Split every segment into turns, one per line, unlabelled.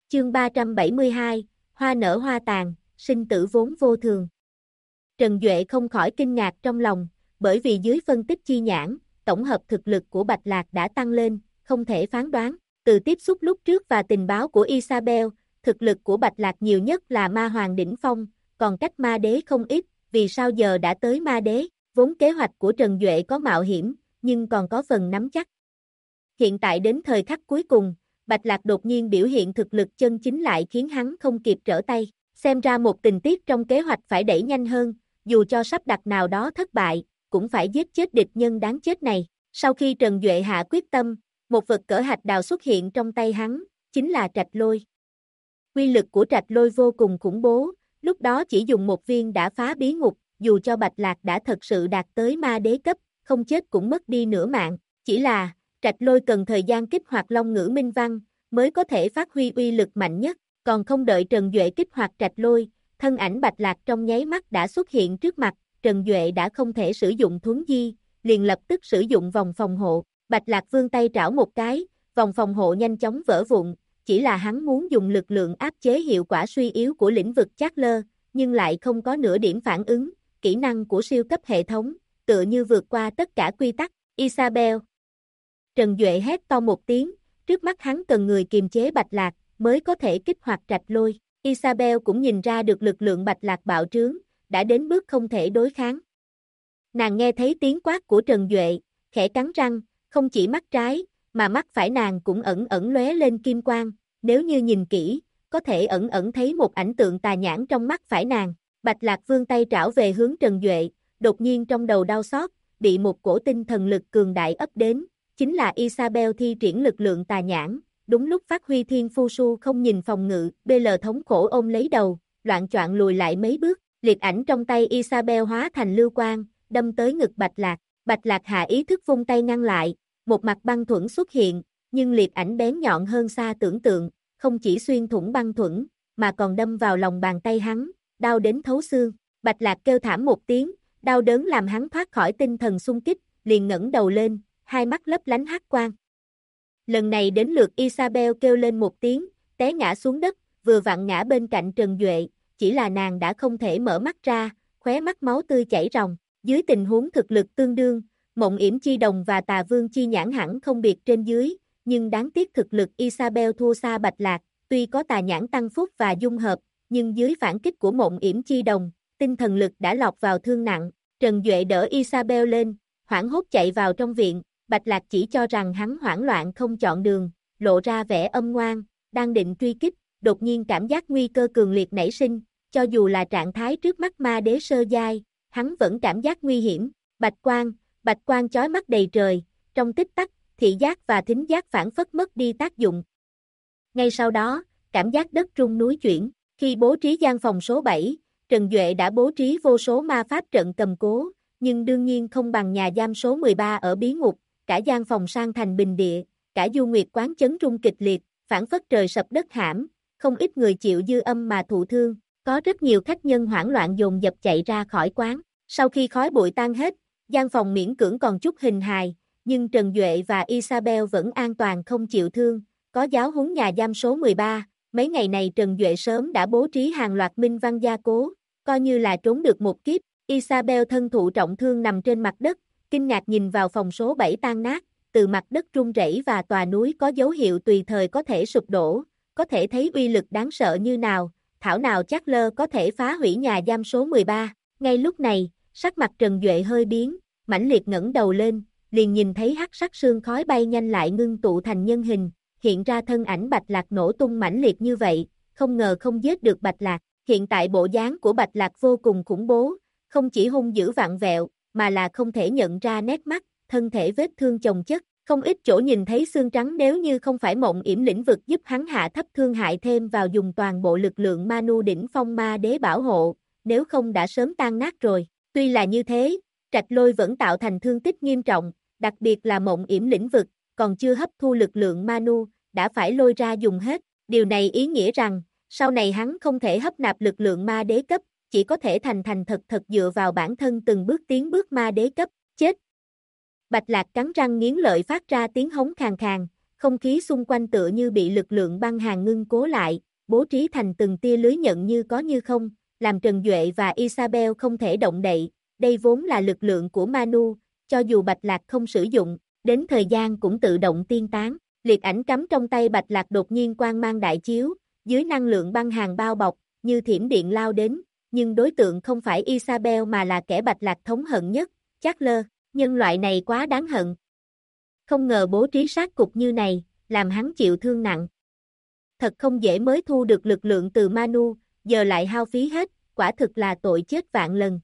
Chương 372, hoa nở hoa tàn, sinh tử vốn vô thường. Trần Duệ không khỏi kinh ngạc trong lòng, bởi vì dưới phân tích chi nhãn, tổng hợp thực lực của Bạch Lạc đã tăng lên, không thể phán đoán. Từ tiếp xúc lúc trước và tình báo của Isabel, thực lực của Bạch Lạc nhiều nhất là ma hoàng đỉnh phong, còn cách ma đế không ít, vì sao giờ đã tới ma đế. Vốn kế hoạch của Trần Duệ có mạo hiểm, nhưng còn có phần nắm chắc. Hiện tại đến thời khắc cuối cùng, Bạch Lạc đột nhiên biểu hiện thực lực chân chính lại khiến hắn không kịp trở tay. Xem ra một tình tiết trong kế hoạch phải đẩy nhanh hơn, dù cho sắp đặt nào đó thất bại, cũng phải giết chết địch nhân đáng chết này. Sau khi Trần Duệ hạ quyết tâm, một vật cỡ hạt đào xuất hiện trong tay hắn, chính là trạch lôi. Quy lực của trạch lôi vô cùng khủng bố, lúc đó chỉ dùng một viên đã phá bí ngục, dù cho Bạch Lạc đã thật sự đạt tới ma đế cấp, không chết cũng mất đi nửa mạng. Chỉ là, trạch lôi cần thời gian kích hoạt long ngữ minh văn, mới có thể phát huy uy lực mạnh nhất, còn không đợi Trần Duệ kích hoạt trạch lôi, thân ảnh Bạch Lạc trong nháy mắt đã xuất hiện trước mặt, Trần Duệ đã không thể sử dụng thuấn di, liền lập tức sử dụng vòng phòng hộ. Bạch Lạc vươn tay trảo một cái, vòng phòng hộ nhanh chóng vỡ vụn, chỉ là hắn muốn dùng lực lượng áp chế hiệu quả suy yếu của lĩnh vực Chakler, nhưng lại không có nửa điểm phản ứng, kỹ năng của siêu cấp hệ thống, tựa như vượt qua tất cả quy tắc. Isabel. Trần Duệ hét to một tiếng, trước mắt hắn cần người kiềm chế Bạch Lạc, mới có thể kích hoạt trạch lôi. Isabel cũng nhìn ra được lực lượng Bạch Lạc bạo trướng, đã đến bước không thể đối kháng. Nàng nghe thấy tiếng quát của Trần Duệ, khẽ cắn răng, không chỉ mắt trái, mà mắt phải nàng cũng ẩn ẩn lóe lên kim quang, nếu như nhìn kỹ, có thể ẩn ẩn thấy một ảnh tượng tà nhãn trong mắt phải nàng. Bạch Lạc vươn tay trảo về hướng Trần Duệ, đột nhiên trong đầu đau xót, bị một cổ tinh thần lực cường đại ấp đến, chính là Isabel thi triển lực lượng tà nhãn, đúng lúc phát huy thiên phu su không nhìn phòng ngự, BL thống khổ ôm lấy đầu, loạn choạng lùi lại mấy bước, liệt ảnh trong tay Isabel hóa thành lưu quang, đâm tới ngực Bạch Lạc. Bạch Lạc hạ ý thức vung tay ngăn lại, một mặt băng thuẫn xuất hiện, nhưng liệt ảnh bén nhọn hơn xa tưởng tượng, không chỉ xuyên thủng băng thuẫn, mà còn đâm vào lòng bàn tay hắn, đau đến thấu xương. Bạch Lạc kêu thảm một tiếng, đau đớn làm hắn thoát khỏi tinh thần xung kích, liền ngẩng đầu lên, hai mắt lấp lánh hắc quang. Lần này đến lượt Isabel kêu lên một tiếng, té ngã xuống đất, vừa vặn ngã bên cạnh Trần Duệ, chỉ là nàng đã không thể mở mắt ra, khóe mắt máu tươi chảy ròng. Dưới tình huống thực lực tương đương, Mộng Yểm Chi Đồng và Tà Vương Chi Nhãn hẳn không biệt trên dưới, nhưng đáng tiếc thực lực Isabel thua xa Bạch Lạc, tuy có tà nhãn tăng phúc và dung hợp, nhưng dưới phản kích của Mộng Yểm Chi Đồng, tinh thần lực đã lọt vào thương nặng. Trần Duệ đỡ Isabel lên, hoảng hốt chạy vào trong viện, Bạch Lạc chỉ cho rằng hắn hoảng loạn không chọn đường, lộ ra vẻ âm ngoan, đang định truy kích, đột nhiên cảm giác nguy cơ cường liệt nảy sinh, cho dù là trạng thái trước mắt ma đế sơ giai, hắn vẫn cảm giác nguy hiểm. Bạch quang chói mắt đầy trời, trong tích tắc, thị giác và thính giác phản phất mất đi tác dụng. Ngay sau đó, cảm giác đất rung núi chuyển, khi bố trí gian phòng số 7, Trần Duệ đã bố trí vô số ma pháp trận cầm cố, nhưng đương nhiên không bằng nhà giam số 13 ở bí ngục, cả gian phòng sang thành bình địa, cả Du Nguyệt quán chấn rung kịch liệt, phản phất trời sập đất hãm, không ít người chịu dư âm mà thụ thương, có rất nhiều khách nhân hoảng loạn dồn dập chạy ra khỏi quán. Sau khi khói bụi tan hết, gian phòng miễn cưỡng còn chút hình hài, nhưng Trần Duệ và Isabel vẫn an toàn không chịu thương, có giáo huấn nhà giam số 13, mấy ngày này Trần Duệ sớm đã bố trí hàng loạt minh văn gia cố, coi như là trốn được một kiếp. Isabel thân thụ trọng thương nằm trên mặt đất, kinh ngạc nhìn vào phòng số 7 tan nát, từ mặt đất rung rẩy và tòa núi có dấu hiệu tùy thời có thể sụp đổ, có thể thấy uy lực đáng sợ như nào, thảo nào Chakler có thể phá hủy nhà giam số 13. Ngay lúc này, sắc mặt Trần Duệ hơi biến, mãnh liệt ngẩng đầu lên, liền nhìn thấy hắc sắc sương khói bay nhanh lại ngưng tụ thành nhân hình, hiện ra thân ảnh Bạch Lạc nổ tung mãnh liệt như vậy, không ngờ không giết được Bạch Lạc. Hiện tại bộ dáng của Bạch Lạc vô cùng khủng bố, không chỉ hung dữ vặn vẹo, mà là không thể nhận ra nét mắt, thân thể vết thương chồng chất, không ít chỗ nhìn thấy xương trắng, nếu như không phải Mộng Yểm lĩnh vực giúp hắn hạ thấp thương hại thêm vào dùng toàn bộ lực lượng Manu đỉnh phong ma đế bảo hộ, nếu không đã sớm tan nát rồi. Tuy là như thế, trạch lôi vẫn tạo thành thương tích nghiêm trọng, đặc biệt là Mộng Yểm lĩnh vực, còn chưa hấp thu lực lượng Manu, đã phải lôi ra dùng hết. Điều này ý nghĩa rằng, sau này hắn không thể hấp nạp lực lượng ma đế cấp, chỉ có thể thành thật dựa vào bản thân từng bước tiến bước ma đế cấp, chết. Bạch Lạc cắn răng nghiến lợi phát ra tiếng hống khàn khàn, không khí xung quanh tựa như bị lực lượng băng hàn ngưng cố lại, bố trí thành từng tia lưới nhận như có như không, làm Trần Duệ và Isabel không thể động đậy, đây vốn là lực lượng của Manu, cho dù Bạch Lạc không sử dụng, đến thời gian cũng tự động tiên tán. Liệt ảnh cắm trong tay Bạch Lạc đột nhiên quang mang đại chiếu, dưới năng lượng băng hàn bao bọc, như thiểm điện lao đến, nhưng đối tượng không phải Isabel mà là kẻ Bạch Lạc thống hận nhất, Charles, nhân loại này quá đáng hận. Không ngờ bố trí sát cục như này, làm hắn chịu thương nặng. Thật không dễ mới thu được lực lượng từ Manu, giờ lại hao phí hết, quả thực là tội chết vạn lần.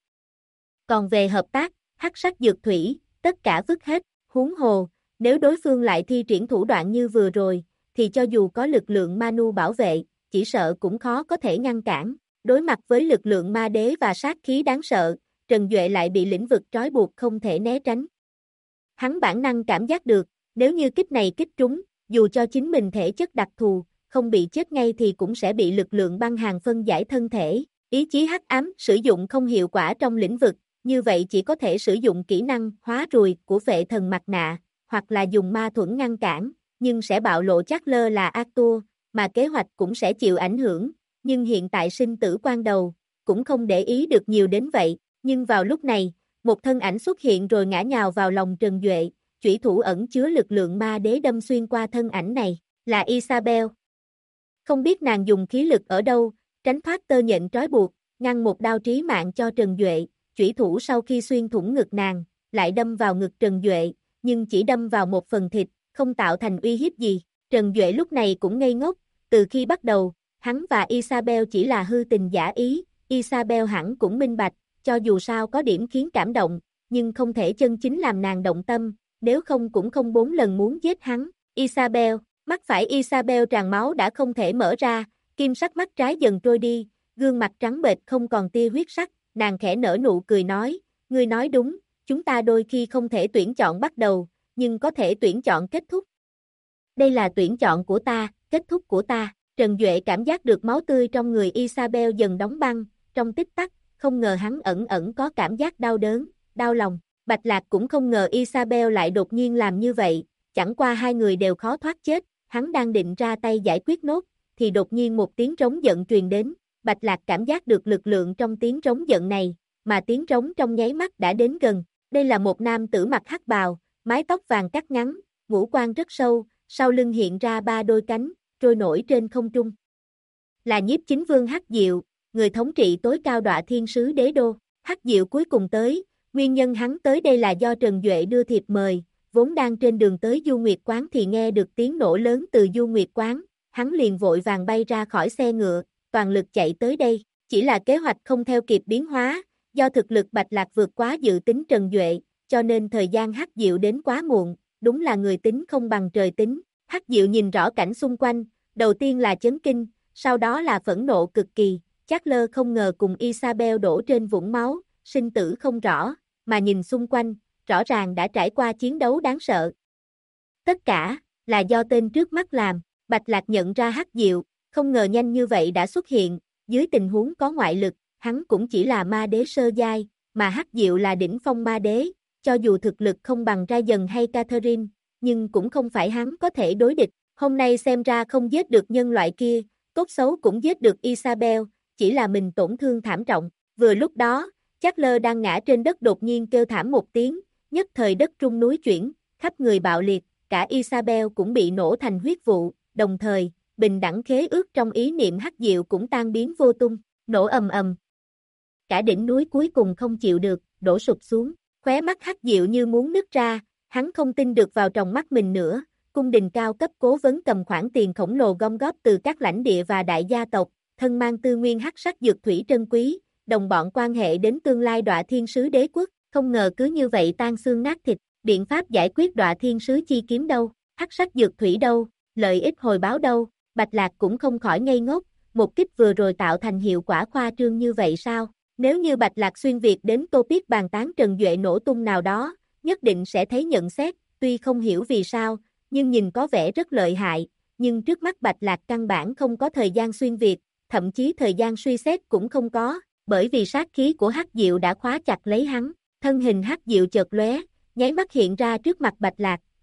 Còn về hợp tác, hắc sắc dược thủy, tất cả vứt hết, huống hồ, nếu đối phương lại thi triển thủ đoạn như vừa rồi, thì cho dù có lực lượng Manu bảo vệ, chỉ sợ cũng khó có thể ngăn cản. Đối mặt với lực lượng ma đế và sát khí đáng sợ, Trần Duệ lại bị lĩnh vực trói buộc không thể né tránh. Hắn bản năng cảm giác được, nếu như kích này kích trúng, dù cho chính mình thể chất đặc thù, không bị chết ngay thì cũng sẽ bị lực lượng băng hàn phân giải thân thể. Ý chí hắc ám sử dụng không hiệu quả trong lĩnh vực, như vậy chỉ có thể sử dụng kỹ năng hóa ruồi của vệ thần mặt nạ, hoặc là dùng ma thuẫn ngăn cản, nhưng sẽ bạo lộ Charles là Arthur, mà kế hoạch cũng sẽ chịu ảnh hưởng, nhưng hiện tại sinh tử quan đầu, cũng không để ý được nhiều đến vậy, nhưng vào lúc này, một thân ảnh xuất hiện rồi ngã nhào vào lòng Trần Duệ, chủy thủ ẩn chứa lực lượng ma đế đâm xuyên qua thân ảnh này, là Isabel. Không biết nàng dùng khí lực ở đâu, tránh thoát tơ nhện trói buộc, ngăn một đao trí mạng cho Trần Duệ, chủy thủ sau khi xuyên thủng ngực nàng, lại đâm vào ngực Trần Duệ, nhưng chỉ đâm vào một phần thịt, không tạo thành uy hiếp gì. Trần Duệ lúc này cũng ngây ngốc, từ khi bắt đầu, hắn và Isabel chỉ là hư tình giả ý, Isabel hẳn cũng minh bạch, cho dù sao có điểm khiến cảm động, nhưng không thể chân chính làm nàng động tâm, nếu không cũng không 4 lần muốn giết hắn. Isabel, mắt phải Isabel tràn máu đã không thể mở ra, kim sắc mắt trái dần trôi đi, gương mặt trắng bệch không còn tia huyết sắc, nàng khẽ nở nụ cười nói, ngươi nói đúng, chúng ta đôi khi không thể tuyển chọn bắt đầu, nhưng có thể tuyển chọn kết thúc. Đây là tuyển chọn của ta, kết thúc của ta. Trần Duệ cảm giác được máu tươi trong người Isabel dần đóng băng, trong tích tắc, không ngờ hắn ẩn ẩn có cảm giác đau đớn, đau lòng. Bạch Lạc cũng không ngờ Isabel lại đột nhiên làm như vậy, chẳng qua hai người đều khó thoát chết, hắn đang định ra tay giải quyết nốt, thì đột nhiên một tiếng trống giận truyền đến, Bạch Lạc cảm giác được lực lượng trong tiếng trống giận này, mà tiếng trống trong nháy mắt đã đến gần. Đây là một nam tử mặc hắc bào, mái tóc vàng cắt ngắn, ngũ quan rất sâu, sau lưng hiện ra 3 đôi cánh, trôi nổi trên không trung. Là Nhiếp Chính Vương Hắc Diệu, người thống trị tối cao Đọa Thiên Sứ Đế Đô. Hắc Diệu cuối cùng tới, nguyên nhân hắn tới đây là do Trần Duệ đưa thiệp mời, vốn đang trên đường tới Du Nguyệt Quán thì nghe được tiếng nổ lớn từ Du Nguyệt Quán, hắn liền vội vàng bay ra khỏi xe ngựa, toàn lực chạy tới đây, chỉ là kế hoạch không theo kịp biến hóa, do thực lực Bạch Lạc vượt quá dự tính Trần Duệ, cho nên thời gian Hắc Diệu đến quá muộn, đúng là người tính không bằng trời tính. Hắc Diệu nhìn rõ cảnh xung quanh, đầu tiên là chấn kinh, sau đó là phẫn nộ cực kỳ, Charles không ngờ cùng Isabel đổ trên vũng máu, sinh tử không rõ, mà nhìn xung quanh, rõ ràng đã trải qua chiến đấu đáng sợ. Tất cả, là do tên trước mắt làm, Bạch Lạc nhận ra Hắc Diệu, không ngờ nhanh như vậy đã xuất hiện, dưới tình huống có ngoại lực, hắn cũng chỉ là ma đế sơ giai, mà Hắc Diệu là đỉnh phong ma đế, cho dù thực lực không bằng Ra Dần hay Catherine, nhưng cũng không phải hắn có thể đối địch, hôm nay xem ra không giết được nhân loại kia, tốt xấu cũng giết được Isabel, chỉ là mình tổn thương thảm trọng. Vừa lúc đó, Charles đang ngã trên đất đột nhiên kêu thảm một tiếng, nhất thời đất rung núi chuyển, khắp người bạo liệt, cả Isabel cũng bị nổ thành huyết vụ, đồng thời, bình đẳng khế ước trong ý niệm Hắc Diệu cũng tan biến vô tung, nổ ầm ầm. Cả đỉnh núi cuối cùng không chịu được, đổ sụp xuống, khóe mắt Hắc Diệu như muốn nứt ra, hắn không tin được vào trong mắt mình nữa, cung đình cao cấp cố vấn cầm khoản tiền khổng lồ gom góp từ các lãnh địa và đại gia tộc, thân mang tư nguyên hắc sắc dược thủy trân quý, đồng bọn quan hệ đến tương lai Đọa Thiên Sứ Đế quốc, không ngờ cứ như vậy tan xương nát thịt, biện pháp giải quyết Đọa Thiên Sứ chi kiếm đâu, hắc sắc dược thủy đâu, lợi ích hồi báo đâu, Bạch Lạc cũng không khỏi ngây ngốc, một kích vừa rồi tạo thành hiệu quả khoa trương như vậy sao? Nếu như Bạch Lạc xuyên việt đến topic bàn tán Trần Duệ nổ tung nào đó, nhất định sẽ thấy nhận xét, tuy không hiểu vì sao, nhưng nhìn có vẻ rất lợi hại, nhưng trước mắt Bạch Lạc căn bản không có thời gian xuyên việt, thậm chí thời gian suy xét cũng không có, bởi vì sát khí của Hắc Diệu đã khóa chặt lấy hắn, thân hình Hắc Diệu chợt lóe, nháy mắt hiện ra trước mặt Bạch Lạc,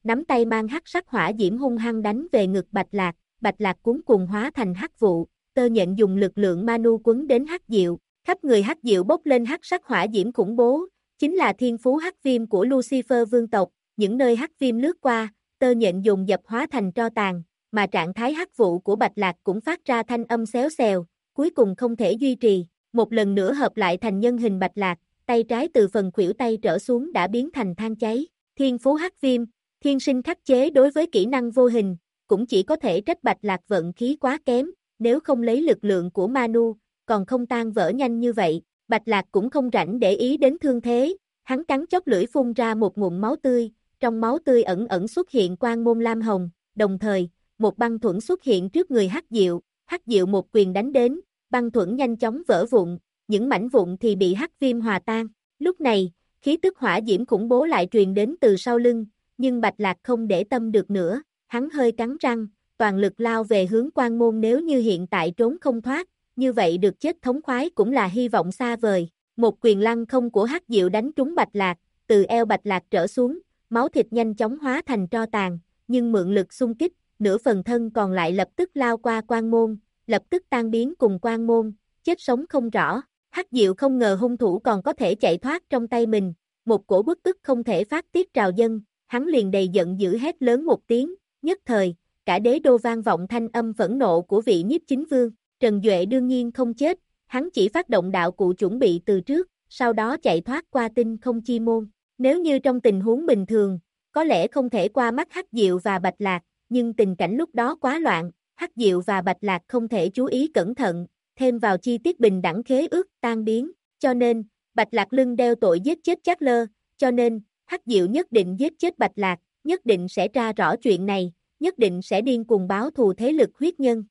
nắm tay mang hắc sắc hỏa diễm hung hăng đánh về ngực Bạch Lạc cuống cuồng hóa thành hắc vụ, tơ nhện dùng lực lượng Manu quấn đến hắc diệu, khắp người hắc diệu bốc lên hắc sắc hỏa diễm khủng bố, chính là thiên phú hắc viêm của Lucifer vương tộc, những nơi hắc viêm lướt qua, tơ nhện dùng dập hóa thành tro tàn, mà trạng thái hắc vụ của Bạch Lạc cũng phát ra thanh âm xéo xèo, cuối cùng không thể duy trì, một lần nữa hợp lại thành nhân hình Bạch Lạc, tay trái từ phần khuỷu tay trở xuống đã biến thành than cháy, thiên phú hắc viêm, thiên sinh khắc chế đối với kỹ năng vô hình, cũng chỉ có thể trách Bạch Lạc vận khí quá kém, nếu không lấy lực lượng của Manu, còn không tan vỡ nhanh như vậy, Bạch Lạc cũng không rảnh để ý đến thương thế, hắn cắn chóp lưỡi phun ra một ngụm máu tươi, trong máu tươi ẩn ẩn xuất hiện quang môn lam hồng, đồng thời, một băng thuẫn xuất hiện trước người Hắc Diệu một quyền đánh đến, băng thuẫn nhanh chóng vỡ vụn, những mảnh vụn thì bị hắc viêm hòa tan. Lúc này, khí tức hỏa diễm khủng bố lại truyền đến từ sau lưng, nhưng Bạch Lạc không để tâm được nữa, hắn hơi cắn răng, toàn lực lao về hướng quan môn, nếu như hiện tại trốn không thoát, như vậy được chết thống khoái cũng là hy vọng xa vời. Một quyền lăng không của Hắc Diệu đánh trúng Bạch Lạc, từ eo Bạch Lạc trở xuống, máu thịt nhanh chóng hóa thành tro tàn, nhưng mượn lực xung kích, nửa phần thân còn lại lập tức lao qua quan môn, lập tức tan biến cùng quan môn, chết sống không rõ. Hắc Diệu không ngờ hung thủ còn có thể chạy thoát trong tay mình, một cổ bức tức không thể phát tiết trào dâng, hắn liền đầy giận dữ hét lớn một tiếng, nhất thời, cả đế đô vang vọng thanh âm phẫn nộ của vị nhiếp chính vương. Trần Duệ đương nhiên không chết, hắn chỉ phát động đạo cụ chuẩn bị từ trước, sau đó chạy thoát qua tinh không chi môn. Nếu như trong tình huống bình thường, có lẽ không thể qua mắt Hắc Diệu và Bạch Lạc, nhưng tình cảnh lúc đó quá loạn, Hắc Diệu và Bạch Lạc không thể chú ý cẩn thận, thêm vào chi tiết bình đẳng khế ước tan biến, cho nên, Bạch Lạc lưng đeo tội giết chết Chatler, cho nên, Hắc Diệu nhất định giết chết Bạch Lạc, nhất định sẽ tra rõ chuyện này, nhất định sẽ điên cuồng báo thù thế lực huyết nhân.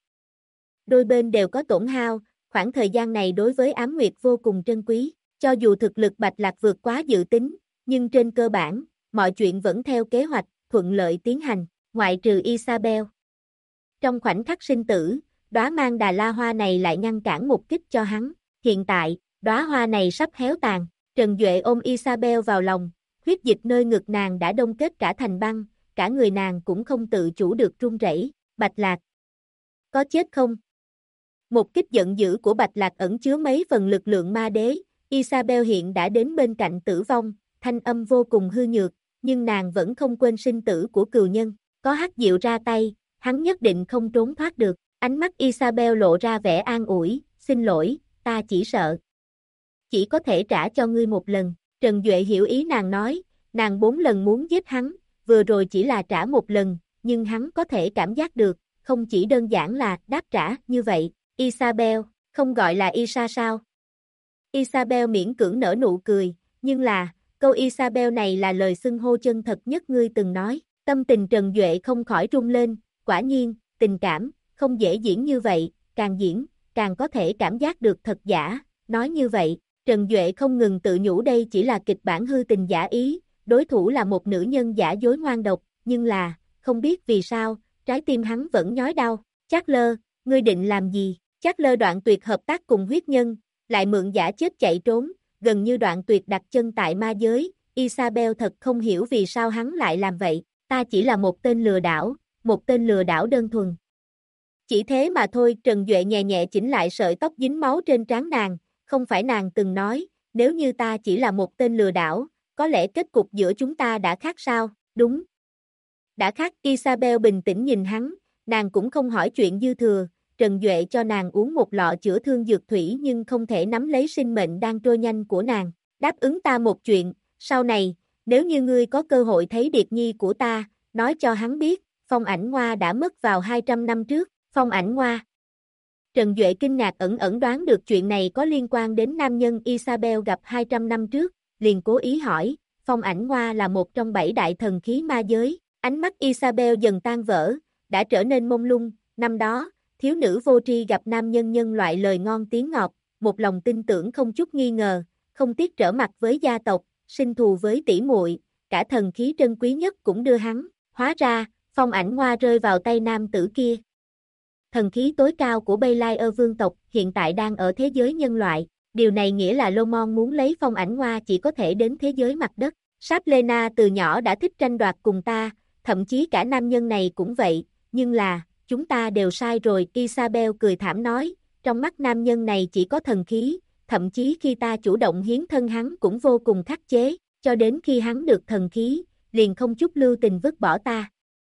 Đôi bên đều có tổn hao, khoảng thời gian này đối với Ám Nguyệt vô cùng trân quý, cho dù thực lực Bạch Lạc vượt quá dự tính, nhưng trên cơ bản, mọi chuyện vẫn theo kế hoạch, thuận lợi tiến hành, ngoại trừ Isabel. Trong khoảnh khắc sinh tử, đóa mang đà la hoa này lại ngăn cản một kích cho hắn, hiện tại, đóa hoa này sắp héo tàn, Trần Duệ ôm Isabel vào lòng, huyết dịch nơi ngực nàng đã đông kết cả thành băng, cả người nàng cũng không tự chủ được run rẩy. Bạch Lạc, có chết không? Một kích giận dữ của Bạch Lạc ẩn chứa mấy phần lực lượng ma đế, Isabel hiện đã đến bên cạnh tử vong, thanh âm vô cùng hư nhược, nhưng nàng vẫn không quên sinh tử của cừu nhân, có Hắc Diệu ra tay, hắn nhất định không trốn thoát được, ánh mắt Isabel lộ ra vẻ an ủi, xin lỗi, ta chỉ sợ. Chỉ có thể trả cho ngươi một lần, Trần Duệ hiểu ý nàng nói, nàng 4 lần muốn giết hắn, vừa rồi chỉ là trả một lần, nhưng hắn có thể cảm giác được, không chỉ đơn giản là đáp trả như vậy, Isabel, không gọi là Isa sao? Isabel miễn cưỡng nở nụ cười, nhưng là, câu Isabel này là lời xưng hô chân thật nhất ngươi từng nói, tâm tình Trần Duệ không khỏi rung lên, quả nhiên, tình cảm, không dễ diễn như vậy, càng diễn, càng có thể cảm giác được thật giả, nói như vậy, Trần Duệ không ngừng tự nhủ đây chỉ là kịch bản hư tình giả ý, đối thủ là một nữ nhân giả dối ngoan độc, nhưng là, không biết vì sao, trái tim hắn vẫn nhói đau, Chatler, ngươi định làm gì? Chatler đoạn tuyệt hợp tác cùng huyết nhân, lại mượn giả chết chạy trốn, gần như đoạn tuyệt đặt chân tại ma giới, Isabel thật không hiểu vì sao hắn lại làm vậy, ta chỉ là một tên lừa đảo đơn thuần. Chỉ thế mà thôi, Trần Duệ nhẹ nhẹ chỉnh lại sợi tóc dính máu trên trán nàng, không phải nàng từng nói, nếu như ta chỉ là một tên lừa đảo, có lẽ kết cục giữa chúng ta đã khác sao, đúng. Đã khác, Isabel bình tĩnh nhìn hắn, nàng cũng không hỏi chuyện dư thừa, Trần Duệ cho nàng uống một lọ chữa thương dược thủy nhưng không thể nắm lấy sinh mệnh đang trôi nhanh của nàng, đáp ứng ta một chuyện, sau này, nếu như ngươi có cơ hội thấy Điệt Nhi của ta, nói cho hắn biết, Phong Ảnh Ngoa đã mất vào 200 năm trước, Phong Ảnh Ngoa. Trần Duệ kinh ngạc ẩn đoán được chuyện này có liên quan đến nam nhân Isabel gặp 200 năm trước, liền cố ý hỏi, Phong Ảnh Ngoa là một trong 7 đại thần khí ma giới, ánh mắt Isabel dần tan vỡ, đã trở nên mông lung, năm đó, thiếu nữ vô tri gặp nam nhân nhân loại lời ngon tiếng ngọt, một lòng tin tưởng không chút nghi ngờ, không tiếc trở mặt với gia tộc, sinh thù với tỷ muội, cả thần khí trân quý nhất cũng đưa hắn, hóa ra, Phong Ảnh Ngoa rơi vào tay nam tử kia. Thần khí tối cao của Belair vương tộc hiện tại đang ở thế giới nhân loại, điều này nghĩa là Lomon muốn lấy Phong Ảnh Ngoa chỉ có thể đến thế giới mặt đất. Sablena từ nhỏ đã thích tranh đoạt cùng ta, thậm chí cả nam nhân này cũng vậy, nhưng là, chúng ta đều sai rồi, Isabel cười thảm nói, trong mắt nam nhân này chỉ có thần khí, thậm chí khi ta chủ động hiến thân hắn cũng vô cùng khắc chế, cho đến khi hắn được thần khí, liền không chút lưu tình vứt bỏ ta.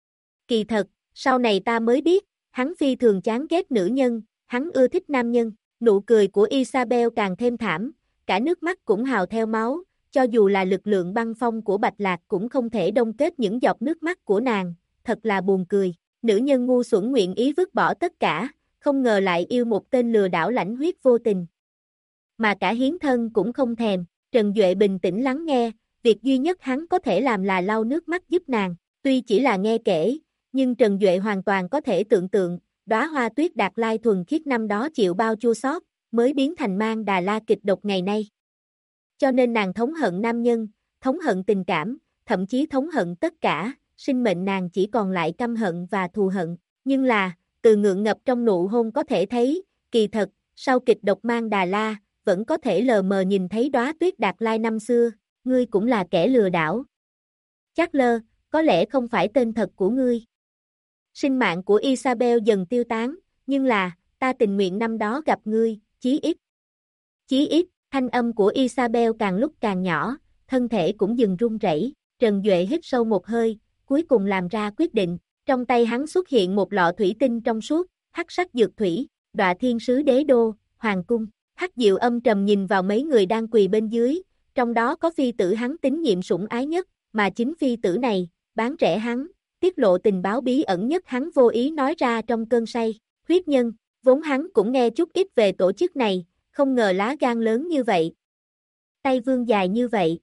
Kỳ thật, sau này ta mới biết, hắn phi thường chán ghét nữ nhân, hắn ưa thích nam nhân, nụ cười của Isabel càng thêm thảm, cả nước mắt cũng hào theo máu, cho dù là lực lượng băng phong của Bạch Lạc cũng không thể đông kết những giọt nước mắt của nàng, thật là buồn cười, nữ nhân ngu xuẩn nguyện ý vứt bỏ tất cả, không ngờ lại yêu một tên lừa đảo lãnh huyết vô tình. Mà cả hiến thân cũng không thèm, Trần Duệ bình tĩnh lắng nghe, việc duy nhất hắn có thể làm là lau nước mắt giúp nàng, tuy chỉ là nghe kể, nhưng Trần Duệ hoàn toàn có thể tưởng tượng, đóa hoa tuyết Đạt Lai thuần khiết năm đó chịu bao chua xót, mới biến thành mang Đà La kịch độc ngày nay. Cho nên nàng thống hận nam nhân, thống hận tình cảm, thậm chí thống hận tất cả, sinh mệnh nàng chỉ còn lại căm hận và thù hận, nhưng là, từ ngượng ngập trong nụ hôn có thể thấy, kỳ thật, sau kịch độc mang Đà La, vẫn có thể lờ mờ nhìn thấy đóa tuyết Đạt Lai năm xưa, ngươi cũng là kẻ lừa đảo. Charles, có lẽ không phải tên thật của ngươi. Sinh mạng của Isabel dần tiêu tán, nhưng là, ta tình nguyện năm đó gặp ngươi, chí ít. Chí ít, thanh âm của Isabel càng lúc càng nhỏ, thân thể cũng dừng run rẩy. Trần Duệ hít sâu một hơi, cuối cùng làm ra quyết định, trong tay hắn xuất hiện một lọ thủy tinh trong suốt, hắc sắc dược thủy, Đọa Thiên Sứ Đế Đô, Hoàng Cung. Hắc Diệu âm trầm nhìn vào mấy người đang quỳ bên dưới, trong đó có phi tử hắn tín nhiệm sủng ái nhất, mà chính phi tử này, bán rẻ hắn, tiết lộ tình báo bí ẩn nhất hắn vô ý nói ra trong cơn say. Huyết nhân, vốn hắn cũng nghe chút ít về tổ chức này, không ngờ lá gan lớn như vậy. Tay vương dài như vậy.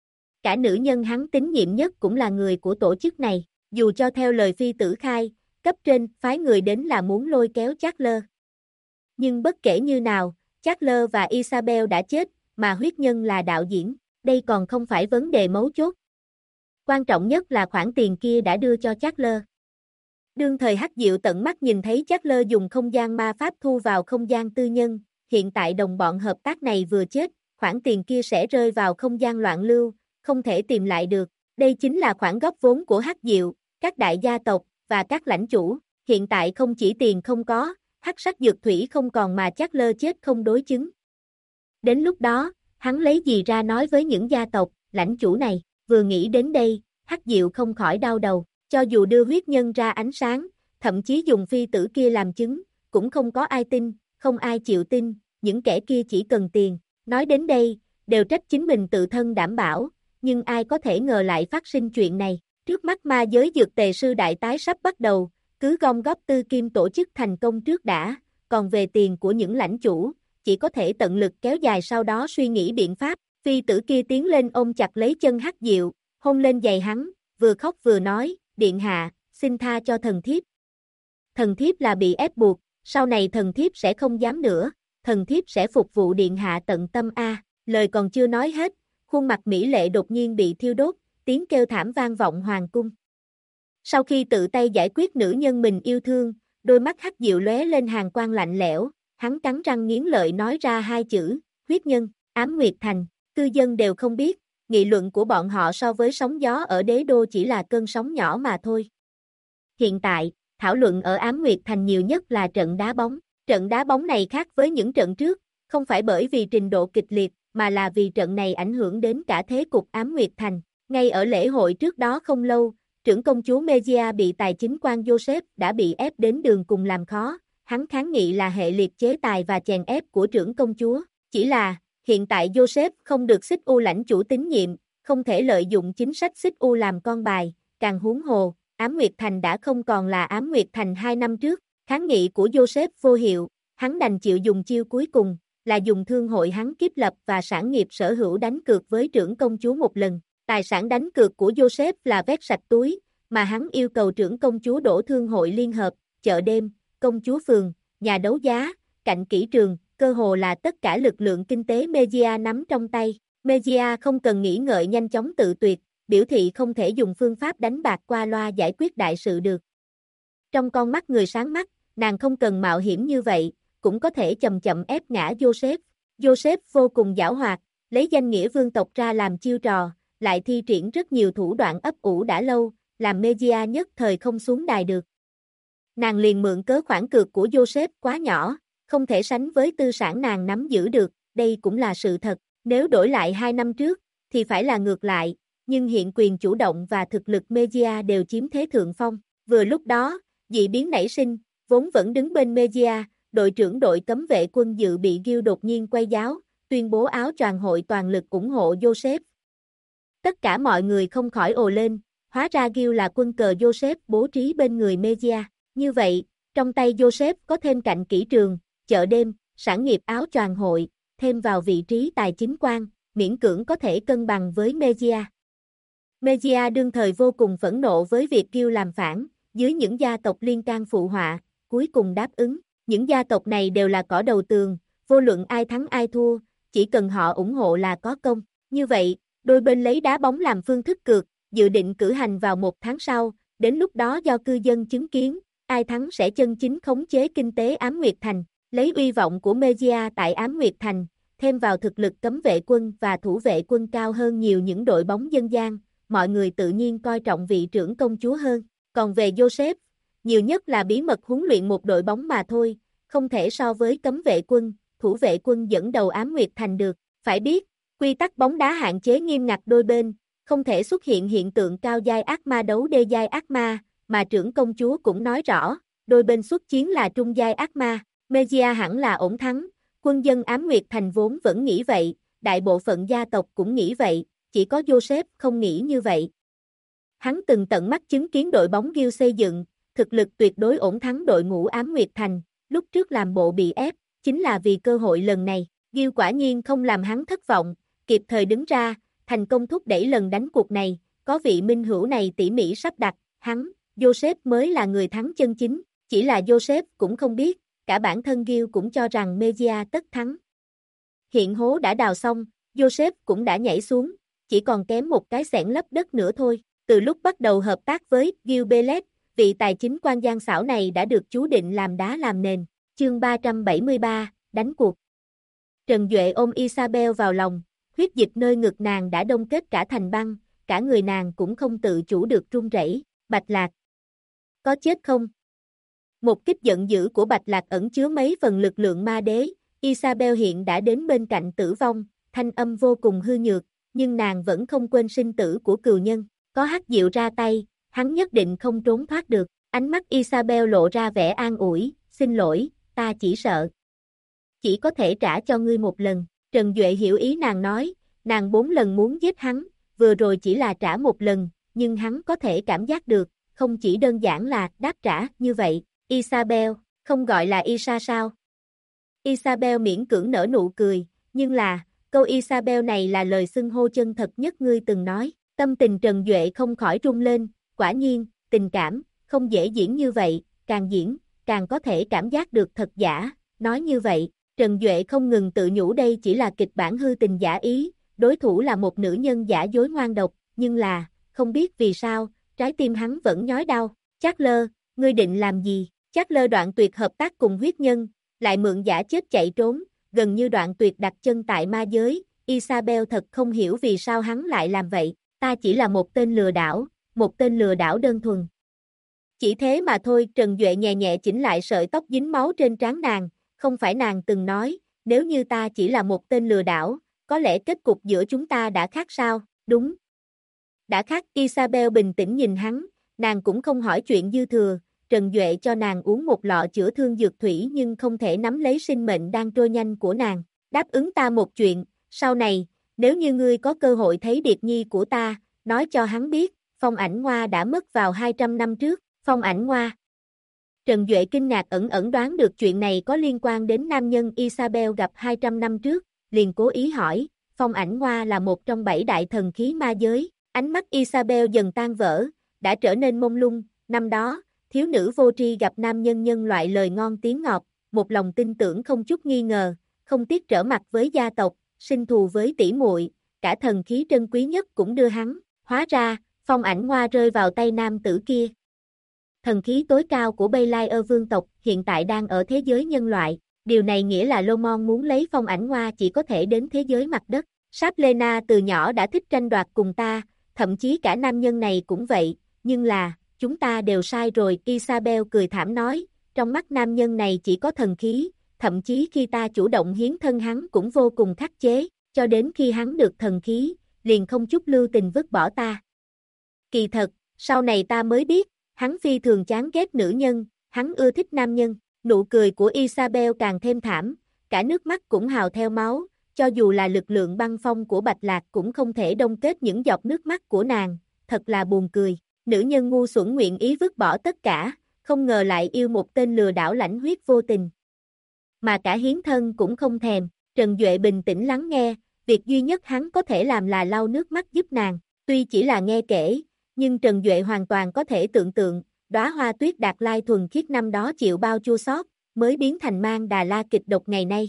Cả nữ nhân hắn tín nhiệm nhất cũng là người của tổ chức này, dù cho theo lời phi tử khai, cấp trên phái người đến là muốn lôi kéo Charles. Nhưng bất kể như nào, Charles và Isabel đã chết, mà huyết nhân là đạo diễn, đây còn không phải vấn đề mấu chốt. Quan trọng nhất là khoản tiền kia đã đưa cho Charles. Đương thời Hắc Diệu tận mắt nhìn thấy Charles dùng không gian ma pháp thu vào không gian tư nhân, hiện tại đồng bọn hợp tác này vừa chết, khoản tiền kia sẽ rơi vào không gian loạn lưu, không thể tìm lại được. Đây chính là khoản góp vốn của Hắc Diệu, các đại gia tộc, và các lãnh chủ. Hiện tại không chỉ tiền không có, hắc sắc dược thủy không còn mà Charles chết không đối chứng. Đến lúc đó, hắn lấy gì ra nói với những gia tộc, lãnh chủ này, vừa nghĩ đến đây, Hắc Diệu không khỏi đau đầu, cho dù đưa huyết nhân ra ánh sáng, thậm chí dùng phi tử kia làm chứng, cũng không có ai tin, không ai chịu tin, những kẻ kia chỉ cần tiền, nói đến đây, đều trách chính mình tự thân đảm bảo, nhưng ai có thể ngờ lại phát sinh chuyện này, trước mắt ma giới dược tề sư đại tái sắp bắt đầu, cứ gom góp tư kim tổ chức thành công trước đã, còn về tiền của những lãnh chủ, chỉ có thể tận lực kéo dài sau đó suy nghĩ biện pháp. Phi tử kia tiến lên ôm chặt lấy chân Hắc Diệu, hôn lên giày hắn, vừa khóc vừa nói, điện hạ, xin tha cho thần thiếp. Thần thiếp là bị ép buộc, sau này thần thiếp sẽ không dám nữa, thần thiếp sẽ phục vụ điện hạ tận tâm a. Lời còn chưa nói hết, khuôn mặt mỹ lệ đột nhiên bị thiêu đốt, tiếng kêu thảm vang vọng hoàng cung. Sau khi tự tay giải quyết nữ nhân mình yêu thương, đôi mắt Hắc Diệu lóe lên hàn quang lạnh lẽo, hắn cắn răng nghiến lợi nói ra hai chữ, huyết nhân, Ám Nguyệt Thành. Cư dân đều không biết, nghị luận của bọn họ so với sóng gió ở đế đô chỉ là cơn sóng nhỏ mà thôi. Hiện tại, thảo luận ở Ám Nguyệt Thành nhiều nhất là trận đá bóng. Trận đá bóng này khác với những trận trước, không phải bởi vì trình độ kịch liệt, mà là vì trận này ảnh hưởng đến cả thế cục Ám Nguyệt Thành. Ngay ở lễ hội trước đó không lâu, trưởng công chúa Megia bị tài chính quan Joseph đã bị ép đến đường cùng làm khó. Hắn kháng nghị là hệ liệt chế tài và chèn ép của trưởng công chúa. Chỉ là, hiện tại Joseph không được xích U lãnh chủ tín nhiệm, không thể lợi dụng chính sách xích U làm con bài, càng huống hồ, Ám Nguyệt Thành đã không còn là Ám Nguyệt Thành 2 năm trước, kháng nghị của Joseph vô hiệu, hắn đành chịu dùng chiêu cuối cùng, là dùng thương hội hắn kiếp lập và sản nghiệp sở hữu đánh cược với trưởng công chúa một lần. Tài sản đánh cược của Joseph là vét sạch túi, mà hắn yêu cầu trưởng công chúa đổ thương hội liên hợp, chợ đêm, công chúa phường, nhà đấu giá, cạnh kỹ trường, cơ hồ là tất cả lực lượng kinh tế Megia nắm trong tay. Megia không cần nghĩ ngợi nhanh chóng tự tuyệt, biểu thị không thể dùng phương pháp đánh bạc qua loa giải quyết đại sự được. Trong con mắt người sáng mắt, nàng không cần mạo hiểm như vậy, cũng có thể chậm chậm ép ngã Joseph. Joseph vô cùng giảo hoạt, lấy danh nghĩa vương tộc ra làm chiêu trò, lại thi triển rất nhiều thủ đoạn ấp ủ đã lâu, làm Mejia nhất thời không xuống đài được. Nàng liền mượn cớ khoản cược của Joseph quá nhỏ, không thể sánh với tư sản nàng nắm giữ được, đây cũng là sự thật. Nếu đổi lại 2 năm trước, thì phải là ngược lại, nhưng hiện quyền chủ động và thực lực Mejia đều chiếm thế thượng phong. Vừa lúc đó, dị biến nảy sinh, vốn vẫn đứng bên Mejia, đội trưởng đội cấm vệ quân dự bị Gil đột nhiên quay giáo, tuyên bố áo choàng hội toàn lực ủng hộ Joseph. Tất cả mọi người không khỏi ồ lên, hóa ra Gil là quân cờ Joseph bố trí bên người Mejia. Như vậy, trong tay Joseph có thêm cạnh kỹ trường, chợ đêm, sản nghiệp áo choàng hội, thêm vào vị trí tài chính quan, miễn cưỡng có thể cân bằng với Mejia. Mejia đương thời vô cùng phẫn nộ với việc Gil làm phản, dưới những gia tộc liên can phụ họa, cuối cùng đáp ứng. Những gia tộc này đều là cỏ đầu tường, vô luận ai thắng ai thua, chỉ cần họ ủng hộ là có công. Như vậy, đôi bên lấy đá bóng làm phương thức cược, dự định cử hành vào 1 tháng sau, đến lúc đó do cư dân chứng kiến, ai thắng sẽ chân chính khống chế kinh tế Ám Nguyệt Thành, lấy uy vọng của Mejia tại Ám Nguyệt Thành, thêm vào thực lực cấm vệ quân và thủ vệ quân cao hơn nhiều những đội bóng dân gian, mọi người tự nhiên coi trọng vị trưởng công chúa hơn. Còn về Joseph, nhiều nhất là bí mật huấn luyện một đội bóng mà thôi, không thể so với cấm vệ quân, thủ vệ quân dẫn đầu Ám Nguyệt Thành được. Phải biết, quy tắc bóng đá hạn chế nghiêm ngặt đôi bên, không thể xuất hiện hiện tượng cao giai ác ma đấu đê giai ác ma, mà trưởng công chúa cũng nói rõ, đôi bên xuất chiến là trung giai ác ma, Mejia hẳn là ổn thắng, quân dân Ám Nguyệt Thành vốn vẫn nghĩ vậy, đại bộ phận gia tộc cũng nghĩ vậy, chỉ có Joseph không nghĩ như vậy. Hắn từng tận mắt chứng kiến đội bóng Gil xây dựng, thực lực tuyệt đối ổn thắng đội ngũ Ám Nguyệt Thành, lúc trước làm bộ bị ép, chính là vì cơ hội lần này, Gil quả nhiên không làm hắn thất vọng, kịp thời đứng ra, thành công thúc đẩy lần đánh cuộc này, có vị minh hữu này tỉ mỉ sắp đặt, hắn, Joseph mới là người thắng chân chính, chỉ là Joseph cũng không biết, cả bản thân Gil cũng cho rằng Mejia tất thắng. Hiện hố đã đào xong, Joseph cũng đã nhảy xuống, chỉ còn kém một cái xẻng lấp đất nữa thôi. Từ lúc bắt đầu hợp tác với Gil Bellet, vị tài chính quan gian xảo này đã được chú định làm đá làm nền. Chương 373, đánh cuộc. Trần Duệ ôm Isabel vào lòng, huyết dịch nơi ngực nàng đã đông kết cả thành băng, cả người nàng cũng không tự chủ được run rẩy. Bạch Lạc, có chết không? Một kích giận dữ của Bạch Lạc ẩn chứa mấy phần lực lượng ma đế, Isabel hiện đã đến bên cạnh tử vong, thanh âm vô cùng hư nhược, nhưng nàng vẫn không quên sinh tử của cừu nhân, có Hắc Diệu ra tay, hắn nhất định không trốn thoát được, ánh mắt Isabel lộ ra vẻ an ủi, xin lỗi, ta chỉ sợ. Chỉ có thể trả cho ngươi một lần, Trần Duệ hiểu ý nàng nói, nàng 4 lần muốn giết hắn, vừa rồi chỉ là trả một lần, nhưng hắn có thể cảm giác được, không chỉ đơn giản là đáp trả như vậy, Isabel, không gọi là Isa sao? Isabel miễn cưỡng nở nụ cười, nhưng là, câu Isabel này là lời xưng hô chân thật nhất ngươi từng nói, tâm tình Trần Duệ không khỏi rung lên, quả nhiên, tình cảm, không dễ diễn như vậy, càng diễn, càng có thể cảm giác được thật giả, nói như vậy, Trần Duệ không ngừng tự nhủ đây chỉ là kịch bản hư tình giả ý, đối thủ là một nữ nhân giả dối ngoan độc, nhưng là, không biết vì sao, trái tim hắn vẫn nhói đau, Charles, ngươi định làm gì? Charles Đoạn Tuyệt hợp tác cùng huyết nhân, lại mượn giả chết chạy trốn, gần như Đoạn Tuyệt đặt chân tại ma giới, Isabel thật không hiểu vì sao hắn lại làm vậy, ta chỉ là một tên lừa đảo đơn thuần. Chỉ thế mà thôi, Trần Duệ nhẹ nhẹ chỉnh lại sợi tóc dính máu trên trán nàng, không phải nàng từng nói, nếu như ta chỉ là một tên lừa đảo, có lẽ kết cục giữa chúng ta đã khác sao, đúng. Đã khác, Isabel bình tĩnh nhìn hắn, nàng cũng không hỏi chuyện dư thừa, Trần Duệ cho nàng uống một lọ chữa thương dược thủy nhưng không thể nắm lấy sinh mệnh đang trôi nhanh của nàng, đáp ứng ta một chuyện, sau này, nếu như ngươi có cơ hội thấy Điệt Nhi của ta, nói cho hắn biết, Phong Ảnh Ngoa đã mất vào 200 năm trước, Phong Ảnh Ngoa. Trần Duệ kinh ngạc ẩn đoán được chuyện này có liên quan đến nam nhân Isabel gặp 200 năm trước, liền cố ý hỏi, Phong Ảnh Ngoa là một trong 7 đại thần khí ma giới, ánh mắt Isabel dần tan vỡ, đã trở nên mông lung, năm đó, thiếu nữ vô tri gặp nam nhân nhân loại lời ngon tiếng ngọt, một lòng tin tưởng không chút nghi ngờ, không tiếc trở mặt với gia tộc, sinh thù với tỷ muội, cả thần khí trân quý nhất cũng đưa hắn, hóa ra, Phong Ảnh Ngoa rơi vào tay nam tử kia. Thần khí tối cao của Belair vương tộc hiện tại đang ở thế giới nhân loại, điều này nghĩa là Lomon muốn lấy Phong Ảnh Ngoa chỉ có thể đến thế giới mặt đất. Saplena từ nhỏ đã thích tranh đoạt cùng ta, thậm chí cả nam nhân này cũng vậy, nhưng là, chúng ta đều sai rồi, Isabel cười thảm nói, trong mắt nam nhân này chỉ có thần khí, thậm chí khi ta chủ động hiến thân hắn cũng vô cùng khắc chế, cho đến khi hắn được thần khí, liền không chút lưu tình vứt bỏ ta. Kỳ thật, sau này ta mới biết, hắn phi thường chán ghét nữ nhân, hắn ưa thích nam nhân, nụ cười của Isabel càng thêm thảm, cả nước mắt cũng hào theo máu, cho dù là lực lượng băng phong của Bạch Lạc cũng không thể đông kết những giọt nước mắt của nàng, thật là buồn cười, nữ nhân ngu xuẩn nguyện ý vứt bỏ tất cả, không ngờ lại yêu một tên lừa đảo lãnh huyết vô tình. Mà cả hiến thân cũng không thèm, Trần Duệ bình tĩnh lắng nghe, việc duy nhất hắn có thể làm là lau nước mắt giúp nàng, tuy chỉ là nghe kể, nhưng Trần Duệ hoàn toàn có thể tưởng tượng, đóa hoa tuyết Đạt Lai thuần khiết năm đó chịu bao chua xót, mới biến thành mang Đà La kịch độc ngày nay.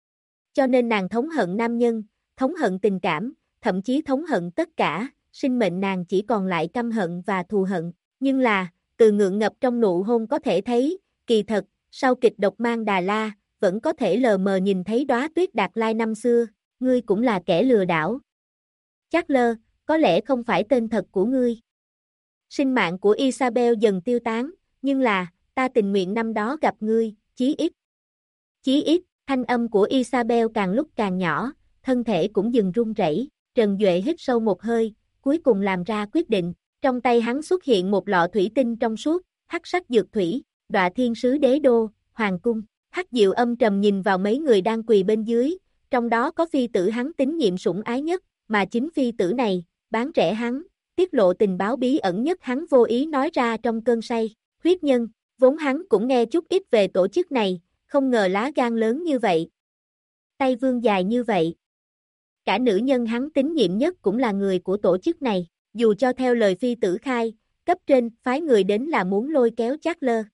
Cho nên nàng thống hận nam nhân, thống hận tình cảm, thậm chí thống hận tất cả, sinh mệnh nàng chỉ còn lại căm hận và thù hận, nhưng là, từ ngượng ngập trong nụ hôn có thể thấy, kỳ thật, sau kịch độc mang Đà La, vẫn có thể lờ mờ nhìn thấy đóa tuyết Đạt Lai năm xưa, ngươi cũng là kẻ lừa đảo. Charles, có lẽ không phải tên thật của ngươi. Sinh mạng của Isabel dần tiêu tán, nhưng là, ta tình nguyện năm đó gặp ngươi, chí ít. Chí ít, thanh âm của Isabel càng lúc càng nhỏ, thân thể cũng dừng run rẩy. Trần Duệ hít sâu một hơi, cuối cùng làm ra quyết định, trong tay hắn xuất hiện một lọ thủy tinh trong suốt, hắc sắc dược thủy, Đọa Thiên Sứ Đế Đô, Hoàng Cung. Hắc Diệu âm trầm nhìn vào mấy người đang quỳ bên dưới, trong đó có phi tử hắn tín nhiệm sủng ái nhất, mà chính phi tử này, bán rẻ hắn, tiết lộ tình báo bí ẩn nhất hắn vô ý nói ra trong cơn say, huyết nhân, vốn hắn cũng nghe chút ít về tổ chức này, không ngờ lá gan lớn như vậy. Tay vương dài như vậy. Cả nữ nhân hắn tín nhiệm nhất cũng là người của tổ chức này, dù cho theo lời phi tử khai, cấp trên phái người đến là muốn lôi kéo Charles.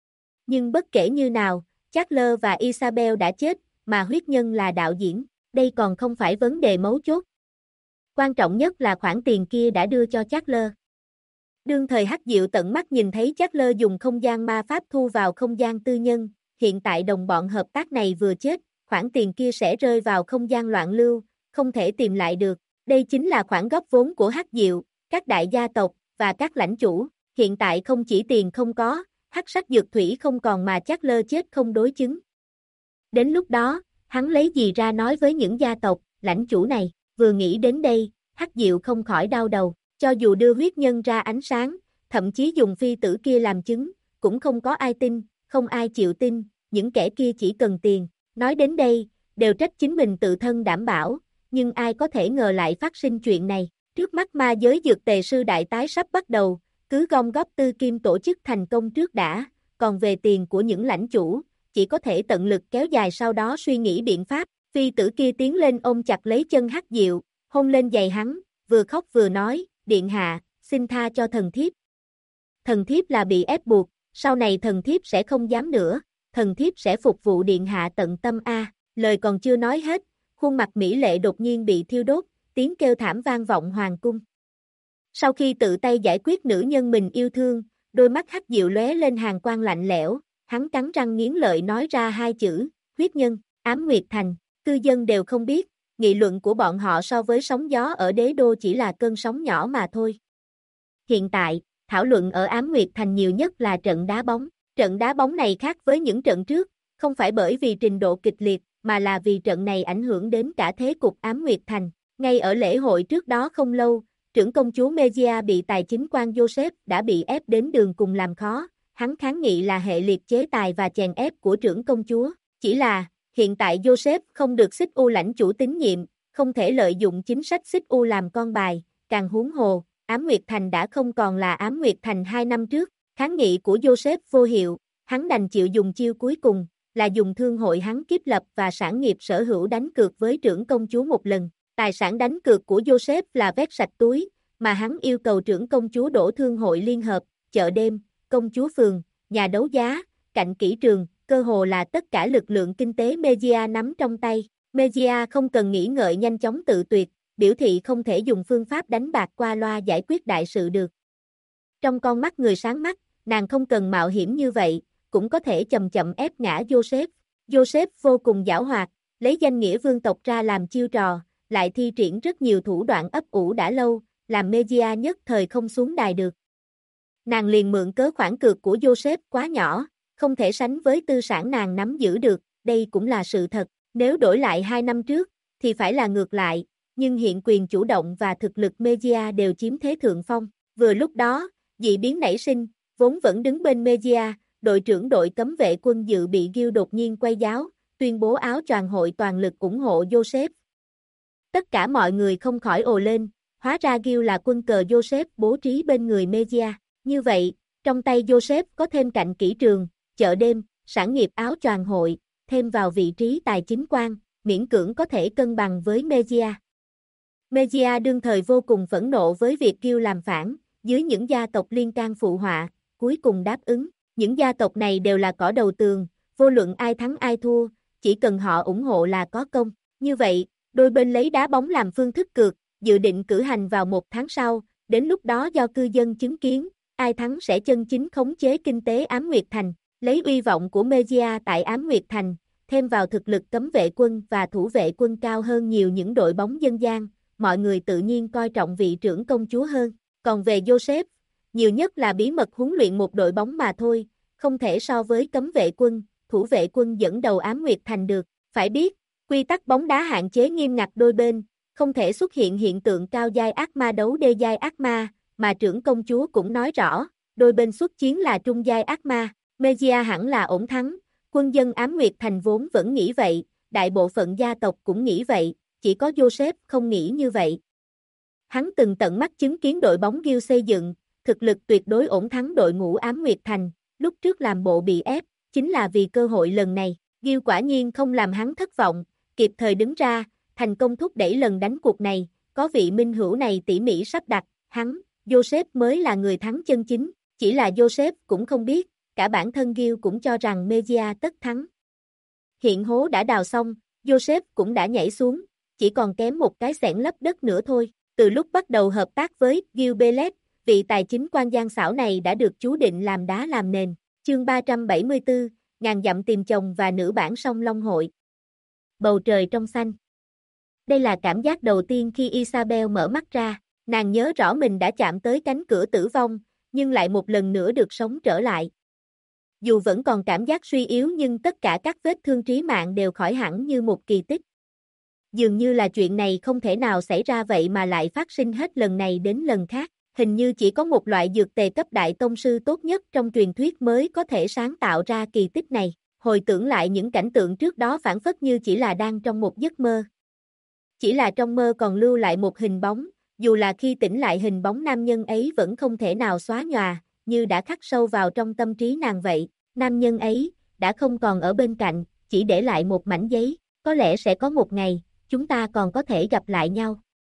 Nhưng bất kể như nào, Charles và Isabel đã chết, mà huyết nhân là đạo diễn, đây còn không phải vấn đề mấu chốt. Quan trọng nhất là khoản tiền kia đã đưa cho Charles. Đương thời Hắc Diệu tận mắt nhìn thấy Charles dùng không gian ma pháp thu vào không gian tư nhân, hiện tại đồng bọn hợp tác này vừa chết, khoản tiền kia sẽ rơi vào không gian loạn lưu, không thể tìm lại được. Đây chính là khoản góp vốn của Hắc Diệu, các đại gia tộc, và các lãnh chủ. Hiện tại không chỉ tiền không có, hắc sắc dược thủy không còn mà Charles chết không đối chứng. Đến lúc đó, hắn lấy gì ra nói với những gia tộc, lãnh chủ này, vừa nghĩ đến đây, Hắc Diệu không khỏi đau đầu, cho dù đưa huyết nhân ra ánh sáng, thậm chí dùng phi tử kia làm chứng, cũng không có ai tin, không ai chịu tin, những kẻ kia chỉ cần tiền, nói đến đây, đều trách chính mình tự thân đảm bảo, nhưng ai có thể ngờ lại phát sinh chuyện này, trước mắt ma giới dược tề sư đại tái sắp bắt đầu, cứ gom góp tư kim tổ chức thành công trước đã, còn về tiền của những lãnh chủ, chỉ có thể tận lực kéo dài sau đó suy nghĩ biện pháp, phi tử kia tiến lên ôm chặt lấy chân Hắc Diệu, hôn lên giày hắn, vừa khóc vừa nói, điện hạ, xin tha cho thần thiếp. Thần thiếp là bị ép buộc, sau này thần thiếp sẽ không dám nữa, thần thiếp sẽ phục vụ điện hạ tận tâm a. Lời còn chưa nói hết, khuôn mặt mỹ lệ đột nhiên bị thiêu đốt, tiếng kêu thảm vang vọng hoàng cung. Sau khi tự tay giải quyết nữ nhân mình yêu thương, đôi mắt Hắc Diệu lóe lên hàn quang lạnh lẽo, hắn cắn răng nghiến lợi nói ra hai chữ, huyết nhân, Ám Nguyệt Thành, cư dân đều không biết, nghị luận của bọn họ so với sóng gió ở đế đô chỉ là cơn sóng nhỏ mà thôi. Hiện tại, thảo luận ở Ám Nguyệt Thành nhiều nhất là trận đá bóng này khác với những trận trước, không phải bởi vì trình độ kịch liệt, mà là vì trận này ảnh hưởng đến cả thế cục Ám Nguyệt Thành, ngay ở lễ hội trước đó không lâu, trưởng công chúa Megia bị tài chính quan Joseph đã bị ép đến đường cùng làm khó, hắn kháng nghị là hệ liệt chế tài và chèn ép của trưởng công chúa, chỉ là, hiện tại Joseph không được xích u lãnh chủ tín nhiệm, không thể lợi dụng chính sách xích u làm con bài, càng huống hồ, Ám Nguyệt Thành đã không còn là Ám Nguyệt Thành 2 năm trước, kháng nghị của Joseph vô hiệu, hắn đành chịu dùng chiêu cuối cùng, là dùng thương hội hắn kiếp lập và sản nghiệp sở hữu đánh cược với trưởng công chúa một lần. Tài sản đánh cược của Joseph là vét sạch túi, mà hắn yêu cầu trưởng công chúa đổ thương hội liên hợp, chợ đêm, công chúa phường, nhà đấu giá, cạnh kỹ trường, cơ hồ là tất cả lực lượng kinh tế Megia nắm trong tay. Megia không cần nghĩ ngợi nhanh chóng tự tuyệt, biểu thị không thể dùng phương pháp đánh bạc qua loa giải quyết đại sự được. Trong con mắt người sáng mắt, nàng không cần mạo hiểm như vậy, cũng có thể chậm chậm ép ngã Joseph. Joseph vô cùng giảo hoạt, lấy danh nghĩa vương tộc ra làm chiêu trò, lại thi triển rất nhiều thủ đoạn ấp ủ đã lâu, làm Megia nhất thời không xuống đài được. Nàng liền mượn cớ khoản cược của Joseph quá nhỏ, không thể sánh với tư sản nàng nắm giữ được, đây cũng là sự thật. Nếu đổi lại 2 năm trước, thì phải là ngược lại, nhưng hiện quyền chủ động và thực lực Mejia đều chiếm thế thượng phong. Vừa lúc đó, dị biến nảy sinh, vốn vẫn đứng bên Mejia, đội trưởng đội cấm vệ quân dự bị Gil đột nhiên quay giáo, tuyên bố áo choàng hội toàn lực ủng hộ Joseph. Tất cả mọi người không khỏi ồ lên, hóa ra Gil là quân cờ Joseph bố trí bên người Mejia. Như vậy, trong tay Joseph có thêm cạnh kỹ trường, chợ đêm, sản nghiệp áo choàng hội, thêm vào vị trí tài chính quan, miễn cưỡng có thể cân bằng với Mejia. Mejia đương thời vô cùng phẫn nộ với việc Gil làm phản, dưới những gia tộc liên can phụ họa, cuối cùng đáp ứng. Những gia tộc này đều là cỏ đầu tường, vô luận ai thắng ai thua, chỉ cần họ ủng hộ là có công. Như vậy, đôi bên lấy đá bóng làm phương thức cược, dự định cử hành vào 1 tháng sau, đến lúc đó do cư dân chứng kiến, ai thắng sẽ chân chính khống chế kinh tế Ám Nguyệt Thành, lấy uy vọng của Mejia tại Ám Nguyệt Thành, thêm vào thực lực cấm vệ quân và thủ vệ quân cao hơn nhiều những đội bóng dân gian, mọi người tự nhiên coi trọng vị trưởng công chúa hơn. Còn về Joseph, nhiều nhất là bí mật huấn luyện một đội bóng mà thôi, không thể so với cấm vệ quân, thủ vệ quân dẫn đầu Ám Nguyệt Thành được. Phải biết, quy tắc bóng đá hạn chế nghiêm ngặt đôi bên, không thể xuất hiện hiện tượng cao giai ác ma đấu đê giai ác ma, mà trưởng công chúa cũng nói rõ, đôi bên xuất chiến là trung giai ác ma, Mejia hẳn là ổn thắng, quân dân Ám Nguyệt Thành vốn vẫn nghĩ vậy, đại bộ phận gia tộc cũng nghĩ vậy, chỉ có Joseph không nghĩ như vậy. Hắn từng tận mắt chứng kiến đội bóng Gil xây dựng, thực lực tuyệt đối ổn thắng đội ngũ Ám Nguyệt Thành, lúc trước làm bộ bị ép, chính là vì cơ hội lần này, Gil quả nhiên không làm hắn thất vọng, kịp thời đứng ra, thành công thúc đẩy lần đánh cuộc này, có vị minh hữu này tỉ mỉ sắp đặt, hắn, Joseph mới là người thắng chân chính, chỉ là Joseph cũng không biết, cả bản thân Gil cũng cho rằng Mejia tất thắng. Hiện hố đã đào xong, Joseph cũng đã nhảy xuống, chỉ còn kém một cái xẻng lấp đất nữa thôi. Từ lúc bắt đầu hợp tác với Gil Bellet, vị tài chính quan gian xảo này đã được chú định làm đá làm nền. Chương 374, ngàn dặm tìm chồng và nữ bản song long hội. Bầu trời trong xanh. Đây là cảm giác đầu tiên khi Isabel mở mắt ra, nàng nhớ rõ mình đã chạm tới cánh cửa tử vong, nhưng lại một lần nữa được sống trở lại. Dù vẫn còn cảm giác suy yếu nhưng tất cả các vết thương trí mạng đều khỏi hẳn như một kỳ tích. Dường như là chuyện này không thể nào xảy ra vậy mà lại phát sinh hết lần này đến lần khác. Hình như chỉ có một loại dược tề cấp đại tông sư tốt nhất trong truyền thuyết mới có thể sáng tạo ra kỳ tích này. Hồi tưởng lại những cảnh tượng trước đó phảng phất như chỉ là đang trong một giấc mơ. Chỉ là trong mơ còn lưu lại một hình bóng, dù là khi tỉnh lại hình bóng nam nhân ấy vẫn không thể nào xóa nhòa, như đã khắc sâu vào trong tâm trí nàng vậy. Nam nhân ấy, đã không còn ở bên cạnh, chỉ để lại một mảnh giấy. Có lẽ sẽ có một ngày, chúng ta còn có thể gặp lại nhau.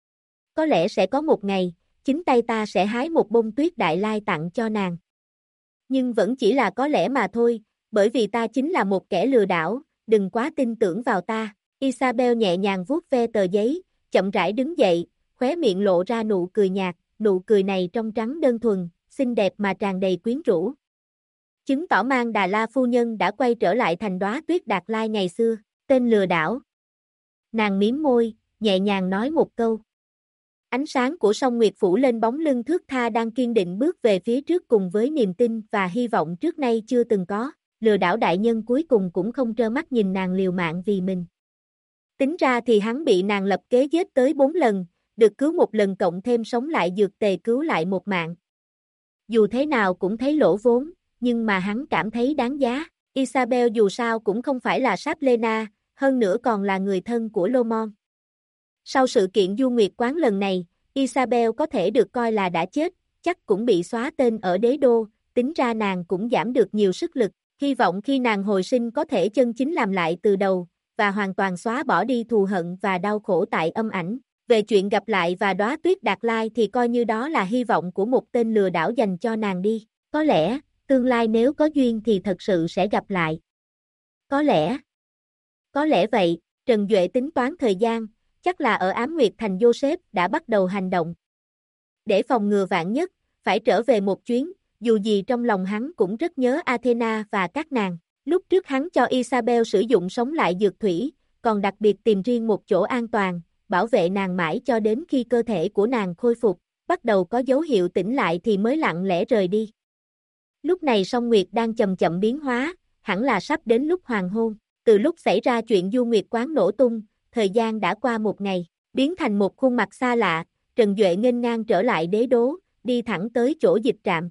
Có lẽ sẽ có một ngày, chính tay ta sẽ hái một bông tuyết đại lai tặng cho nàng. Nhưng vẫn chỉ là có lẽ mà thôi, bởi vì ta chính là một kẻ lừa đảo, đừng quá tin tưởng vào ta. Isabel nhẹ nhàng vuốt ve tờ giấy, chậm rãi đứng dậy, khóe miệng lộ ra nụ cười nhạt, nụ cười này trong trắng đơn thuần, xinh đẹp mà tràn đầy quyến rũ. Chứng tỏ Mang Đà La phu nhân đã quay trở lại thành đóa tuyết Đạt Lai ngày xưa, tên lừa đảo. Nàng mím môi, nhẹ nhàng nói một câu. Ánh sáng của sông Nguyệt phủ lên bóng lưng thướt tha đang kiên định bước về phía trước cùng với niềm tin và hy vọng trước nay chưa từng có. Lừa đảo đại nhân cuối cùng cũng không trơ mắt nhìn nàng liều mạng vì mình. Tính ra thì hắn bị nàng lập kế giết tới 4 lần, được cứu một lần cộng thêm sống lại dược tề cứu lại một mạng. Dù thế nào cũng thấy lỗ vốn, nhưng mà hắn cảm thấy đáng giá. Isabel dù sao cũng không phải là Saplena, hơn nữa còn là người thân của Lomond. Sau sự kiện Du Nguyệt Quán lần này, Isabel có thể được coi là đã chết, chắc cũng bị xóa tên ở đế đô, tính ra nàng cũng giảm được nhiều sức lực, hy vọng khi nàng hồi sinh có thể chân chính làm lại từ đầu, và hoàn toàn xóa bỏ đi thù hận và đau khổ tại âm ảnh. Về chuyện gặp lại và đóa tuyết Đạt Lai thì coi như đó là hy vọng của một tên lừa đảo dành cho nàng đi, có lẽ, tương lai nếu có duyên thì thật sự sẽ gặp lại. Có lẽ vậy, Trần Duệ tính toán thời gian, chắc là ở Ám Nguyệt Thành Joseph đã bắt đầu hành động. Để phòng ngừa vạn nhất, phải trở về một chuyến, dù gì trong lòng hắn cũng rất nhớ Athena và các nàng. Lúc trước hắn cho Isabel sử dụng sống lại dược thủy, còn đặc biệt tìm riêng một chỗ an toàn, bảo vệ nàng mãi cho đến khi cơ thể của nàng khôi phục. bắt đầu có dấu hiệu tỉnh lại thì mới lặng lẽ rời đi. Lúc này song nguyệt đang chậm chậm biến hóa, hẳn là sắp đến lúc hoàng hôn. Từ lúc xảy ra chuyện Du Nguyệt quán nổ tung, thời gian đã qua một ngày, biến thành một khuôn mặt xa lạ, Trần Duệ nghênh ngang trở lại đế đô, đi thẳng tới chỗ dịch trạm.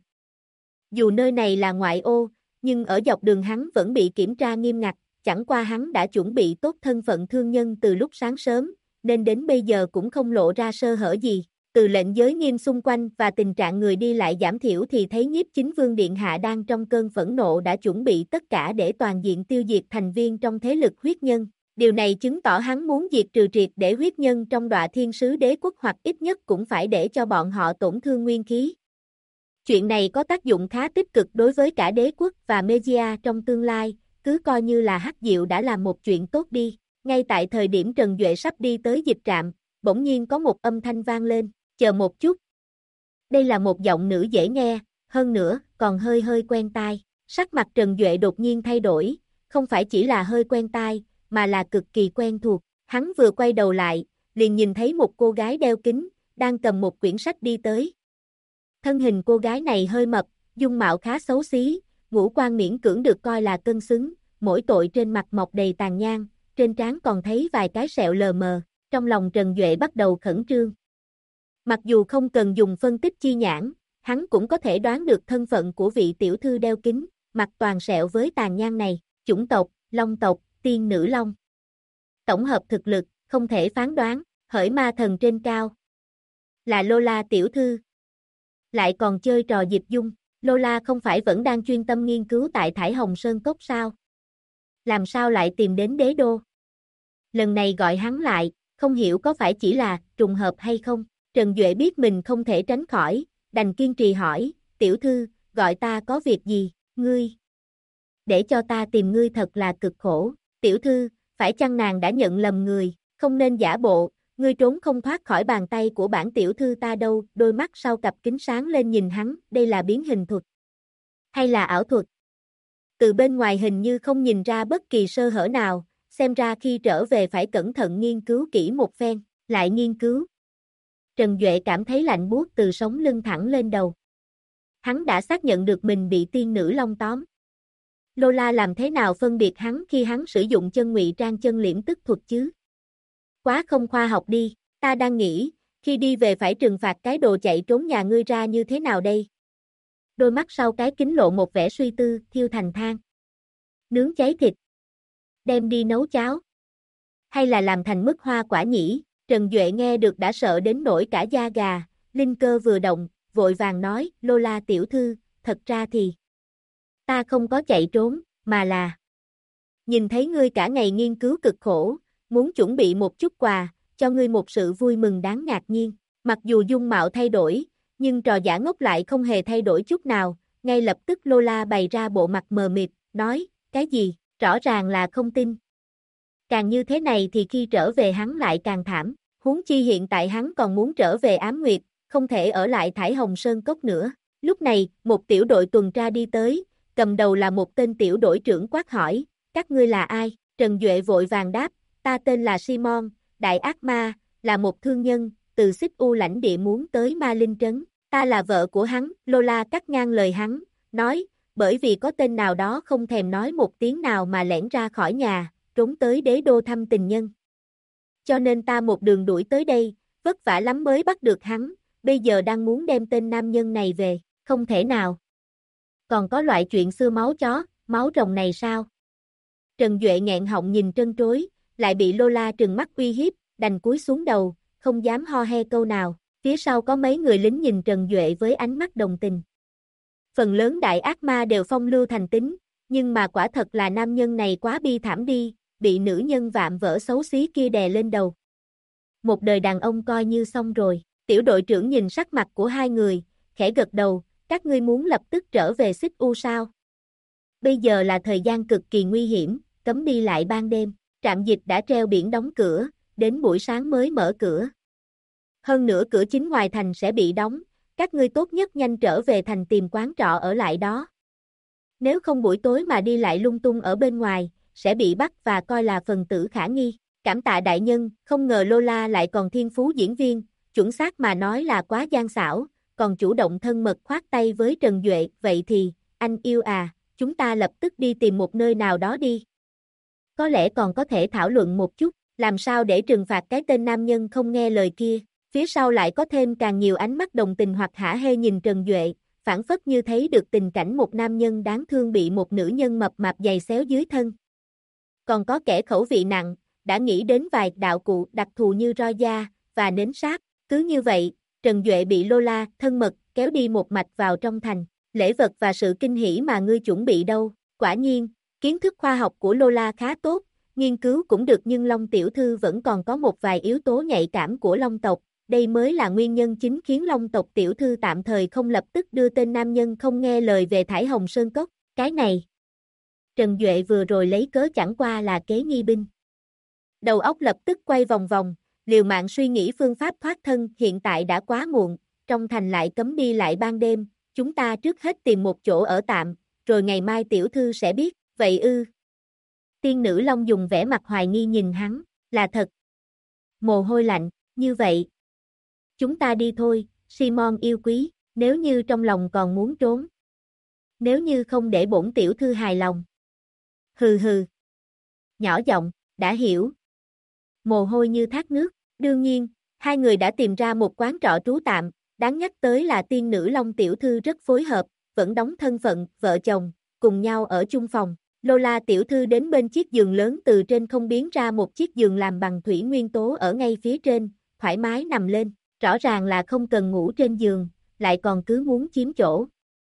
Dù nơi này là ngoại ô, nhưng ở dọc đường hắn vẫn bị kiểm tra nghiêm ngặt, chẳng qua hắn đã chuẩn bị tốt thân phận thương nhân từ lúc sáng sớm, nên đến bây giờ cũng không lộ ra sơ hở gì. Từ lệnh giới nghiêm xung quanh và tình trạng người đi lại giảm thiểu thì thấy Nhiếp Chính Vương Điện Hạ đang trong cơn phẫn nộ đã chuẩn bị tất cả để toàn diện tiêu diệt thành viên trong thế lực huyết nhân. Điều này chứng tỏ hắn muốn diệt trừ triệt để huyết nhân trong Đọa Thiên Sứ Đế Quốc, hoặc ít nhất cũng phải để cho bọn họ tổn thương nguyên khí. Chuyện này có tác dụng khá tích cực đối với cả đế quốc và Megia trong tương lai, cứ coi như là Hắc Diệu đã làm một chuyện tốt đi. Ngay tại thời điểm Trần Duệ sắp đi tới dịch trạm, bỗng nhiên có một âm thanh vang lên, chờ một chút. Đây là một giọng nữ dễ nghe, hơn nữa, còn hơi hơi quen tai. Sắc mặt Trần Duệ đột nhiên thay đổi, không phải chỉ là hơi quen tai, mà là cực kỳ quen thuộc. Hắn vừa quay đầu lại, liền nhìn thấy một cô gái đeo kính, đang cầm một quyển sách đi tới. Thân hình cô gái này hơi mập, dung mạo khá xấu xí, ngũ quan miễn cưỡng được coi là cân xứng, mỗi tội trên mặt mọc đầy tàn nhang, trên trán còn thấy vài cái sẹo lờ mờ. Trong lòng Trần Duệ bắt đầu khẩn trương. Mặc dù không cần dùng phân tích chi nhãn, hắn cũng có thể đoán được thân phận của vị tiểu thư đeo kính, mặt toàn sẹo với tàn nhang này, chủng tộc, Long tộc, tiên nữ Long. Tổng hợp thực lực, không thể phán đoán, hỡi ma thần trên cao. Là Lola tiểu thư. Lại còn chơi trò dịch dung, Lola không phải vẫn đang chuyên tâm nghiên cứu tại Thải Hồng Sơn Cốc sao? Làm sao lại tìm đến đế đô? Lần này gọi hắn lại, không hiểu có phải chỉ là trùng hợp hay không? Trần Duệ biết mình không thể tránh khỏi, đành kiên trì hỏi, tiểu thư, gọi ta có việc gì, ngươi? Để cho ta tìm ngươi thật là cực khổ, tiểu thư, phải chăng nàng đã nhận lầm người, không nên giả bộ, ngươi trốn không thoát khỏi bàn tay của bản tiểu thư ta đâu. Đôi mắt sau cặp kính sáng lên nhìn hắn, đây là biến hình thuật, hay là ảo thuật? Từ bên ngoài hình như không nhìn ra bất kỳ sơ hở nào, xem ra khi trở về phải cẩn thận nghiên cứu kỹ một phen, lại nghiên cứu. Trần Duệ cảm thấy lạnh buốt từ sống lưng thẳng lên đầu. Hắn đã xác nhận được mình bị tiên nữ Long tóm. Lola làm thế nào phân biệt hắn khi hắn sử dụng chân ngụy trang chân liễm tức thuật chứ? Quá không khoa học đi, ta đang nghĩ, khi đi về phải trừng phạt cái đồ chạy trốn nhà ngươi ra như thế nào đây? Đôi mắt sau cái kính lộ một vẻ suy tư, thiêu thành than. Nướng cháy thịt. Đem đi nấu cháo. Hay là làm thành mứt hoa quả nhỉ? Trần Duệ nghe được đã sợ đến nỗi cả da gà, linh cơ vừa động, vội vàng nói, Lola tiểu thư, thật ra thì ta không có chạy trốn, mà là nhìn thấy ngươi cả ngày nghiên cứu cực khổ, muốn chuẩn bị một chút quà, cho ngươi một sự vui mừng đáng ngạc nhiên. Mặc dù dung mạo thay đổi, nhưng trò giả ngốc lại không hề thay đổi chút nào, ngay lập tức Lola bày ra bộ mặt mờ mịt, nói, cái gì, rõ ràng là không tin. Càng như thế này thì khi trở về hắn lại càng thảm, huống chi hiện tại hắn còn muốn trở về Ám Nguyệt, không thể ở lại Thải Hồng Sơn Cốc nữa. Lúc này, một tiểu đội tuần tra đi tới, cầm đầu là một tên tiểu đội trưởng quát hỏi, các ngươi là ai? Trần Duệ vội vàng đáp, ta tên là Simon, đại ác ma, là một thương nhân, từ Xích U lãnh địa muốn tới Ma Linh Trấn, ta là vợ của hắn. Lola cắt ngang lời hắn, nói, bởi vì có tên nào đó không thèm nói một tiếng nào mà lẻn ra khỏi nhà, trốn tới đế đô thăm tình nhân. Cho nên ta một đường đuổi tới đây, vất vả lắm mới bắt được hắn, bây giờ đang muốn đem tên nam nhân này về, không thể nào. Còn có loại chuyện xưa máu chó, máu rồng này sao? Trần Duệ nghẹn họng nhìn trân trối, lại bị Lola trừng mắt uy hiếp, đành cúi xuống đầu, không dám ho he câu nào. Phía sau có mấy người lính nhìn Trần Duệ với ánh mắt đồng tình. Phần lớn đại ác ma đều phong lưu thành tính, nhưng mà quả thật là nam nhân này quá bi thảm đi, bị nữ nhân vạm vỡ xấu xí kia đè lên đầu. Một đời đàn ông coi như xong rồi. Tiểu đội trưởng nhìn sắc mặt của hai người, khẽ gật đầu, các ngươi muốn lập tức trở về Xích U sao? Bây giờ là thời gian cực kỳ nguy hiểm, cấm đi lại ban đêm, trạm dịch đã treo biển đóng cửa, đến buổi sáng mới mở cửa. Hơn nữa cửa chính ngoài thành sẽ bị đóng, các ngươi tốt nhất nhanh trở về thành tìm quán trọ ở lại đó. Nếu không buổi tối mà đi lại lung tung ở bên ngoài, sẽ bị bắt và coi là phần tử khả nghi. Cảm tạ đại nhân, không ngờ Lola lại còn thiên phú diễn viên, chuẩn xác mà nói là quá gian xảo, còn chủ động thân mật khoát tay với Trần Duệ, vậy thì, anh yêu à, chúng ta lập tức đi tìm một nơi nào đó đi. Có lẽ còn có thể thảo luận một chút, làm sao để trừng phạt cái tên nam nhân không nghe lời kia. Phía sau lại có thêm càng nhiều ánh mắt đồng tình hoặc hả hê nhìn Trần Duệ, phản phất như thấy được tình cảnh một nam nhân đáng thương bị một nữ nhân mập mạp giày xéo dưới thân. Còn có kẻ khẩu vị nặng, đã nghĩ đến vài đạo cụ đặc thù như roi da và nến sáp. Cứ như vậy, Trần Duệ bị Lola thân mật kéo đi một mạch vào trong thành. Lễ vật và sự kinh hỉ mà ngươi chuẩn bị đâu? Quả nhiên, kiến thức khoa học của Lola khá tốt, nghiên cứu cũng được, nhưng Long tiểu thư vẫn còn có một vài yếu tố nhạy cảm của Long tộc. Đây mới là nguyên nhân chính khiến Long tộc tiểu thư tạm thời không lập tức đưa tên nam nhân không nghe lời về Thải Hồng Sơn Cốc. Cái này, Trần Duệ vừa rồi lấy cớ chẳng qua là kế nghi binh. Đầu óc lập tức quay vòng vòng, liều mạng suy nghĩ phương pháp thoát thân. Hiện tại đã quá muộn, trong thành lại cấm đi lại ban đêm, chúng ta trước hết tìm một chỗ ở tạm, rồi ngày mai tiểu thư sẽ biết. Vậy ư? Tiên nữ Long dùng vẻ mặt hoài nghi nhìn hắn, là thật. Mồ hôi lạnh, như vậy. Chúng ta đi thôi, Simon yêu quý, nếu như trong lòng còn muốn trốn. Nếu như không để bổn tiểu thư hài lòng. Hừ hừ. Nhỏ giọng, đã hiểu. Mồ hôi như thác nước. Đương nhiên, hai người đã tìm ra một quán trọ trú tạm, đáng nhắc tới là tiên nữ Long tiểu thư rất phối hợp, vẫn đóng thân phận vợ chồng, cùng nhau ở chung phòng. Lola tiểu thư đến bên chiếc giường lớn từ trên không biến ra một chiếc giường làm bằng thủy nguyên tố ở ngay phía trên, thoải mái nằm lên, rõ ràng là không cần ngủ trên giường, lại còn cứ muốn chiếm chỗ.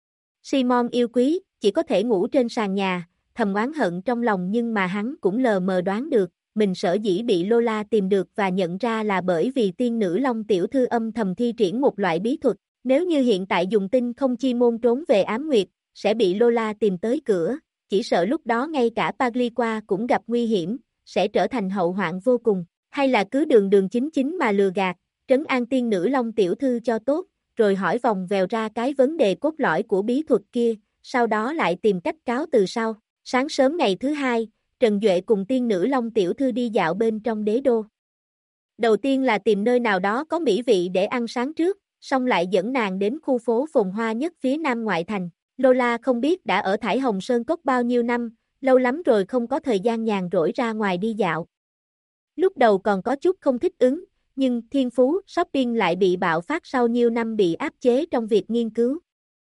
Simon yêu quý, chỉ có thể ngủ trên sàn nhà, thầm oán hận trong lòng, nhưng mà hắn cũng lờ mờ đoán được, mình sở dĩ bị Lola tìm được và nhận ra là bởi vì tiên nữ Long tiểu thư âm thầm thi triển một loại bí thuật, nếu như hiện tại dùng tinh không chi môn trốn về Ám Nguyệt, sẽ bị Lola tìm tới cửa, chỉ sợ lúc đó ngay cả Pagliqua cũng gặp nguy hiểm, sẽ trở thành hậu hoạn vô cùng, hay là cứ đường đường chính chính mà lừa gạt, trấn an tiên nữ Long tiểu thư cho tốt, rồi hỏi vòng vèo ra cái vấn đề cốt lõi của bí thuật kia, sau đó lại tìm cách cáo từ sau. Sáng sớm ngày thứ hai, Trần Duệ cùng tiên nữ Long tiểu thư đi dạo bên trong đế đô. Đầu tiên là tìm nơi nào đó có mỹ vị để ăn sáng trước, xong lại dẫn nàng đến khu phố phồn hoa nhất phía nam ngoại thành. Lola không biết đã ở Thải Hồng Sơn Cốc bao nhiêu năm, lâu lắm rồi không có thời gian nhàn rỗi ra ngoài đi dạo. Lúc đầu còn có chút không thích ứng, nhưng thiên phú shopping lại bị bạo phát sau nhiều năm bị áp chế trong việc nghiên cứu.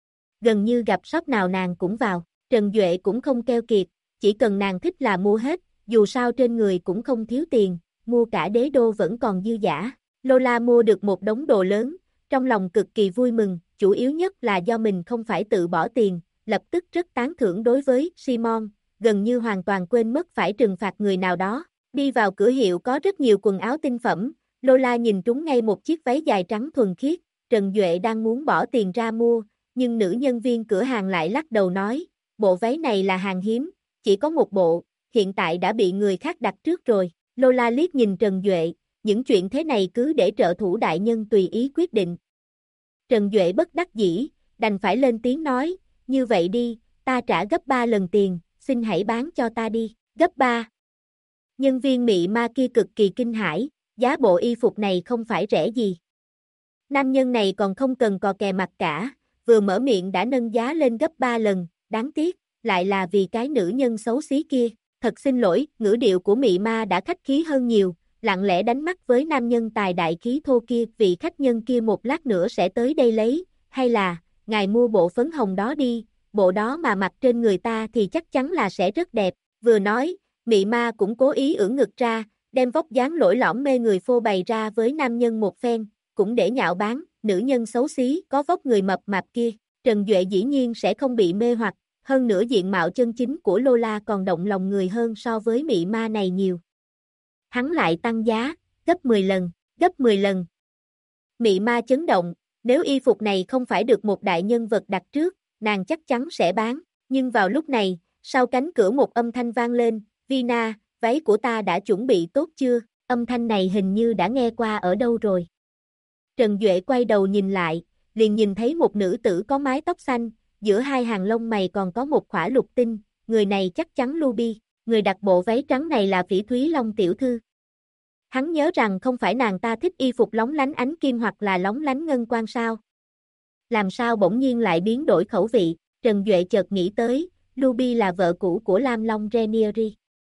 Gần như gặp shop nào nàng cũng vào, Trần Duệ cũng không keo kiệt, chỉ cần nàng thích là mua hết, dù sao trên người cũng không thiếu tiền, mua cả đế đô vẫn còn dư dả. Lola mua được một đống đồ lớn, trong lòng cực kỳ vui mừng, chủ yếu nhất là do mình không phải tự bỏ tiền, lập tức rất tán thưởng đối với Simon, gần như hoàn toàn quên mất phải trừng phạt người nào đó. Đi vào cửa hiệu có rất nhiều quần áo tinh phẩm, Lola nhìn trúng ngay một chiếc váy dài trắng thuần khiết, Trần Duệ đang muốn bỏ tiền ra mua, nhưng nữ nhân viên cửa hàng lại lắc đầu nói, bộ váy này là hàng hiếm, chỉ có một bộ, hiện tại đã bị người khác đặt trước rồi. Lola liếc nhìn Trần Duệ, những chuyện thế này cứ để trợ thủ đại nhân tùy ý quyết định. Trần Duệ bất đắc dĩ, đành phải lên tiếng nói, như vậy đi, ta trả gấp 3 lần tiền, xin hãy bán cho ta đi, gấp 3. Nhân viên mị ma kia cực kỳ kinh hãi, giá bộ y phục này không phải rẻ gì. Nam nhân này còn không cần cò kè mặt cả, vừa mở miệng đã nâng giá lên gấp 3 lần, đáng tiếc, lại là vì cái nữ nhân xấu xí kia. Thật xin lỗi, ngữ điệu của mị ma đã khách khí hơn nhiều, lặng lẽ đánh mắt với nam nhân tài đại khí thô kia, vị khách nhân kia một lát nữa sẽ tới đây lấy, hay là, ngài mua bộ phấn hồng đó đi, bộ đó mà mặc trên người ta thì chắc chắn là sẽ rất đẹp. Vừa nói, mị ma cũng cố ý ưỡn ngực ra, đem vóc dáng lỗi lõm mê người phô bày ra với nam nhân một phen, cũng để nhạo báng, nữ nhân xấu xí có vóc người mập mạp kia. Trần Duệ dĩ nhiên sẽ không bị mê hoặc, hơn nữa diện mạo chân chính của Lola còn động lòng người hơn so với mị ma này nhiều. Hắn lại tăng giá, gấp 10 lần, gấp 10 lần. Mị ma chấn động, nếu y phục này không phải được một đại nhân vật đặt trước, nàng chắc chắn sẽ bán, nhưng vào lúc này, sau cánh cửa một âm thanh vang lên, Vina, váy của ta đã chuẩn bị tốt chưa? Âm thanh này hình như đã nghe qua ở đâu rồi. Trần Duệ quay đầu nhìn lại, liền nhìn thấy một nữ tử có mái tóc xanh, giữa hai hàng lông mày còn có một khỏa lục tinh, người này chắc chắn Luby, người đặt bộ váy trắng này là Phỉ Thúy Long tiểu thư. Hắn nhớ rằng không phải nàng ta thích y phục lóng lánh ánh kim hoặc là lóng lánh ngân quan sao? Làm sao bỗng nhiên lại biến đổi khẩu vị? Trần Duệ chợt nghĩ tới, Ruby là vợ cũ của Lam Long Ranieri.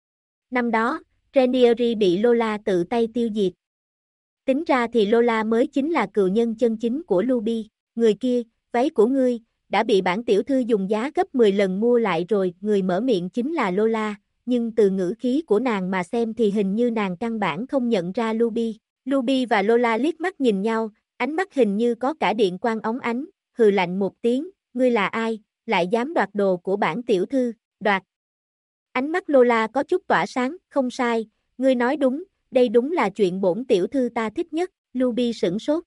Năm đó, Ranieri bị Lola tự tay tiêu diệt. Tính ra thì Lola mới chính là cựu nhân chân chính của Ruby. Người kia, váy của ngươi, đã bị bản tiểu thư dùng giá gấp 10 lần mua lại rồi. Người mở miệng chính là Lola, nhưng từ ngữ khí của nàng mà xem thì hình như nàng căn bản không nhận ra Ruby. Ruby và Lola liếc mắt nhìn nhau, ánh mắt hình như có cả điện quang óng ánh, hừ lạnh một tiếng, ngươi là ai, lại dám đoạt đồ của bản tiểu thư, đoạt. Ánh mắt Lola có chút tỏa sáng, không sai, ngươi nói đúng, đây đúng là chuyện bổn tiểu thư ta thích nhất. Ruby sửng sốt.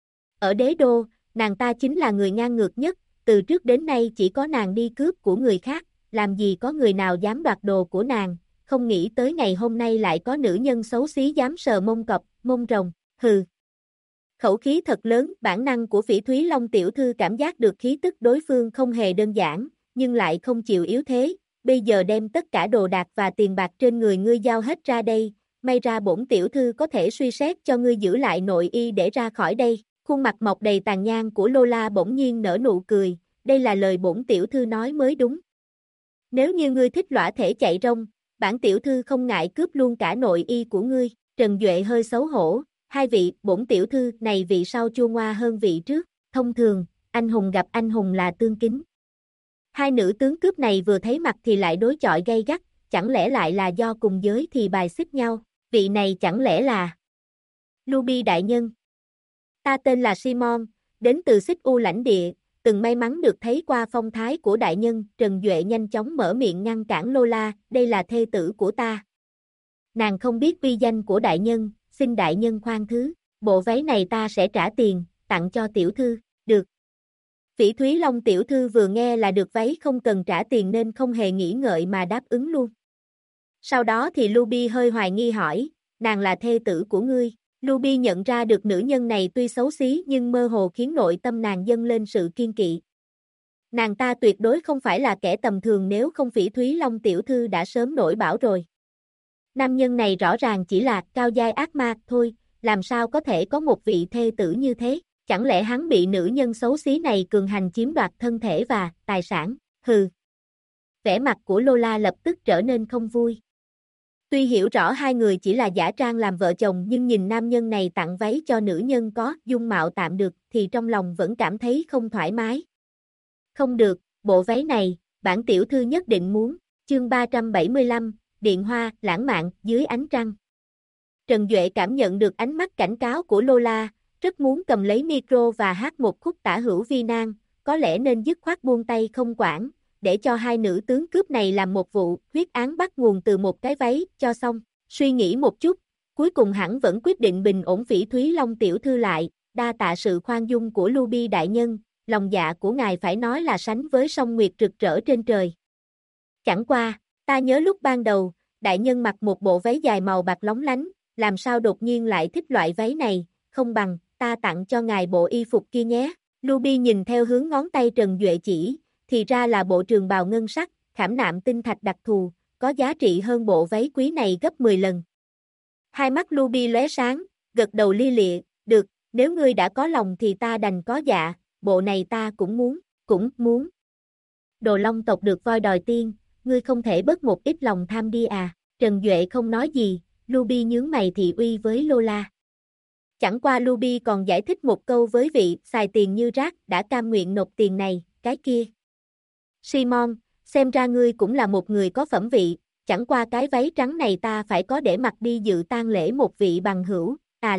Ở đế đô, nàng ta chính là người ngang ngược nhất, từ trước đến nay chỉ có nàng đi cướp của người khác, làm gì có người nào dám đoạt đồ của nàng, không nghĩ tới ngày hôm nay lại có nữ nhân xấu xí dám sờ mông cọp, mông rồng, hừ. Khẩu khí thật lớn, bản năng của Phỉ Thúy Long tiểu thư cảm giác được khí tức đối phương không hề đơn giản, nhưng lại không chịu yếu thế, bây giờ đem tất cả đồ đạc và tiền bạc trên người ngươi giao hết ra đây, may ra bổn tiểu thư có thể suy xét cho ngươi giữ lại nội y để ra khỏi đây. Khuôn mặt mọc đầy tàn nhang của Lola bỗng nhiên nở nụ cười, đây là lời bổn tiểu thư nói mới đúng. Nếu như ngươi thích lõa thể chạy rông, bản tiểu thư không ngại cướp luôn cả nội y của ngươi. Trần Duệ hơi xấu hổ, hai vị, bổn tiểu thư này vị sau chua ngoa hơn vị trước, thông thường, anh hùng gặp anh hùng là tương kính. Hai nữ tướng cướp này vừa thấy mặt thì lại đối chọi gay gắt, chẳng lẽ lại là do cùng giới thì bài xích nhau, vị này chẳng lẽ là Ruby đại nhân. Ta tên là Simon, đến từ Xích U lãnh địa, từng may mắn được thấy qua phong thái của đại nhân. Trần Duệ nhanh chóng mở miệng ngăn cản Lola, đây là thê tử của ta. Nàng không biết uy danh của đại nhân, xin đại nhân khoan thứ, bộ váy này ta sẽ trả tiền, tặng cho tiểu thư, được. Phỉ Thúy Long tiểu thư vừa nghe là được váy không cần trả tiền nên không hề nghĩ ngợi mà đáp ứng luôn. Sau đó thì Ruby hơi hoài nghi hỏi, nàng là thê tử của ngươi. Ruby nhận ra được nữ nhân này tuy xấu xí nhưng mơ hồ khiến nội tâm nàng dâng lên sự kiên kỵ. Nàng ta tuyệt đối không phải là kẻ tầm thường, nếu không Phỉ Thúy Long tiểu thư đã sớm nổi bão rồi. Nam nhân này rõ ràng chỉ là cao giai ác ma thôi, làm sao có thể có một vị thê tử như thế, chẳng lẽ hắn bị nữ nhân xấu xí này cường hành chiếm đoạt thân thể và tài sản, hừ. Vẻ mặt của Lola lập tức trở nên không vui. Tuy hiểu rõ hai người chỉ là giả trang làm vợ chồng nhưng nhìn nam nhân này tặng váy cho nữ nhân có dung mạo tạm được thì trong lòng vẫn cảm thấy không thoải mái. Không được, bộ váy này, bản tiểu thư nhất định muốn. Chương 375, Điện Hoa, lãng mạn, dưới ánh trăng. Trần Duệ cảm nhận được ánh mắt cảnh cáo của Lola, rất muốn cầm lấy micro và hát một khúc tả hữu vi nan, có lẽ nên dứt khoát buông tay không quản, để cho hai nữ tướng cướp này làm một vụ, huyết án bắt nguồn từ một cái váy, cho xong. Suy nghĩ một chút, cuối cùng hẳn vẫn quyết định bình ổn Phỉ Thúy Long tiểu thư lại, đa tạ sự khoan dung của Ruby đại nhân, lòng dạ của ngài phải nói là sánh với sông nguyệt rực rỡ trên trời. Chẳng qua, ta nhớ lúc ban đầu, đại nhân mặc một bộ váy dài màu bạc lóng lánh, làm sao đột nhiên lại thích loại váy này, không bằng, ta tặng cho ngài bộ y phục kia nhé. Ruby nhìn theo hướng ngón tay Trần Duệ chỉ, thì ra là bộ trường bào ngân sắc, khảm nạm tinh thạch đặc thù, có giá trị hơn bộ váy quý này gấp 10 lần. Hai mắt Ruby lóe sáng, gật đầu li lịa, được, nếu ngươi đã có lòng thì ta đành có dạ, bộ này ta cũng muốn. Đồ Long tộc được voi đòi tiên, ngươi không thể bớt một ít lòng tham đi à. Trần Duệ không nói gì, Ruby nhướng mày thị uy với Lola. Chẳng qua Ruby còn giải thích một câu với vị xài tiền như rác đã cam nguyện nộp tiền này, cái kia. Simon, xem ra ngươi cũng là một người có phẩm vị, chẳng qua cái váy trắng này ta phải có để mặc đi dự tang lễ một vị bằng hữu,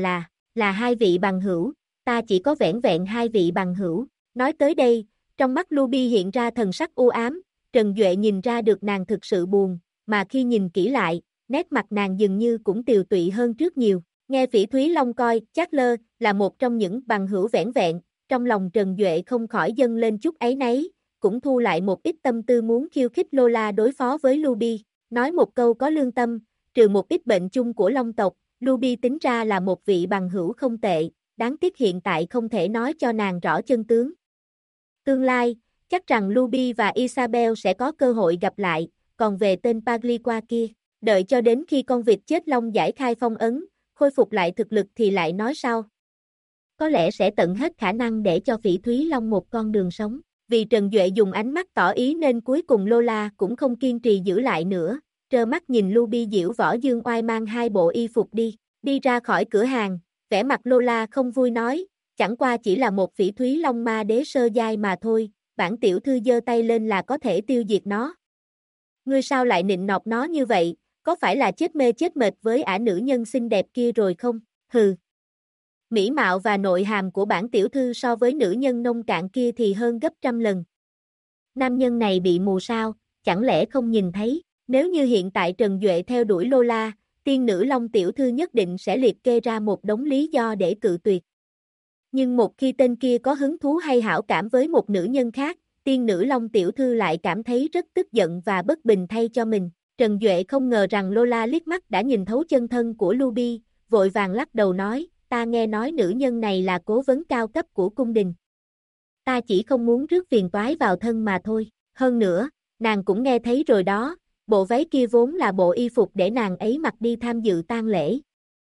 là hai vị bằng hữu, ta chỉ có vẻn vẹn hai vị bằng hữu. Nói tới đây, trong mắt Ruby hiện ra thần sắc u ám, Trần Duệ nhìn ra được nàng thực sự buồn, mà khi nhìn kỹ lại, nét mặt nàng dường như cũng tiều tụy hơn trước nhiều. Nghe Phỉ Thúy Long coi, Chatler là một trong những bằng hữu vẻn vẹn, trong lòng Trần Duệ không khỏi dâng lên chút áy náy, cũng thu lại một ít tâm tư muốn khiêu khích Lola đối phó với Ruby. Nói một câu có lương tâm, trừ một ít bệnh chung của Long tộc, Ruby tính ra là một vị bằng hữu không tệ, đáng tiếc hiện tại không thể nói cho nàng rõ chân tướng. Tương lai, chắc rằng Ruby và Isabel sẽ có cơ hội gặp lại, còn về tên Pagliqua kia, đợi cho đến khi con vịt chết long giải khai phong ấn, khôi phục lại thực lực thì lại nói sau. Có lẽ sẽ tận hết khả năng để cho Phỉ Thúy Long một con đường sống. Vì Trần Duệ dùng ánh mắt tỏ ý nên cuối cùng Lola cũng không kiên trì giữ lại nữa, trơ mắt nhìn Ruby Diễu Võ Dương Oai mang hai bộ y phục đi ra khỏi cửa hàng, vẻ mặt Lola không vui nói, chẳng qua chỉ là một Phỉ Thúy Long ma đế sơ giai mà thôi, bản tiểu thư giơ tay lên là có thể tiêu diệt nó. Ngươi sao lại nịnh nọt nó như vậy, có phải là chết mê chết mệt với ả nữ nhân xinh đẹp kia rồi không? Hừ. Mỹ mạo và nội hàm của bản tiểu thư so với nữ nhân nông cạn kia thì hơn gấp trăm lần. Nam nhân này bị mù sao, chẳng lẽ không nhìn thấy, nếu như hiện tại Trần Duệ theo đuổi Lola, tiên nữ Long tiểu thư nhất định sẽ liệt kê ra một đống lý do để cự tuyệt. Nhưng một khi tên kia có hứng thú hay hảo cảm với một nữ nhân khác, tiên nữ Long tiểu thư lại cảm thấy rất tức giận và bất bình thay cho mình. Trần Duệ không ngờ rằng Lola liếc mắt đã nhìn thấu chân thân của Ruby, vội vàng lắc đầu nói, ta nghe nói nữ nhân này là cố vấn cao cấp của cung đình. Ta chỉ không muốn rước phiền toái vào thân mà thôi, hơn nữa, nàng cũng nghe thấy rồi đó, bộ váy kia vốn là bộ y phục để nàng ấy mặc đi tham dự tang lễ.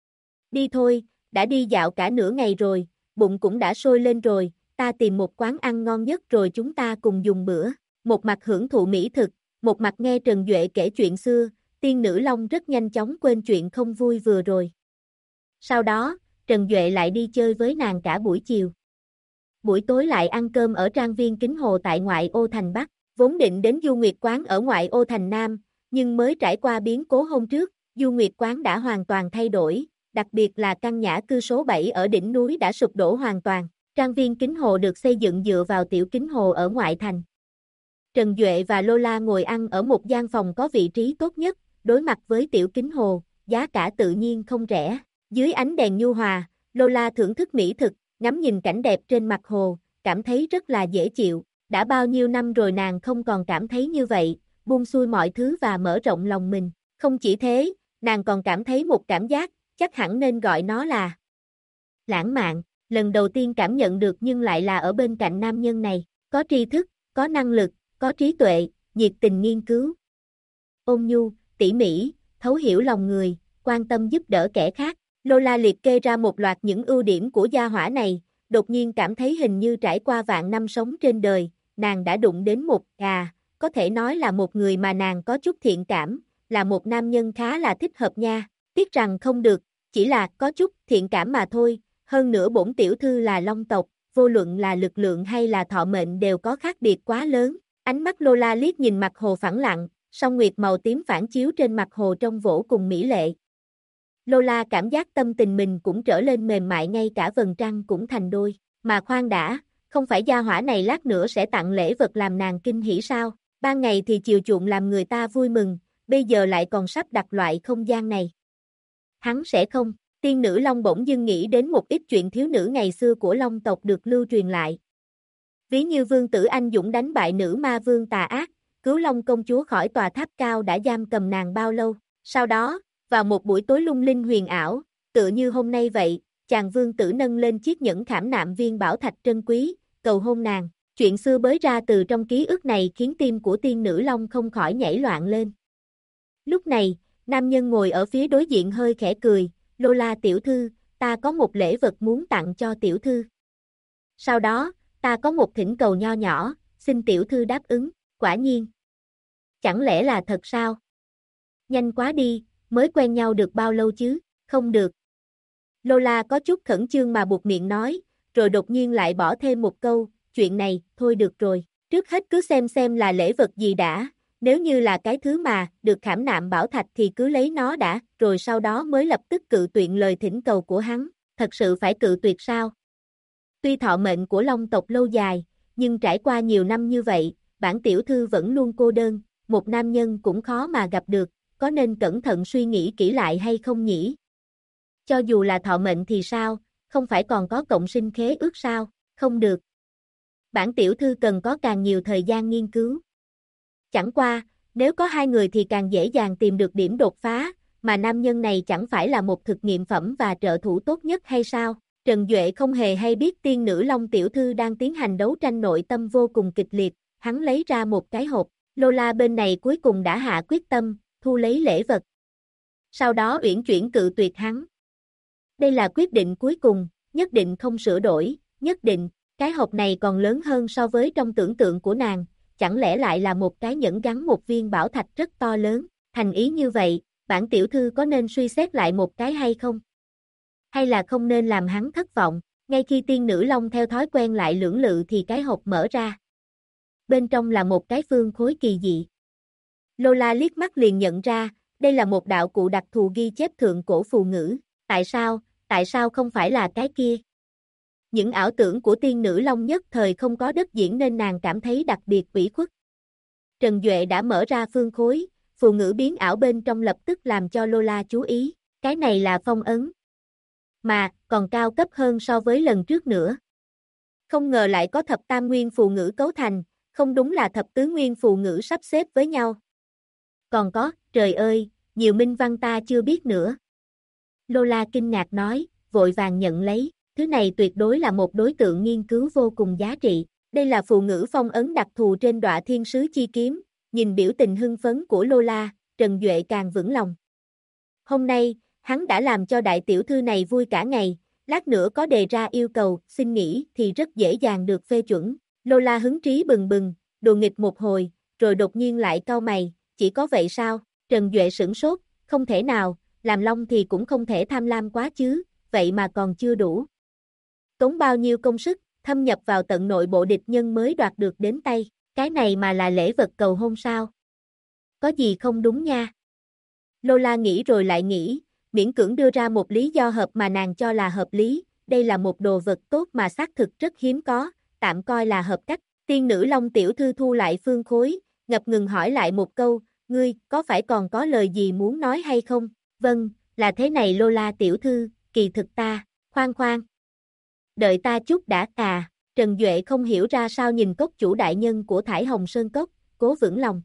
Đi thôi, đã đi dạo cả nửa ngày rồi, bụng cũng đã sôi lên rồi, ta tìm một quán ăn ngon nhất rồi chúng ta cùng dùng bữa. Một mặt hưởng thụ mỹ thực, một mặt nghe Trần Duệ kể chuyện xưa, tiên nữ Long rất nhanh chóng quên chuyện không vui vừa rồi. Sau đó, Trần Duệ lại đi chơi với nàng cả buổi chiều. Buổi tối lại ăn cơm ở trang viên Kính Hồ tại ngoại ô thành Bắc, vốn định đến Du Nguyệt Quán ở ngoại ô thành Nam, nhưng mới trải qua biến cố hôm trước, Du Nguyệt Quán đã hoàn toàn thay đổi, đặc biệt là căn nhã cư số 7 ở đỉnh núi đã sụp đổ hoàn toàn. Trang viên Kính Hồ được xây dựng dựa vào tiểu Kính Hồ ở ngoại thành. Trần Duệ và Lola ngồi ăn ở một gian phòng có vị trí tốt nhất, đối mặt với tiểu Kính Hồ, giá cả tự nhiên không rẻ. Dưới ánh đèn nhu hòa, Lola thưởng thức mỹ thực, ngắm nhìn cảnh đẹp trên mặt hồ, cảm thấy rất là dễ chịu. Đã bao nhiêu năm rồi nàng không còn cảm thấy như vậy, buông xuôi mọi thứ và mở rộng lòng mình. Không chỉ thế, nàng còn cảm thấy một cảm giác, chắc hẳn nên gọi nó là lãng mạn. Lần đầu tiên cảm nhận được nhưng lại là ở bên cạnh nam nhân này, có tri thức, có năng lực, có trí tuệ, nhiệt tình nghiên cứu. Ôn nhu, tỉ mỉ, thấu hiểu lòng người, quan tâm giúp đỡ kẻ khác. Lola liệt kê ra một loạt những ưu điểm của gia hỏa này, đột nhiên cảm thấy hình như trải qua vạn năm sống trên đời, nàng đã đụng đến một, có thể nói là một người mà nàng có chút thiện cảm, là một nam nhân khá là thích hợp nha. Tiếc rằng không được, chỉ là có chút thiện cảm mà thôi, hơn nữa bổn tiểu thư là Long tộc, vô luận là lực lượng hay là thọ mệnh đều có khác biệt quá lớn. Ánh mắt Lola liếc nhìn mặt hồ phẳng lặng, song nguyệt màu tím phản chiếu trên mặt hồ trông vô cùng mỹ lệ. Lola cảm giác tâm tình mình cũng trở lên mềm mại, ngay cả vầng trăng cũng thành đôi. Mà khoan đã, không phải gia hỏa này lát nữa sẽ tặng lễ vật làm nàng kinh hỉ sao? Ban ngày thì chiều chuộng làm người ta vui mừng, bây giờ lại còn sắp đặt loại không gian này. Hắn sẽ không. Tiên nữ Long bỗng dưng nghĩ đến một ít chuyện thiếu nữ ngày xưa của Long tộc được lưu truyền lại. Ví như vương tử anh dũng đánh bại nữ ma vương tà ác, cứu Long công chúa khỏi tòa tháp cao đã giam cầm nàng bao lâu. Sau đó, vào một buổi tối lung linh huyền ảo, tựa như hôm nay vậy, chàng vương tử nâng lên chiếc nhẫn khảm nạm viên bảo thạch trân quý, cầu hôn nàng. Chuyện xưa bới ra từ trong ký ức này khiến tim của tiên nữ Long không khỏi nhảy loạn lên. Lúc này, nam nhân ngồi ở phía đối diện hơi khẽ cười, Lola tiểu thư, ta có một lễ vật muốn tặng cho tiểu thư. Sau đó, ta có một thỉnh cầu nho nhỏ, xin tiểu thư đáp ứng. Quả nhiên. Chẳng lẽ là thật sao? Nhanh quá đi, mới quen nhau được bao lâu chứ? Không được. Lola có chút khẩn trương mà buột miệng nói, rồi đột nhiên lại bỏ thêm một câu, chuyện này, thôi được rồi. Trước hết cứ xem là lễ vật gì đã, nếu như là cái thứ mà được khảm nạm bảo thạch thì cứ lấy nó đã, rồi sau đó mới lập tức cự tuyệt lời thỉnh cầu của hắn. Thật sự phải cự tuyệt sao? Tuy thọ mệnh của Long tộc lâu dài, nhưng trải qua nhiều năm như vậy, bản tiểu thư vẫn luôn cô đơn, một nam nhân cũng khó mà gặp được, có nên cẩn thận suy nghĩ kỹ lại hay không nhỉ? Cho dù là thọ mệnh thì sao, không phải còn có cộng sinh khế ước sao? Không được. Bản tiểu thư cần có càng nhiều thời gian nghiên cứu. Chẳng qua, nếu có hai người thì càng dễ dàng tìm được điểm đột phá, mà nam nhân này chẳng phải là một thực nghiệm phẩm và trợ thủ tốt nhất hay sao? Trần Duệ không hề hay biết tiên nữ Long tiểu thư đang tiến hành đấu tranh nội tâm vô cùng kịch liệt, hắn lấy ra một cái hộp, Lola bên này cuối cùng đã hạ quyết tâm, thu lấy lễ vật. Sau đó uyển chuyển cự tuyệt hắn. Đây là quyết định cuối cùng, nhất định không sửa đổi, nhất định, cái hộp này còn lớn hơn so với trong tưởng tượng của nàng, chẳng lẽ lại là một cái nhẫn gắn một viên bảo thạch rất to lớn, thành ý như vậy, bản tiểu thư có nên suy xét lại một cái hay không? Hay là không nên làm hắn thất vọng, ngay khi tiên nữ long theo thói quen lại lưỡng lự thì cái hộp mở ra. Bên trong là một cái phương khối kỳ dị. Lola liếc mắt liền nhận ra, đây là một đạo cụ đặc thù ghi chép thượng cổ phù ngữ, tại sao không phải là cái kia? Những ảo tưởng của tiên nữ long nhất thời không có đất diễn nên nàng cảm thấy đặc biệt ủy khuất. Trần Duệ đã mở ra phương khối, phù ngữ biến ảo bên trong lập tức làm cho Lola chú ý, cái này là phong ấn. Mà, còn cao cấp hơn so với lần trước nữa. Không ngờ lại có thập tam nguyên phù ngữ cấu thành, không đúng là thập tứ nguyên phù ngữ sắp xếp với nhau. Còn có, trời ơi, nhiều minh văn ta chưa biết nữa. Lola kinh ngạc nói, vội vàng nhận lấy, thứ này tuyệt đối là một đối tượng nghiên cứu vô cùng giá trị. Đây là phù ngữ phong ấn đặc thù trên đọa thiên sứ chi kiếm, nhìn biểu tình hưng phấn của Lola, Trần Duệ càng vững lòng. Hôm nay, hắn đã làm cho đại tiểu thư này vui cả ngày, lát nữa có đề ra yêu cầu, xin nghỉ thì rất dễ dàng được phê chuẩn. Lola hứng trí bừng bừng, đùa nghịch một hồi, rồi đột nhiên lại cau mày, chỉ có vậy sao? Trần Duệ sửng sốt, không thể nào, làm long thì cũng không thể tham lam quá chứ, vậy mà còn chưa đủ. Tốn bao nhiêu công sức, thâm nhập vào tận nội bộ địch nhân mới đoạt được đến tay, cái này mà là lễ vật cầu hôn sao? Có gì không đúng nha? Lola nghĩ rồi lại nghĩ, miễn cưỡng đưa ra một lý do hợp mà nàng cho là hợp lý, đây là một đồ vật tốt mà xác thực rất hiếm có, tạm coi là hợp cách. Tiên nữ Long tiểu thư thu lại phương khối, ngập ngừng hỏi lại một câu, ngươi có phải còn có lời gì muốn nói hay không? Vâng, là thế này Lola tiểu thư, kỳ thực ta, khoan. Đợi ta chút đã Trần Duệ không hiểu ra sao nhìn cốc chủ đại nhân của Thải Hồng Sơn Cốc, cố vững lòng.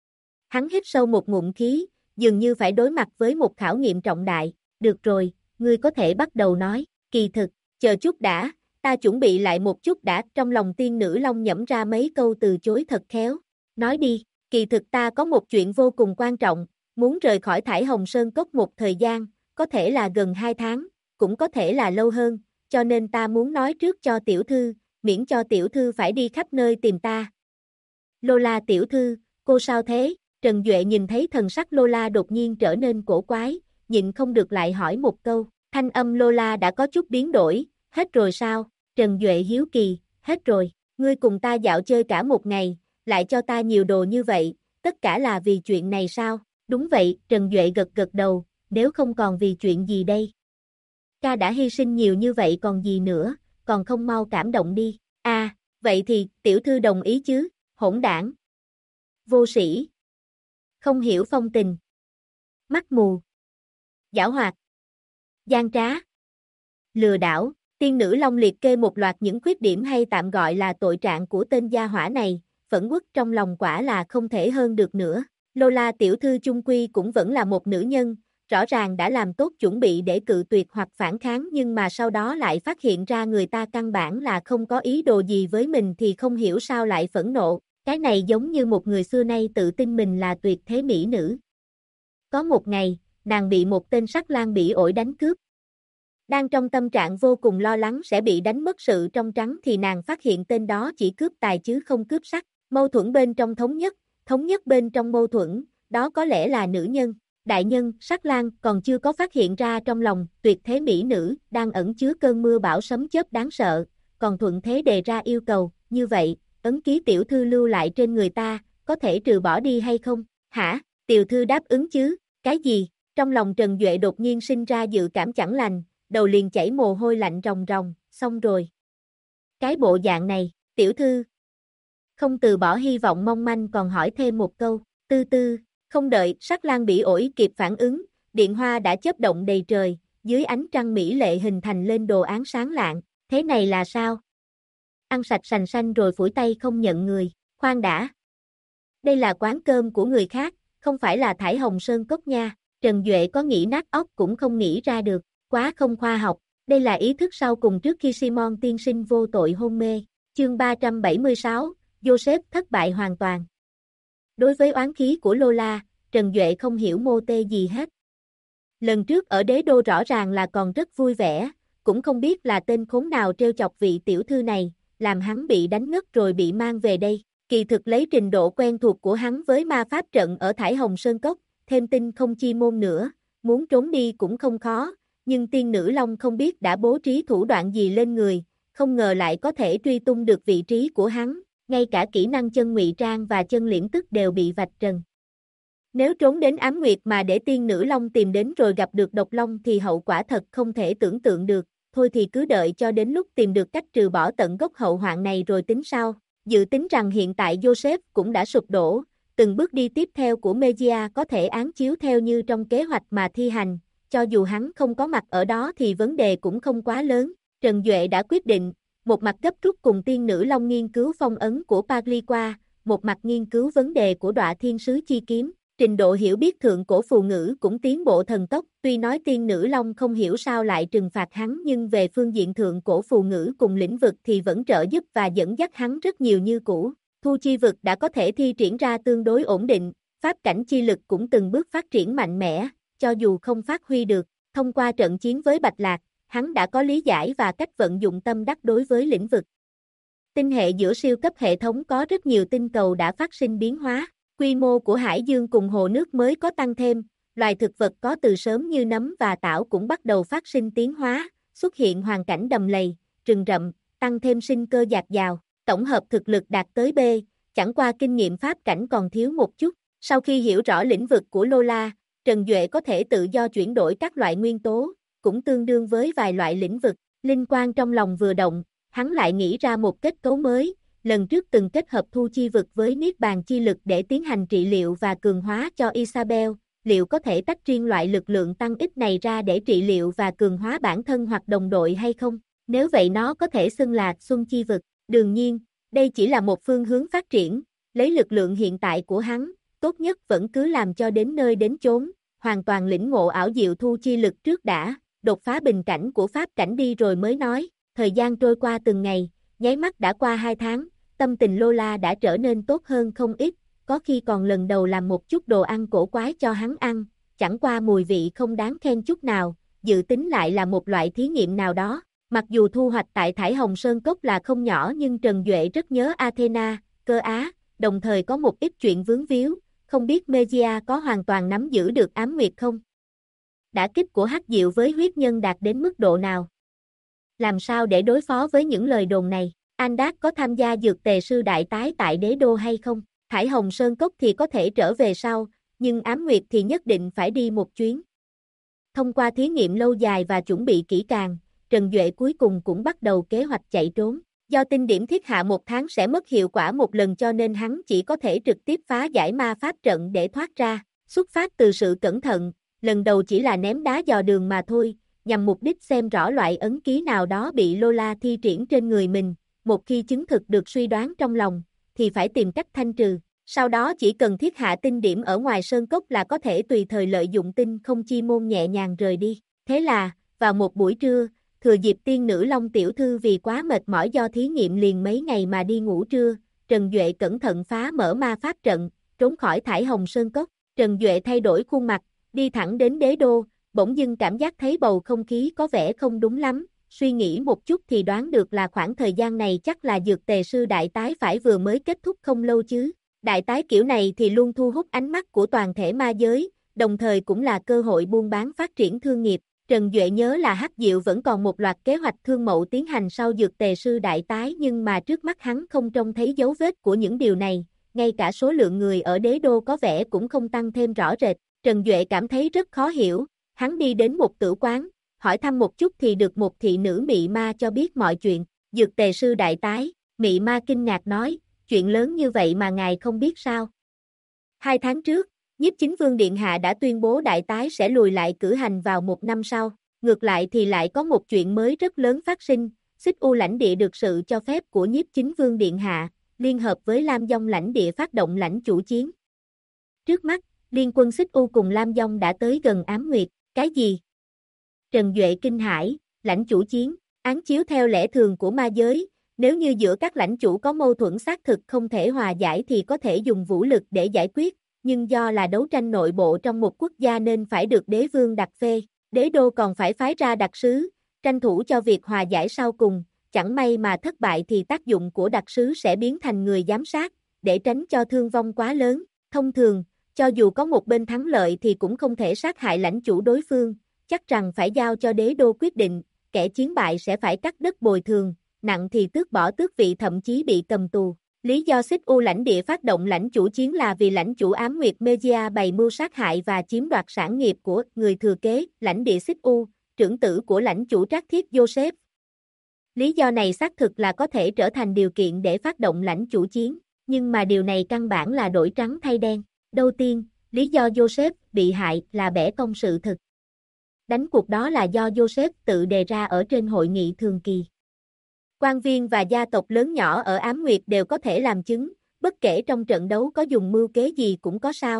Hắn hít sâu một ngụm khí, dường như phải đối mặt với một khảo nghiệm trọng đại, được rồi, ngươi có thể bắt đầu nói, kỳ thực, chờ chút đã, ta chuẩn bị lại một chút đã, trong lòng tiên nữ Long nhẩm ra mấy câu từ chối thật khéo, nói đi, kỳ thực ta có một chuyện vô cùng quan trọng, muốn rời khỏi Thải Hồng Sơn Cốc một thời gian, có thể là gần 2 tháng, cũng có thể là lâu hơn, cho nên ta muốn nói trước cho tiểu thư, miễn cho tiểu thư phải đi khắp nơi tìm ta. Lola tiểu thư, cô sao thế? Trần Duệ nhìn thấy thần sắc Lola đột nhiên trở nên cổ quái, nhịn không được lại hỏi một câu, thanh âm Lola đã có chút biến đổi, hết rồi sao? Trần Duệ hiếu kỳ, hết rồi, ngươi cùng ta dạo chơi cả một ngày, lại cho ta nhiều đồ như vậy, tất cả là vì chuyện này sao? Đúng vậy, Trần Duệ gật đầu, nếu không còn vì chuyện gì đây? Ca đã hy sinh nhiều như vậy còn gì nữa, còn không mau cảm động đi. Vậy thì, tiểu thư đồng ý chứ, hỗn đảng. Vô sĩ. Không hiểu phong tình. Mắt mù. Giảo hoạt. Gian trá. Lừa đảo. Tiên nữ Long liệt kê một loạt những khuyết điểm hay tạm gọi là tội trạng của tên gia hỏa này, phẫn uất trong lòng quả là không thể hơn được nữa. Lola tiểu thư chung quy cũng vẫn là một nữ nhân, rõ ràng đã làm tốt chuẩn bị để cự tuyệt hoặc phản kháng nhưng mà sau đó lại phát hiện ra người ta căn bản là không có ý đồ gì với mình thì không hiểu sao lại phẫn nộ, cái này giống như một người xưa nay tự tin mình là tuyệt thế mỹ nữ. Có một ngày, nàng bị một tên sắc lang bỉ ổi đánh cướp. Đang trong tâm trạng vô cùng lo lắng sẽ bị đánh mất sự trong trắng thì nàng phát hiện tên đó chỉ cướp tài chứ không cướp sắc, mâu thuẫn bên trong thống nhất bên trong mâu thuẫn, đó có lẽ là nữ nhân. Đại nhân, sắc lang còn chưa có phát hiện ra trong lòng tuyệt thế mỹ nữ đang ẩn chứa cơn mưa bão sấm chớp đáng sợ, còn thuận thế đề ra yêu cầu, như vậy, ấn ký tiểu thư lưu lại trên người ta, có thể trừ bỏ đi hay không? Hả? Tiểu thư đáp ứng chứ? Cái gì? Trong lòng Trần Duệ đột nhiên sinh ra dự cảm chẳng lành, đầu liền chảy mồ hôi lạnh ròng ròng, xong rồi. Cái bộ dạng này, tiểu thư. Không từ bỏ hy vọng mong manh còn hỏi thêm một câu, tư. Không đợi sắc lang bỉ ổi kịp phản ứng, điện hoa đã chớp động đầy trời, dưới ánh trăng mỹ lệ hình thành lên đồ án sáng lạng, thế này là sao? Ăn sạch sành xanh rồi phủi tay không nhận người, khoan đã. Đây là quán cơm của người khác, không phải là Thải Hồng Sơn Cốc nha, Trần Duệ có nghĩ nát óc cũng không nghĩ ra được, quá không khoa học, đây là ý thức sau cùng trước khi Simon tiên sinh vô tội hôn mê, chương 376, Joseph thất bại hoàn toàn. Đối với oán khí của Lola, Trần Duệ không hiểu mô tê gì hết. Lần trước ở đế đô rõ ràng là còn rất vui vẻ, cũng không biết là tên khốn nào trêu chọc vị tiểu thư này, làm hắn bị đánh ngất rồi bị mang về đây. Kỳ thực lấy trình độ quen thuộc của hắn với ma pháp trận ở Thải Hồng Sơn Cốc, thêm tinh không chi môn nữa, muốn trốn đi cũng không khó, nhưng tiên nữ Long không biết đã bố trí thủ đoạn gì lên người, không ngờ lại có thể truy tung được vị trí của hắn, ngay cả kỹ năng chân ngụy trang và chân liễm tức đều bị vạch trần. Nếu trốn đến Ám Nguyệt mà để tiên nữ Long tìm đến rồi gặp được độc long thì hậu quả thật không thể tưởng tượng được, thôi thì cứ đợi cho đến lúc tìm được cách trừ bỏ tận gốc hậu hoạn này rồi tính sau. Dự tính rằng hiện tại Joseph cũng đã sụp đổ, từng bước đi tiếp theo của Mejia có thể án chiếu theo như trong kế hoạch mà thi hành, cho dù hắn không có mặt ở đó thì vấn đề cũng không quá lớn. Trần Duệ đã quyết định, một mặt gấp rút cùng tiên nữ Long nghiên cứu phong ấn của Pagliqua, một mặt nghiên cứu vấn đề của Đọa Thiên Sứ Chi Kiếm. Trình độ hiểu biết thượng cổ phù ngữ cũng tiến bộ thần tốc, tuy nói tiên nữ Long không hiểu sao lại trừng phạt hắn nhưng về phương diện thượng cổ phù ngữ cùng lĩnh vực thì vẫn trợ giúp và dẫn dắt hắn rất nhiều như cũ. Thu chi vực đã có thể thi triển ra tương đối ổn định, pháp cảnh chi lực cũng từng bước phát triển mạnh mẽ, cho dù không phát huy được. Thông qua trận chiến với Bạch Lạc, hắn đã có lý giải và cách vận dụng tâm đắc đối với lĩnh vực. Tinh hệ giữa siêu cấp hệ thống có rất nhiều tinh cầu đã phát sinh biến hóa. Quy mô của hải dương cùng hồ nước mới có tăng thêm, loài thực vật có từ sớm như nấm và tảo cũng bắt đầu phát sinh tiến hóa, xuất hiện hoàn cảnh đầm lầy, rừng rậm, tăng thêm sinh cơ dạt dào, tổng hợp thực lực đạt tới B, chẳng qua kinh nghiệm pháp cảnh còn thiếu một chút. Sau khi hiểu rõ lĩnh vực của Lola, Trần Duệ có thể tự do chuyển đổi các loại nguyên tố, cũng tương đương với vài loại lĩnh vực. Linh quang trong lòng vừa động, hắn lại nghĩ ra một kết cấu mới. Lần trước từng kết hợp thu chi vực với niết bàn chi lực để tiến hành trị liệu và cường hóa cho Isabel, liệu có thể tách riêng loại lực lượng tăng ít này ra để trị liệu và cường hóa bản thân hoặc đồng đội hay không? Nếu vậy nó có thể xưng là xuân chi vực. Đương nhiên, đây chỉ là một phương hướng phát triển, lấy lực lượng hiện tại của hắn, tốt nhất vẫn cứ làm cho đến nơi đến chốn, hoàn toàn lĩnh ngộ ảo diệu thu chi lực trước đã, đột phá bình cảnh của pháp cảnh đi rồi mới nói. Thời gian trôi qua từng ngày, nháy mắt đã qua 2 tháng. Tâm tình Lola đã trở nên tốt hơn không ít, có khi còn lần đầu làm một chút đồ ăn cổ quái cho hắn ăn, chẳng qua mùi vị không đáng khen chút nào, dự tính lại là một loại thí nghiệm nào đó. Mặc dù thu hoạch tại Thải Hồng Sơn Cốc là không nhỏ nhưng Trần Duệ rất nhớ Athena, Cơ Á, đồng thời có một ít chuyện vướng víu, không biết Mejia có hoàn toàn nắm giữ được ám nguyệt không? Đả kích của Hắc Diệu với huyết nhân đạt đến mức độ nào? Làm sao để đối phó với những lời đồn này? Andak có tham gia dược tề sư đại tái tại đế đô hay không? Thải Hồng Sơn Cốc thì có thể trở về sau, nhưng ám nguyệt thì nhất định phải đi một chuyến. Thông qua thí nghiệm lâu dài và chuẩn bị kỹ càng, Trần Duệ cuối cùng cũng bắt đầu kế hoạch chạy trốn. Do tinh điểm thiết hạ 1 tháng sẽ mất hiệu quả một lần cho nên hắn chỉ có thể trực tiếp phá giải ma pháp trận để thoát ra. Xuất phát từ sự cẩn thận, lần đầu chỉ là ném đá dò đường mà thôi, nhằm mục đích xem rõ loại ấn ký nào đó bị Lola thi triển trên người mình. Một khi chứng thực được suy đoán trong lòng, thì phải tìm cách thanh trừ. Sau đó chỉ cần thiết hạ tinh điểm ở ngoài sơn cốc là có thể tùy thời lợi dụng tinh không chi môn nhẹ nhàng rời đi. Thế là, vào một buổi trưa, thừa dịp tiên nữ Long tiểu thư vì quá mệt mỏi do thí nghiệm liền mấy ngày mà đi ngủ trưa, Trần Duệ cẩn thận phá mở ma pháp trận, trốn khỏi Thải Hồng Sơn Cốc. Trần Duệ thay đổi khuôn mặt, đi thẳng đến đế đô, bỗng dưng cảm giác thấy bầu không khí có vẻ không đúng lắm. Suy nghĩ một chút thì đoán được là khoảng thời gian này chắc là dược tề sư đại tái phải vừa mới kết thúc không lâu chứ. Đại tái kiểu này thì luôn thu hút ánh mắt của toàn thể ma giới, đồng thời cũng là cơ hội buôn bán phát triển thương nghiệp. Trần Duệ nhớ là Hắc Diệu vẫn còn một loạt kế hoạch thương mậu tiến hành sau dược tề sư đại tái nhưng mà trước mắt hắn không trông thấy dấu vết của những điều này, ngay cả số lượng người ở đế đô có vẻ cũng không tăng thêm rõ rệt. Trần Duệ cảm thấy rất khó hiểu, hắn đi đến một tử quán, hỏi thăm một chút thì được một thị nữ mị ma cho biết mọi chuyện. Dược tề sư đại tái, mị ma kinh ngạc nói, chuyện lớn như vậy mà ngài không biết sao? 2 tháng trước, Nhiếp Chính Vương Điện Hạ đã tuyên bố đại tái sẽ lùi lại cử hành vào 1 năm sau. Ngược lại thì lại có một chuyện mới rất lớn phát sinh, Xích U lãnh địa được sự cho phép của Nhiếp Chính Vương Điện Hạ, liên hợp với Lam Dông lãnh địa phát động lãnh chủ chiến. Trước mắt, liên quân Xích U cùng Lam Dông đã tới gần Ám Nguyệt. Cái gì? Trần Duệ kinh hãi, lãnh chủ chiến, án chiếu theo lẽ thường của ma giới, nếu như giữa các lãnh chủ có mâu thuẫn xác thực không thể hòa giải thì có thể dùng vũ lực để giải quyết, nhưng do là đấu tranh nội bộ trong một quốc gia nên phải được đế vương đặt phê. Đế đô còn phải phái ra đặc sứ, tranh thủ cho việc hòa giải sau cùng, chẳng may mà thất bại thì tác dụng của đặc sứ sẽ biến thành người giám sát, để tránh cho thương vong quá lớn. Thông thường, cho dù có một bên thắng lợi thì cũng không thể sát hại lãnh chủ đối phương, chắc rằng phải giao cho đế đô quyết định, kẻ chiến bại sẽ phải cắt đất bồi thường, nặng thì tước bỏ tước vị thậm chí bị cầm tù. Lý do Xích U lãnh địa phát động lãnh chủ chiến là vì lãnh chủ Ám Nguyệt Media bày mưu sát hại và chiếm đoạt sản nghiệp của người thừa kế lãnh địa Xích U, trưởng tử của lãnh chủ Trác Thiết Joseph. Lý do này xác thực là có thể trở thành điều kiện để phát động lãnh chủ chiến, nhưng mà điều này căn bản là đổi trắng thay đen. Đầu tiên, lý do Joseph bị hại là bẻ cong sự thực. Đánh cuộc đó là do Joseph tự đề ra ở trên hội nghị thường kỳ. Quan viên và gia tộc lớn nhỏ ở Ám Nguyệt đều có thể làm chứng, bất kể trong trận đấu có dùng mưu kế gì cũng có sao.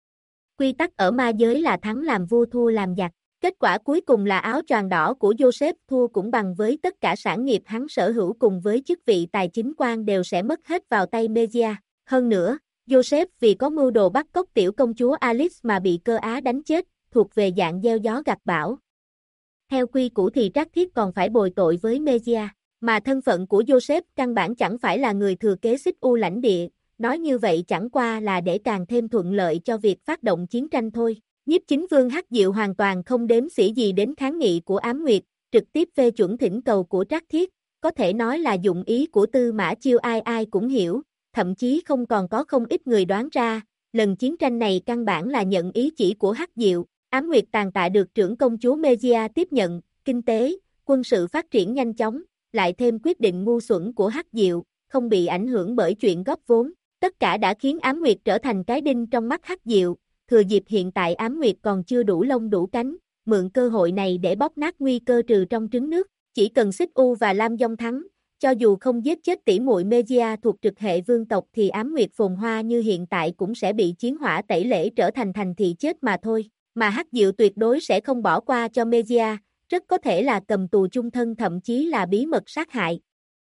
Quy tắc ở ma giới là thắng làm vua thua làm giặc. Kết quả cuối cùng là áo choàng đỏ của Joseph thua cũng bằng với tất cả sản nghiệp hắn sở hữu cùng với chức vị tài chính quan đều sẽ mất hết vào tay Media. Hơn nữa, Joseph vì có mưu đồ bắt cóc tiểu công chúa Alice mà bị cơ á đánh chết, thuộc về dạng gieo gió gặt bão. Theo quy củ thì Trác Thiết còn phải bồi tội với Media, mà thân phận của Joseph căn bản chẳng phải là người thừa kế Xích U lãnh địa, nói như vậy chẳng qua là để càng thêm thuận lợi cho việc phát động chiến tranh thôi. Nhiếp chính vương Hắc Diệu hoàn toàn không đếm xỉa gì đến kháng nghị của Ám Nguyệt, trực tiếp phê chuẩn thỉnh cầu của Trác Thiết, có thể nói là dụng ý của Tư Mã Chiêu ai ai cũng hiểu, thậm chí không còn có không ít người đoán ra, lần chiến tranh này căn bản là nhận ý chỉ của Hắc Diệu. Ám Nguyệt tàn tạ được trưởng công chúa Media tiếp nhận, kinh tế, quân sự phát triển nhanh chóng, lại thêm quyết định ngu xuẩn của Hắc Diệu, không bị ảnh hưởng bởi chuyện góp vốn, tất cả đã khiến Ám Nguyệt trở thành cái đinh trong mắt Hắc Diệu. Thừa dịp hiện tại Ám Nguyệt còn chưa đủ lông đủ cánh, mượn cơ hội này để bóp nát nguy cơ trừ trong trứng nước, chỉ cần Xích U và Lam Dông thắng, cho dù không giết chết tỷ muội Media thuộc trực hệ vương tộc thì Ám Nguyệt phồn hoa như hiện tại cũng sẽ bị chiến hỏa tẩy lễ trở thành thành thị chết mà thôi, mà Hắc Diệu tuyệt đối sẽ không bỏ qua cho Media, rất có thể là cầm tù chung thân thậm chí là bí mật sát hại.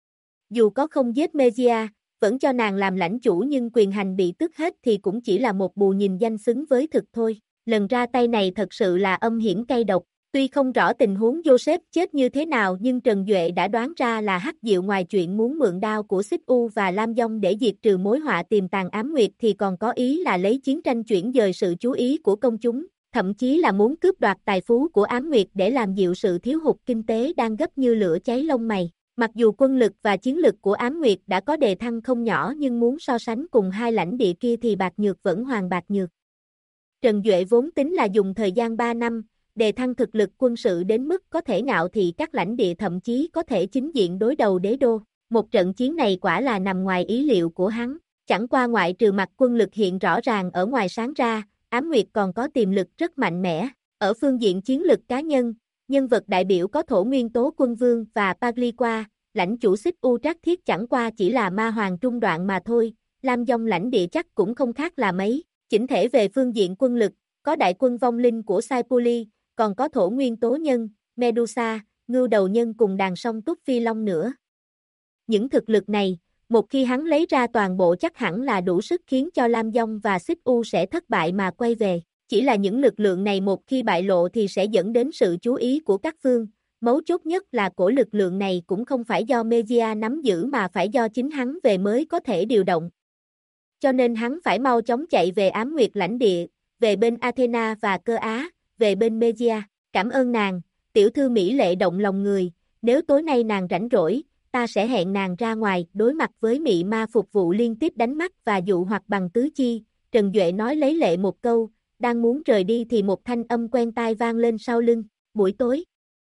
Dù có không giết Media, vẫn cho nàng làm lãnh chủ nhưng quyền hành bị tước hết thì cũng chỉ là một bù nhìn danh xứng với thực thôi. Lần ra tay này thật sự là âm hiểm cay độc. Tuy không rõ tình huống Joseph chết như thế nào nhưng Trần Duệ đã đoán ra là Hắc Diệu ngoài chuyện muốn mượn đao của Xích U và Lam Dông để diệt trừ mối họa tiềm tàng Ám Nguyệt thì còn có ý là lấy chiến tranh chuyển dời sự chú ý của công chúng, thậm chí là muốn cướp đoạt tài phú của Ám Nguyệt để làm dịu sự thiếu hụt kinh tế đang gấp như lửa cháy lông mày. Mặc dù quân lực và chiến lực của Ám Nguyệt đã có đề thăng không nhỏ nhưng muốn so sánh cùng hai lãnh địa kia thì bạc nhược vẫn hoàn bạc nhược. Trần Duệ vốn tính là dùng thời gian 3 năm, đề thăng thực lực quân sự đến mức có thể ngạo thị các lãnh địa thậm chí có thể chính diện đối đầu đế đô. Một trận chiến này quả là nằm ngoài ý liệu của hắn, chẳng qua ngoại trừ mặt quân lực hiện rõ ràng ở ngoài sáng ra, Ám Nguyệt còn có tiềm lực rất mạnh mẽ. Ở phương diện chiến lực cá nhân, nhân vật đại biểu có Thổ Nguyên Tố Quân Vương và Pagliqua, lãnh chủ Xích U Trác Thiết chẳng qua chỉ là ma hoàng trung đoạn mà thôi, Lam Dông lãnh địa chắc cũng không khác là mấy. Chỉnh thể về phương diện quân lực, có đại quân vong linh của Saipuli, còn có Thổ Nguyên Tố Nhân, Medusa, Ngưu Đầu Nhân cùng đàn song Túc Phi Long nữa. Những thực lực này, một khi hắn lấy ra toàn bộ chắc hẳn là đủ sức khiến cho Lam Dông và Xích U sẽ thất bại mà quay về. Chỉ là những lực lượng này một khi bại lộ thì sẽ dẫn đến sự chú ý của các phương. Mấu chốt nhất là cổ lực lượng này cũng không phải do Media nắm giữ mà phải do chính hắn về mới có thể điều động. Cho nên hắn phải mau chóng chạy về Ám Nguyệt lãnh địa, về bên Athena và Cơ Á, về bên Media. Cảm ơn nàng, tiểu thư mỹ lệ động lòng người, nếu tối nay nàng rảnh rỗi, ta sẽ hẹn nàng ra ngoài đối mặt với mị ma phục vụ liên tiếp đánh mắt và dụ hoặc bằng tứ chi. Trần Duệ nói lấy lệ một câu, đang muốn rời đi thì một thanh âm quen tai vang lên sau lưng, buổi tối.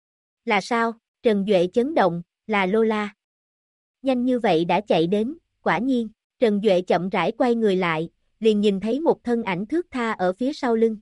Là sao? Trần Duệ chấn động, là Lola. Nhanh như vậy đã chạy đến, quả nhiên. Trần Duệ chậm rãi quay người lại, liền nhìn thấy một thân ảnh thướt tha ở phía sau lưng.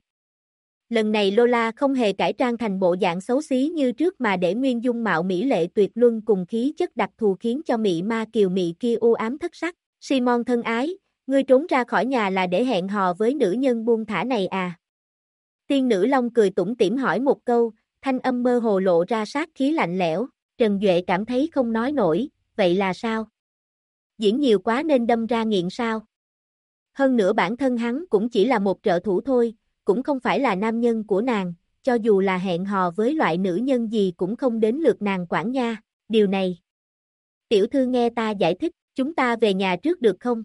Lần này Lola không hề cải trang thành bộ dạng xấu xí như trước mà để nguyên dung mạo mỹ lệ tuyệt luân cùng khí chất đặc thù khiến cho mị ma kiều mị kia u ám thất sắc. Simon thân ái, ngươi trốn ra khỏi nhà là để hẹn hò với nữ nhân buông thả này à? Tiên nữ Long cười tủm tỉm hỏi một câu, thanh âm mơ hồ lộ ra sát khí lạnh lẽo. Trần Duệ cảm thấy không nói nổi, vậy là sao? Diễn nhiều quá nên đâm ra nghiện sao? Hơn nữa bản thân hắn cũng chỉ là một trợ thủ thôi, cũng không phải là nam nhân của nàng, cho dù là hẹn hò với loại nữ nhân gì cũng không đến lượt nàng quản nha, điều này. Tiểu thư nghe ta giải thích, chúng ta về nhà trước được không?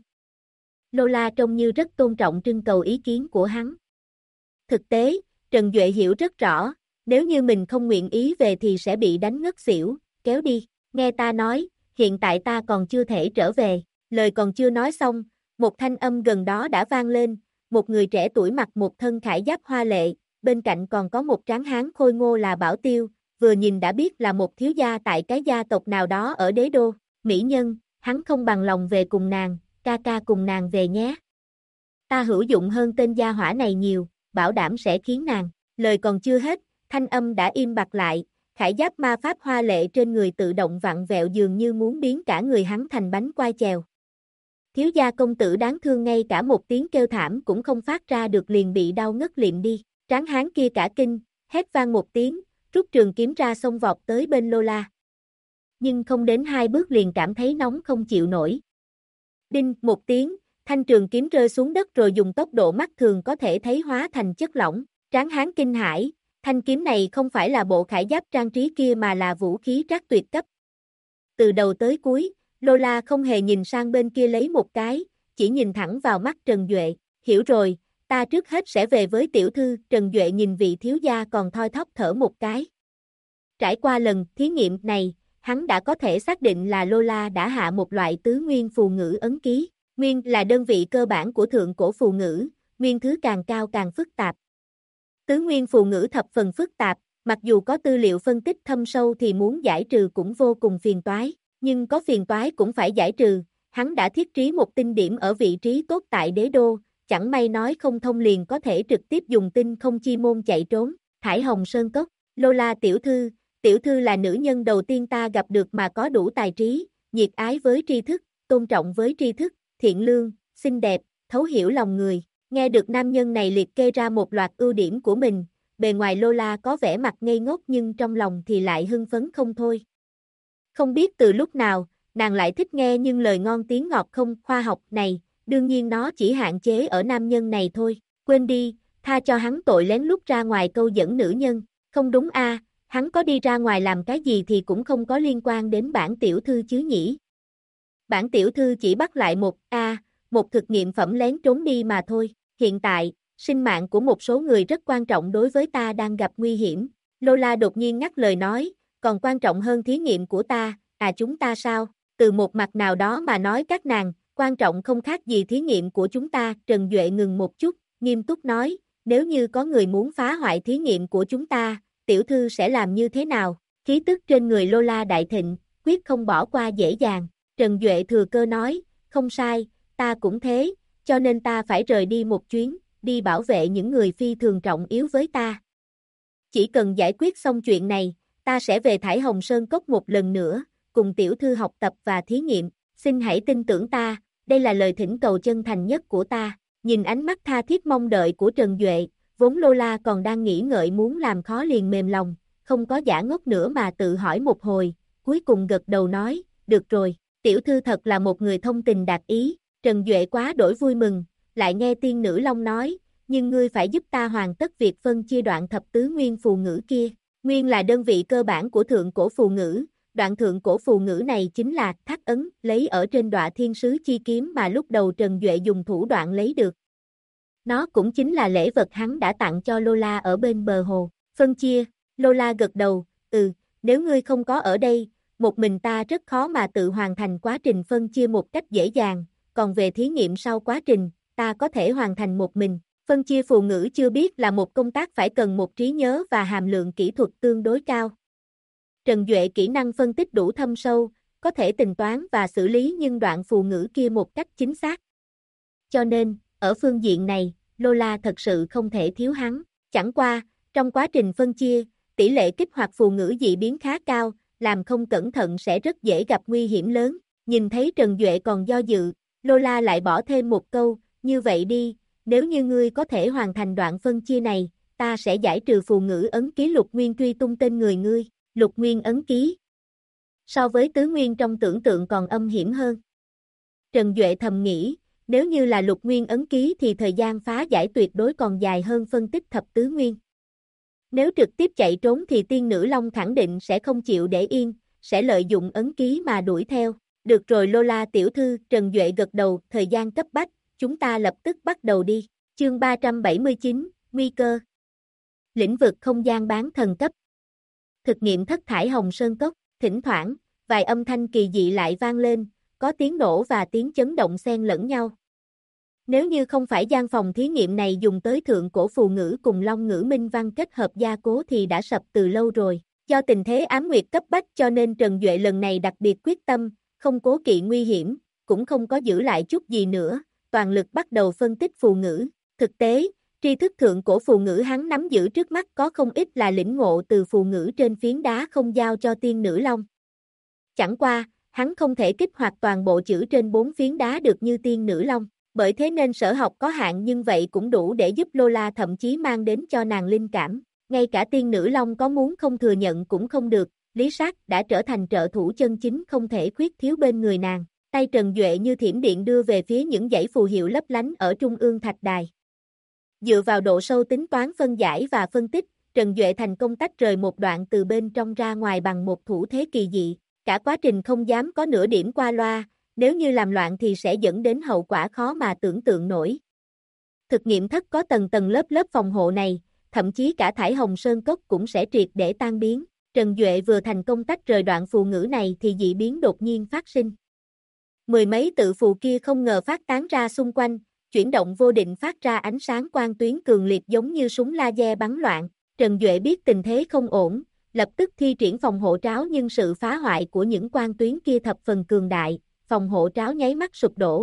Lola trông như rất tôn trọng trưng cầu ý kiến của hắn. Thực tế, Trần Duệ hiểu rất rõ, nếu như mình không nguyện ý về thì sẽ bị đánh ngất xỉu, kéo đi, nghe ta nói, hiện tại ta còn chưa thể trở về, lời còn chưa nói xong, một thanh âm gần đó đã vang lên, một người trẻ tuổi mặc một thân khải giáp hoa lệ, bên cạnh còn có một tráng hán khôi ngô là Bảo Tiêu, vừa nhìn đã biết là một thiếu gia tại cái gia tộc nào đó ở đế đô, mỹ nhân, hắn không bằng lòng về cùng nàng, ca ca cùng nàng về nhé. Ta hữu dụng hơn tên gia hỏa này nhiều, bảo đảm sẽ khiến nàng, lời còn chưa hết, thanh âm đã im bặt lại, khải giáp ma pháp hoa lệ trên người tự động vặn vẹo dường như muốn biến cả người hắn thành bánh quai chèo. Thiếu gia công tử đáng thương ngay cả một tiếng kêu thảm cũng không phát ra được liền bị đau ngất liệm đi, tráng hán kia cả kinh, hét vang một tiếng, rút trường kiếm ra xông vọt tới bên Lola. Nhưng không đến 2 bước liền cảm thấy nóng không chịu nổi. Đinh, một tiếng, thanh trường kiếm rơi xuống đất rồi dùng tốc độ mắt thường có thể thấy hóa thành chất lỏng, tráng hán kinh hãi, thanh kiếm này không phải là bộ khải giáp trang trí kia mà là vũ khí trác tuyệt cấp. Từ đầu tới cuối, Lola không hề nhìn sang bên kia lấy một cái, chỉ nhìn thẳng vào mắt Trần Duệ, hiểu rồi, ta trước hết sẽ về với tiểu thư, Trần Duệ nhìn vị thiếu gia còn thoi thóp thở một cái. Trải qua lần thí nghiệm này, hắn đã có thể xác định là Lola đã hạ một loại tứ nguyên phù ngữ ấn ký, nguyên là đơn vị cơ bản của thượng cổ phù ngữ, nguyên thứ càng cao càng phức tạp. Tứ nguyên phù ngữ thập phần phức tạp, mặc dù có tư liệu phân tích thâm sâu thì muốn giải trừ cũng vô cùng phiền toái, nhưng có phiền toái cũng phải giải trừ, hắn đã thiết trí một tinh điểm ở vị trí tốt tại đế đô, chẳng may nói không thông liền có thể trực tiếp dùng tinh không chi môn chạy trốn, Thải Hồng Sơn Cốc, Lola tiểu thư là nữ nhân đầu tiên ta gặp được mà có đủ tài trí, nhiệt ái với tri thức, tôn trọng với tri thức, thiện lương, xinh đẹp, thấu hiểu lòng người. Nghe được nam nhân này liệt kê ra một loạt ưu điểm của mình, bề ngoài Lola có vẻ mặt ngây ngốc nhưng trong lòng thì lại hưng phấn không thôi. Không biết từ lúc nào, nàng lại thích nghe nhưng lời ngon tiếng ngọt không khoa học này, đương nhiên nó chỉ hạn chế ở nam nhân này thôi, quên đi, tha cho hắn tội lén lút ra ngoài câu dẫn nữ nhân, không đúng a, hắn có đi ra ngoài làm cái gì thì cũng không có liên quan đến bản tiểu thư chứ nhỉ. Bản tiểu thư chỉ bắt lại một thực nghiệm phẩm lén trốn đi mà thôi, hiện tại, sinh mạng của một số người rất quan trọng đối với ta đang gặp nguy hiểm, Lola đột nhiên ngắt lời nói, còn quan trọng hơn thí nghiệm của ta, chúng ta sao, từ một mặt nào đó mà nói các nàng, quan trọng không khác gì thí nghiệm của chúng ta, Trần Duệ ngừng một chút, nghiêm túc nói, nếu như có người muốn phá hoại thí nghiệm của chúng ta, tiểu thư sẽ làm như thế nào, khí tức trên người Lola đại thịnh, quyết không bỏ qua dễ dàng, Trần Duệ thừa cơ nói, không sai, ta cũng thế, cho nên ta phải rời đi một chuyến, đi bảo vệ những người phi thường trọng yếu với ta. Chỉ cần giải quyết xong chuyện này, ta sẽ về Thải Hồng Sơn Cốc một lần nữa, cùng tiểu thư học tập và thí nghiệm, xin hãy tin tưởng ta, đây là lời thỉnh cầu chân thành nhất của ta, nhìn ánh mắt tha thiết mong đợi của Trần Duệ, vốn Lola còn đang nghĩ ngợi muốn làm khó liền mềm lòng, không có giả ngốc nữa mà tự hỏi một hồi, cuối cùng gật đầu nói, được rồi, tiểu thư thật là một người thông tình đạt ý, Trần Duệ quá đổi vui mừng, lại nghe tiên nữ Long nói, nhưng ngươi phải giúp ta hoàn tất việc phân chia đoạn thập tứ nguyên phù ngữ kia, nguyên là đơn vị cơ bản của thượng cổ phù ngữ, đoạn thượng cổ phù ngữ này chính là thác ấn, lấy ở trên đọa thiên sứ chi kiếm mà lúc đầu Trần Duệ dùng thủ đoạn lấy được. Nó cũng chính là lễ vật hắn đã tặng cho Lola ở bên bờ hồ, phân chia, Lola gật đầu, nếu ngươi không có ở đây, một mình ta rất khó mà tự hoàn thành quá trình phân chia một cách dễ dàng, còn về thí nghiệm sau quá trình, ta có thể hoàn thành một mình. Phân chia phù ngữ chưa biết là một công tác phải cần một trí nhớ và hàm lượng kỹ thuật tương đối cao. Trần Duệ kỹ năng phân tích đủ thâm sâu, có thể tính toán và xử lý nhưng đoạn phù ngữ kia một cách chính xác. Cho nên, ở phương diện này, Lola thật sự không thể thiếu hắn. Chẳng qua, trong quá trình phân chia, tỷ lệ kích hoạt phù ngữ dị biến khá cao, làm không cẩn thận sẽ rất dễ gặp nguy hiểm lớn. Nhìn thấy Trần Duệ còn do dự, Lola lại bỏ thêm một câu, như vậy đi, nếu như ngươi có thể hoàn thành đoạn phân chia này, ta sẽ giải trừ phù ngữ ấn ký lục nguyên truy tung tên người ngươi, lục nguyên ấn ký. So với tứ nguyên trong tưởng tượng còn âm hiểm hơn. Trần Duệ thầm nghĩ, Nếu như là lục nguyên ấn ký thì thời gian phá giải tuyệt đối còn dài hơn phân tích thập tứ nguyên. Nếu trực tiếp chạy trốn thì tiên nữ long khẳng định sẽ không chịu để yên, sẽ lợi dụng ấn ký mà đuổi theo. Được rồi Lola tiểu thư, Trần Duệ gật đầu, thời gian cấp bách, chúng ta lập tức bắt đầu đi. Chương 379, Nguy cơ. Lĩnh vực không gian bán thần cấp. Thực nghiệm thất thải hồng sơn cốc, thỉnh thoảng, vài âm thanh kỳ dị lại vang lên, có tiếng nổ và tiếng chấn động xen lẫn nhau. Nếu như không phải gian phòng thí nghiệm này dùng tới thượng cổ phù ngữ cùng long ngữ minh văn kết hợp gia cố thì đã sập từ lâu rồi. Do tình thế ám nguyệt cấp bách cho nên Trần Duệ lần này đặc biệt quyết tâm, không cố kỵ nguy hiểm, cũng không có giữ lại chút gì nữa, toàn lực bắt đầu phân tích phù ngữ. Thực tế, tri thức thượng cổ phù ngữ hắn nắm giữ trước mắt có không ít là lĩnh ngộ từ phù ngữ trên phiến đá không giao cho tiên nữ long. Chẳng qua, hắn không thể kích hoạt toàn bộ chữ trên 4 phiến đá được như tiên nữ long, bởi thế nên sở học có hạn nhưng vậy cũng đủ để giúp Lola thậm chí mang đến cho nàng linh cảm. Ngay cả tiên nữ long có muốn không thừa nhận cũng không được, Lý Sát đã trở thành trợ thủ chân chính không thể khuyết thiếu bên người nàng. Tay Trần Duệ như thiểm điện đưa về phía những dãy phù hiệu lấp lánh ở trung ương thạch đài. Dựa vào độ sâu tính toán phân giải và phân tích, Trần Duệ thành công tách rời một đoạn từ bên trong ra ngoài bằng một thủ thế kỳ dị. Cả quá trình không dám có nửa điểm qua loa, nếu như làm loạn thì sẽ dẫn đến hậu quả khó mà tưởng tượng nổi. Thực nghiệm thất có tầng tầng lớp lớp phòng hộ này, thậm chí cả thải hồng sơn cốc cũng sẽ triệt để tan biến. Trần Duệ vừa thành công tách rời đoạn phù ngữ này thì dị biến đột nhiên phát sinh. Mười mấy tự phù kia không ngờ phát tán ra xung quanh, chuyển động vô định phát ra ánh sáng quang tuyến cường liệt giống như súng laser bắn loạn. Trần Duệ biết tình thế không ổn, lập tức thi triển phòng hộ tráo nhưng sự phá hoại của những quang tuyến kia thập phần cường đại, phòng hộ tráo nháy mắt sụp đổ.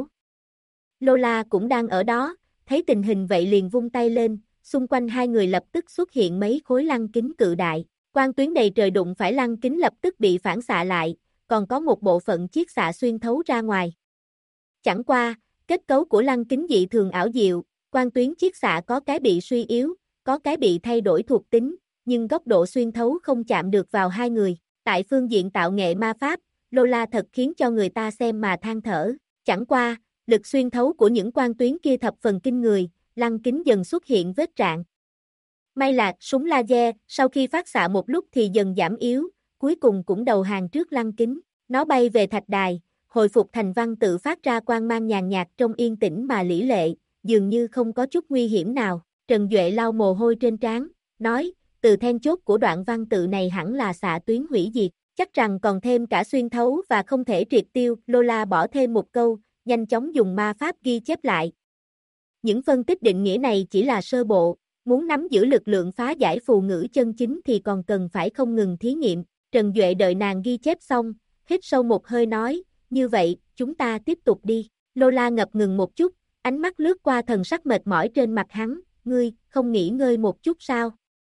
Lola cũng đang ở đó, thấy tình hình vậy liền vung tay lên, xung quanh hai người lập tức xuất hiện mấy khối lăng kính cự đại. Quang tuyến đầy trời đụng phải lăng kính lập tức bị phản xạ lại, còn có một bộ phận chiết xạ xuyên thấu ra ngoài. Chẳng qua, kết cấu của lăng kính dị thường ảo diệu, quang tuyến chiết xạ có cái bị suy yếu, có cái bị thay đổi thuộc tính, nhưng góc độ xuyên thấu không chạm được vào hai người. Tại phương diện tạo nghệ ma pháp, Lola thật khiến cho người ta xem mà than thở. Chẳng qua, lực xuyên thấu của những quang tuyến kia thập phần kinh người, lăng kính dần xuất hiện vết rạn. May là súng laser, sau khi phát xạ một lúc thì dần giảm yếu, cuối cùng cũng đầu hàng trước lăng kính. Nó bay về thạch đài, hồi phục thành văn tự phát ra quang mang nhàn nhạt trong yên tĩnh mà lỉ lệ, dường như không có chút nguy hiểm nào. Trần Duệ lau mồ hôi trên trán, nói, từ then chốt của đoạn văn tự này hẳn là xạ tuyến hủy diệt, chắc rằng còn thêm cả xuyên thấu và không thể triệt tiêu. Lola bỏ thêm một câu, nhanh chóng dùng ma pháp ghi chép lại. Những phân tích định nghĩa này chỉ là sơ bộ, muốn nắm giữ lực lượng phá giải phù ngữ chân chính thì còn cần phải không ngừng thí nghiệm. Trần Duệ đợi nàng ghi chép xong, hít sâu một hơi nói, như vậy, chúng ta tiếp tục đi. Lola ngập ngừng một chút, ánh mắt lướt qua thần sắc mệt mỏi trên mặt hắn, ngươi, không nghỉ ngơi một chút sao?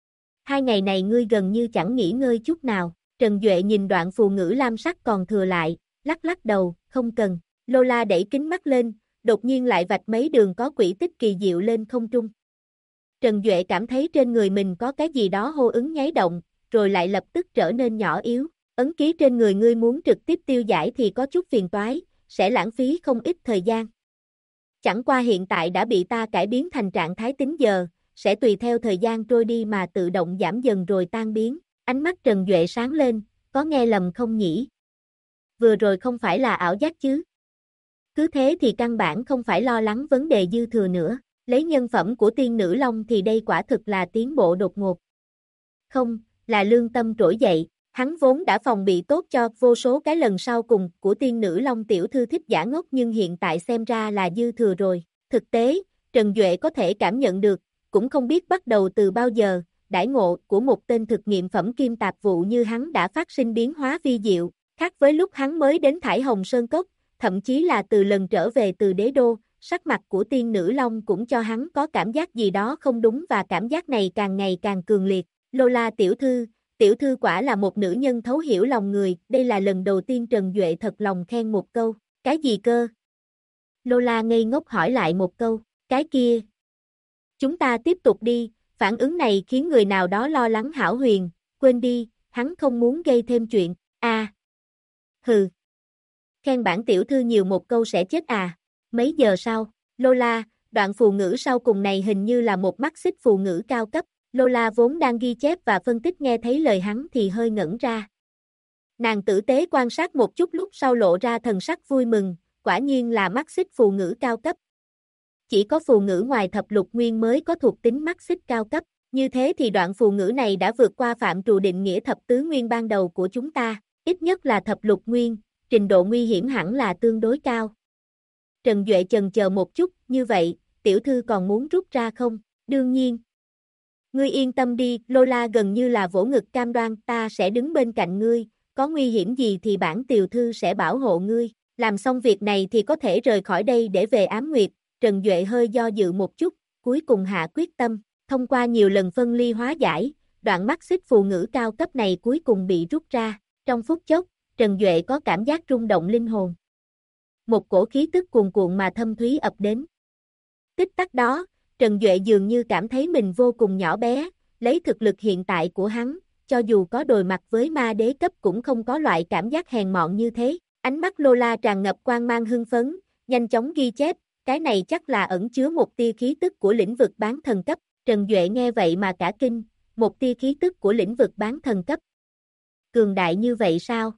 2 ngày này ngươi gần như chẳng nghỉ ngơi chút nào. Trần Duệ nhìn đoạn phù ngữ lam sắc còn thừa lại, lắc lắc đầu, không cần. Lola đẩy kính mắt lên, đột nhiên lại vạch mấy đường có quỹ tích kỳ diệu lên không trung. Trần Duệ cảm thấy trên người mình có cái gì đó hô ứng nháy động, rồi lại lập tức trở nên nhỏ yếu. Ấn ký trên người ngươi muốn trực tiếp tiêu giải thì có chút phiền toái, sẽ lãng phí không ít thời gian. Chẳng qua hiện tại đã bị ta cải biến thành trạng thái tính giờ, sẽ tùy theo thời gian trôi đi mà tự động giảm dần rồi tan biến. Ánh mắt Trần Duệ sáng lên, có nghe lầm không nhỉ? Vừa rồi không phải là ảo giác chứ? Cứ thế thì căn bản không phải lo lắng vấn đề dư thừa nữa. Lấy nhân phẩm của tiên nữ long thì đây quả thực là tiến bộ đột ngột. Không, là lương tâm trỗi dậy. Hắn vốn đã phòng bị tốt cho vô số cái lần sau cùng của tiên nữ long tiểu thư thích giả ngốc nhưng hiện tại xem ra là dư thừa rồi. Thực tế, Trần Duệ có thể cảm nhận được, cũng không biết bắt đầu từ bao giờ, đãi ngộ của một tên thực nghiệm phẩm kim tạp vụ như hắn đã phát sinh biến hóa vi diệu, khác với lúc hắn mới đến Thải Hồng Sơn Cốc, thậm chí là từ lần trở về từ đế đô, sắc mặt của tiên nữ long cũng cho hắn có cảm giác gì đó không đúng và cảm giác này càng ngày càng cường liệt. Lola tiểu thư quả là một nữ nhân thấu hiểu lòng người, đây là lần đầu tiên Trần Duệ thật lòng khen một câu. Cái gì cơ? Lola ngây ngốc hỏi lại một câu, cái kia. Chúng ta tiếp tục đi, phản ứng này khiến người nào đó lo lắng hão huyền, quên đi, hắn không muốn gây thêm chuyện, Hừ. Khen bản tiểu thư nhiều một câu sẽ chết à, Mấy giờ sau, Lola, đoạn phù ngữ sau cùng này hình như là một mắt xích phù ngữ cao cấp. Lola vốn đang ghi chép và phân tích nghe thấy lời hắn thì hơi ngẩn ra. Nàng tử tế quan sát một chút lúc sau lộ ra thần sắc vui mừng, quả nhiên là mắt xích phù ngữ cao cấp. Chỉ có phù ngữ ngoài thập lục nguyên mới có thuộc tính mắt xích cao cấp, như thế thì đoạn phù ngữ này đã vượt qua phạm trù định nghĩa thập tứ nguyên ban đầu của chúng ta, ít nhất là thập lục nguyên, trình độ nguy hiểm hẳn là tương đối cao. Trần Duệ chần chờ một chút, như vậy, tiểu thư còn muốn rút ra không? Đương nhiên. Ngươi yên tâm đi, Lola gần như là vỗ ngực cam đoan, ta sẽ đứng bên cạnh ngươi, có nguy hiểm gì thì bản tiểu thư sẽ bảo hộ ngươi, làm xong việc này thì có thể rời khỏi đây để về Ám Nguyệt. Trần Duệ hơi do dự một chút, cuối cùng hạ quyết tâm, thông qua nhiều lần phân ly hóa giải, đoạn mắt xích phù ngữ cao cấp này cuối cùng bị rút ra, trong phút chốc, Trần Duệ có cảm giác rung động linh hồn. Một cổ khí tức cuồn cuộn mà thâm thúy ập đến. Tích tắc đó, Trần Duệ dường như cảm thấy mình vô cùng nhỏ bé, lấy thực lực hiện tại của hắn, cho dù có đối mặt với ma đế cấp cũng không có loại cảm giác hèn mọn như thế. Ánh mắt Lola tràn ngập quang mang hưng phấn, nhanh chóng ghi chép, cái này chắc là ẩn chứa một tia khí tức của lĩnh vực bán thần cấp. Trần Duệ nghe vậy mà cả kinh, một tia khí tức của lĩnh vực bán thần cấp. Cường đại như vậy sao?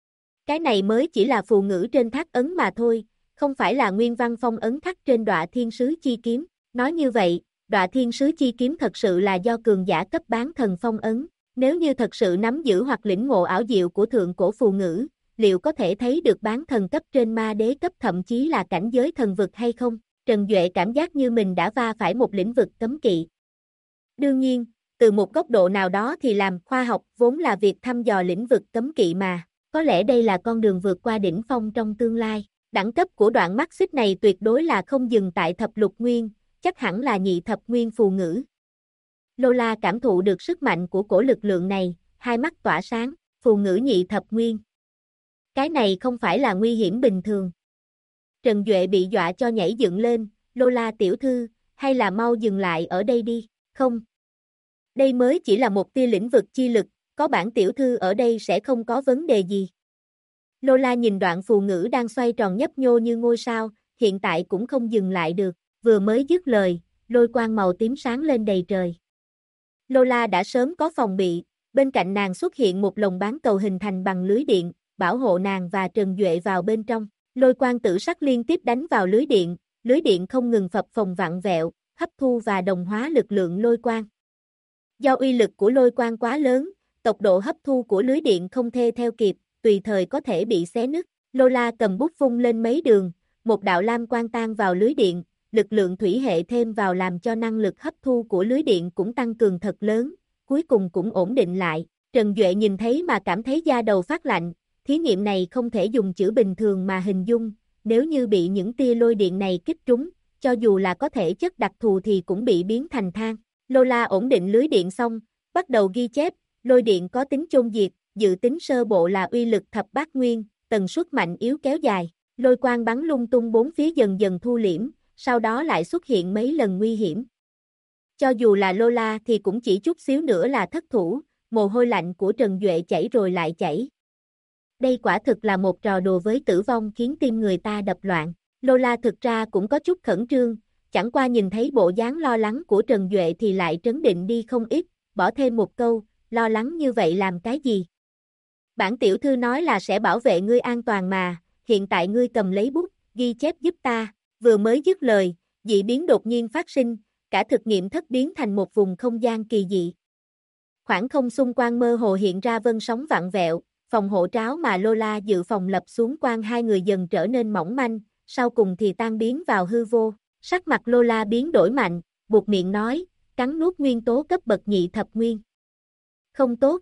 Cái này mới chỉ là phù ngữ trên thác ấn mà thôi, không phải là nguyên văn phong ấn khắc trên Đọa Thiên Sứ Chi Kiếm. Nói như vậy, Đọa Thiên Sứ Chi Kiếm thật sự là do cường giả cấp bán thần phong ấn. Nếu như thật sự nắm giữ hoặc lĩnh ngộ ảo diệu của thượng cổ phù ngữ, liệu có thể thấy được bán thần cấp trên ma đế cấp thậm chí là cảnh giới thần vực hay không? Trần Duệ cảm giác như mình đã va phải một lĩnh vực cấm kỵ. Đương nhiên, từ một góc độ nào đó thì làm khoa học vốn là việc thăm dò lĩnh vực cấm kỵ mà, có lẽ đây là con đường vượt qua đỉnh phong trong tương lai. Đẳng cấp của đoạn mắt xích này tuyệt đối là không dừng tại thập lục nguyên, chắc hẳn là nhị thập nguyên phù ngữ. Lola cảm thụ được sức mạnh của cổ lực lượng này, hai mắt tỏa sáng, phù ngữ nhị thập nguyên. Cái này không phải là nguy hiểm bình thường. Trần Duệ bị dọa cho nhảy dựng lên, Lola tiểu thư, hay là mau dừng lại ở đây đi, không. Đây mới chỉ là một tia lĩnh vực chi lực, có bản tiểu thư ở đây sẽ không có vấn đề gì. Lola nhìn đoạn phù ngữ đang xoay tròn nhấp nhô như ngôi sao, hiện tại cũng không dừng lại được, vừa mới dứt lời, lôi quang màu tím sáng lên đầy trời. Lola đã sớm có phòng bị, bên cạnh nàng xuất hiện một lồng bán cầu hình thành bằng lưới điện, bảo hộ nàng và Trần Duệ vào bên trong. Lôi quang tử sắc liên tiếp đánh vào lưới điện không ngừng phập phồng vặn vẹo, hấp thu và đồng hóa lực lượng lôi quang. Do uy lực của lôi quang quá lớn, tốc độ hấp thu của lưới điện không thể theo kịp, tùy thời có thể bị xé nứt. Lola cầm bút vung lên mấy đường, một đạo lam quang tan vào lưới điện, lực lượng thủy hệ thêm vào làm cho năng lực hấp thu của lưới điện cũng tăng cường thật lớn, cuối cùng cũng ổn định lại. Trần Duệ nhìn thấy mà cảm thấy da đầu phát lạnh, thí nghiệm này không thể dùng chữ bình thường mà hình dung, nếu như bị những tia lôi điện này kích trúng, cho dù là có thể chất đặc thù thì cũng bị biến thành than. Lola ổn định lưới điện xong, bắt đầu ghi chép, lôi điện có tính chôn diệt, dự tính sơ bộ là uy lực thập bát nguyên, tần suất mạnh yếu kéo dài, lôi quang bắn lung tung bốn phía dần dần thu liễm, sau đó lại xuất hiện mấy lần nguy hiểm. Cho dù là Lola thì cũng chỉ chút xíu nữa là thất thủ, mồ hôi lạnh của Trần Duệ chảy rồi lại chảy. Đây quả thực là một trò đùa với tử vong khiến tim người ta đập loạn. Lola thực ra cũng có chút khẩn trương, chẳng qua nhìn thấy bộ dáng lo lắng của Trần Duệ thì lại trấn định đi không ít, bỏ thêm một câu, lo lắng như vậy làm cái gì? Bản tiểu thư nói là sẽ bảo vệ ngươi an toàn mà, hiện tại ngươi cầm lấy bút, ghi chép giúp ta. Vừa mới dứt lời, dị biến đột nhiên phát sinh, cả thực nghiệm thất biến thành một vùng không gian kỳ dị. Khoảng không xung quanh mơ hồ hiện ra vân sóng vặn vẹo, phòng hộ tráo mà Lola dự phòng lập xuống quang hai người dần trở nên mỏng manh, sau cùng thì tan biến vào hư vô. Sắc mặt Lola biến đổi mạnh, buột miệng nói, cắn nuốt nguyên tố cấp bậc nhị thập nguyên. Không tốt.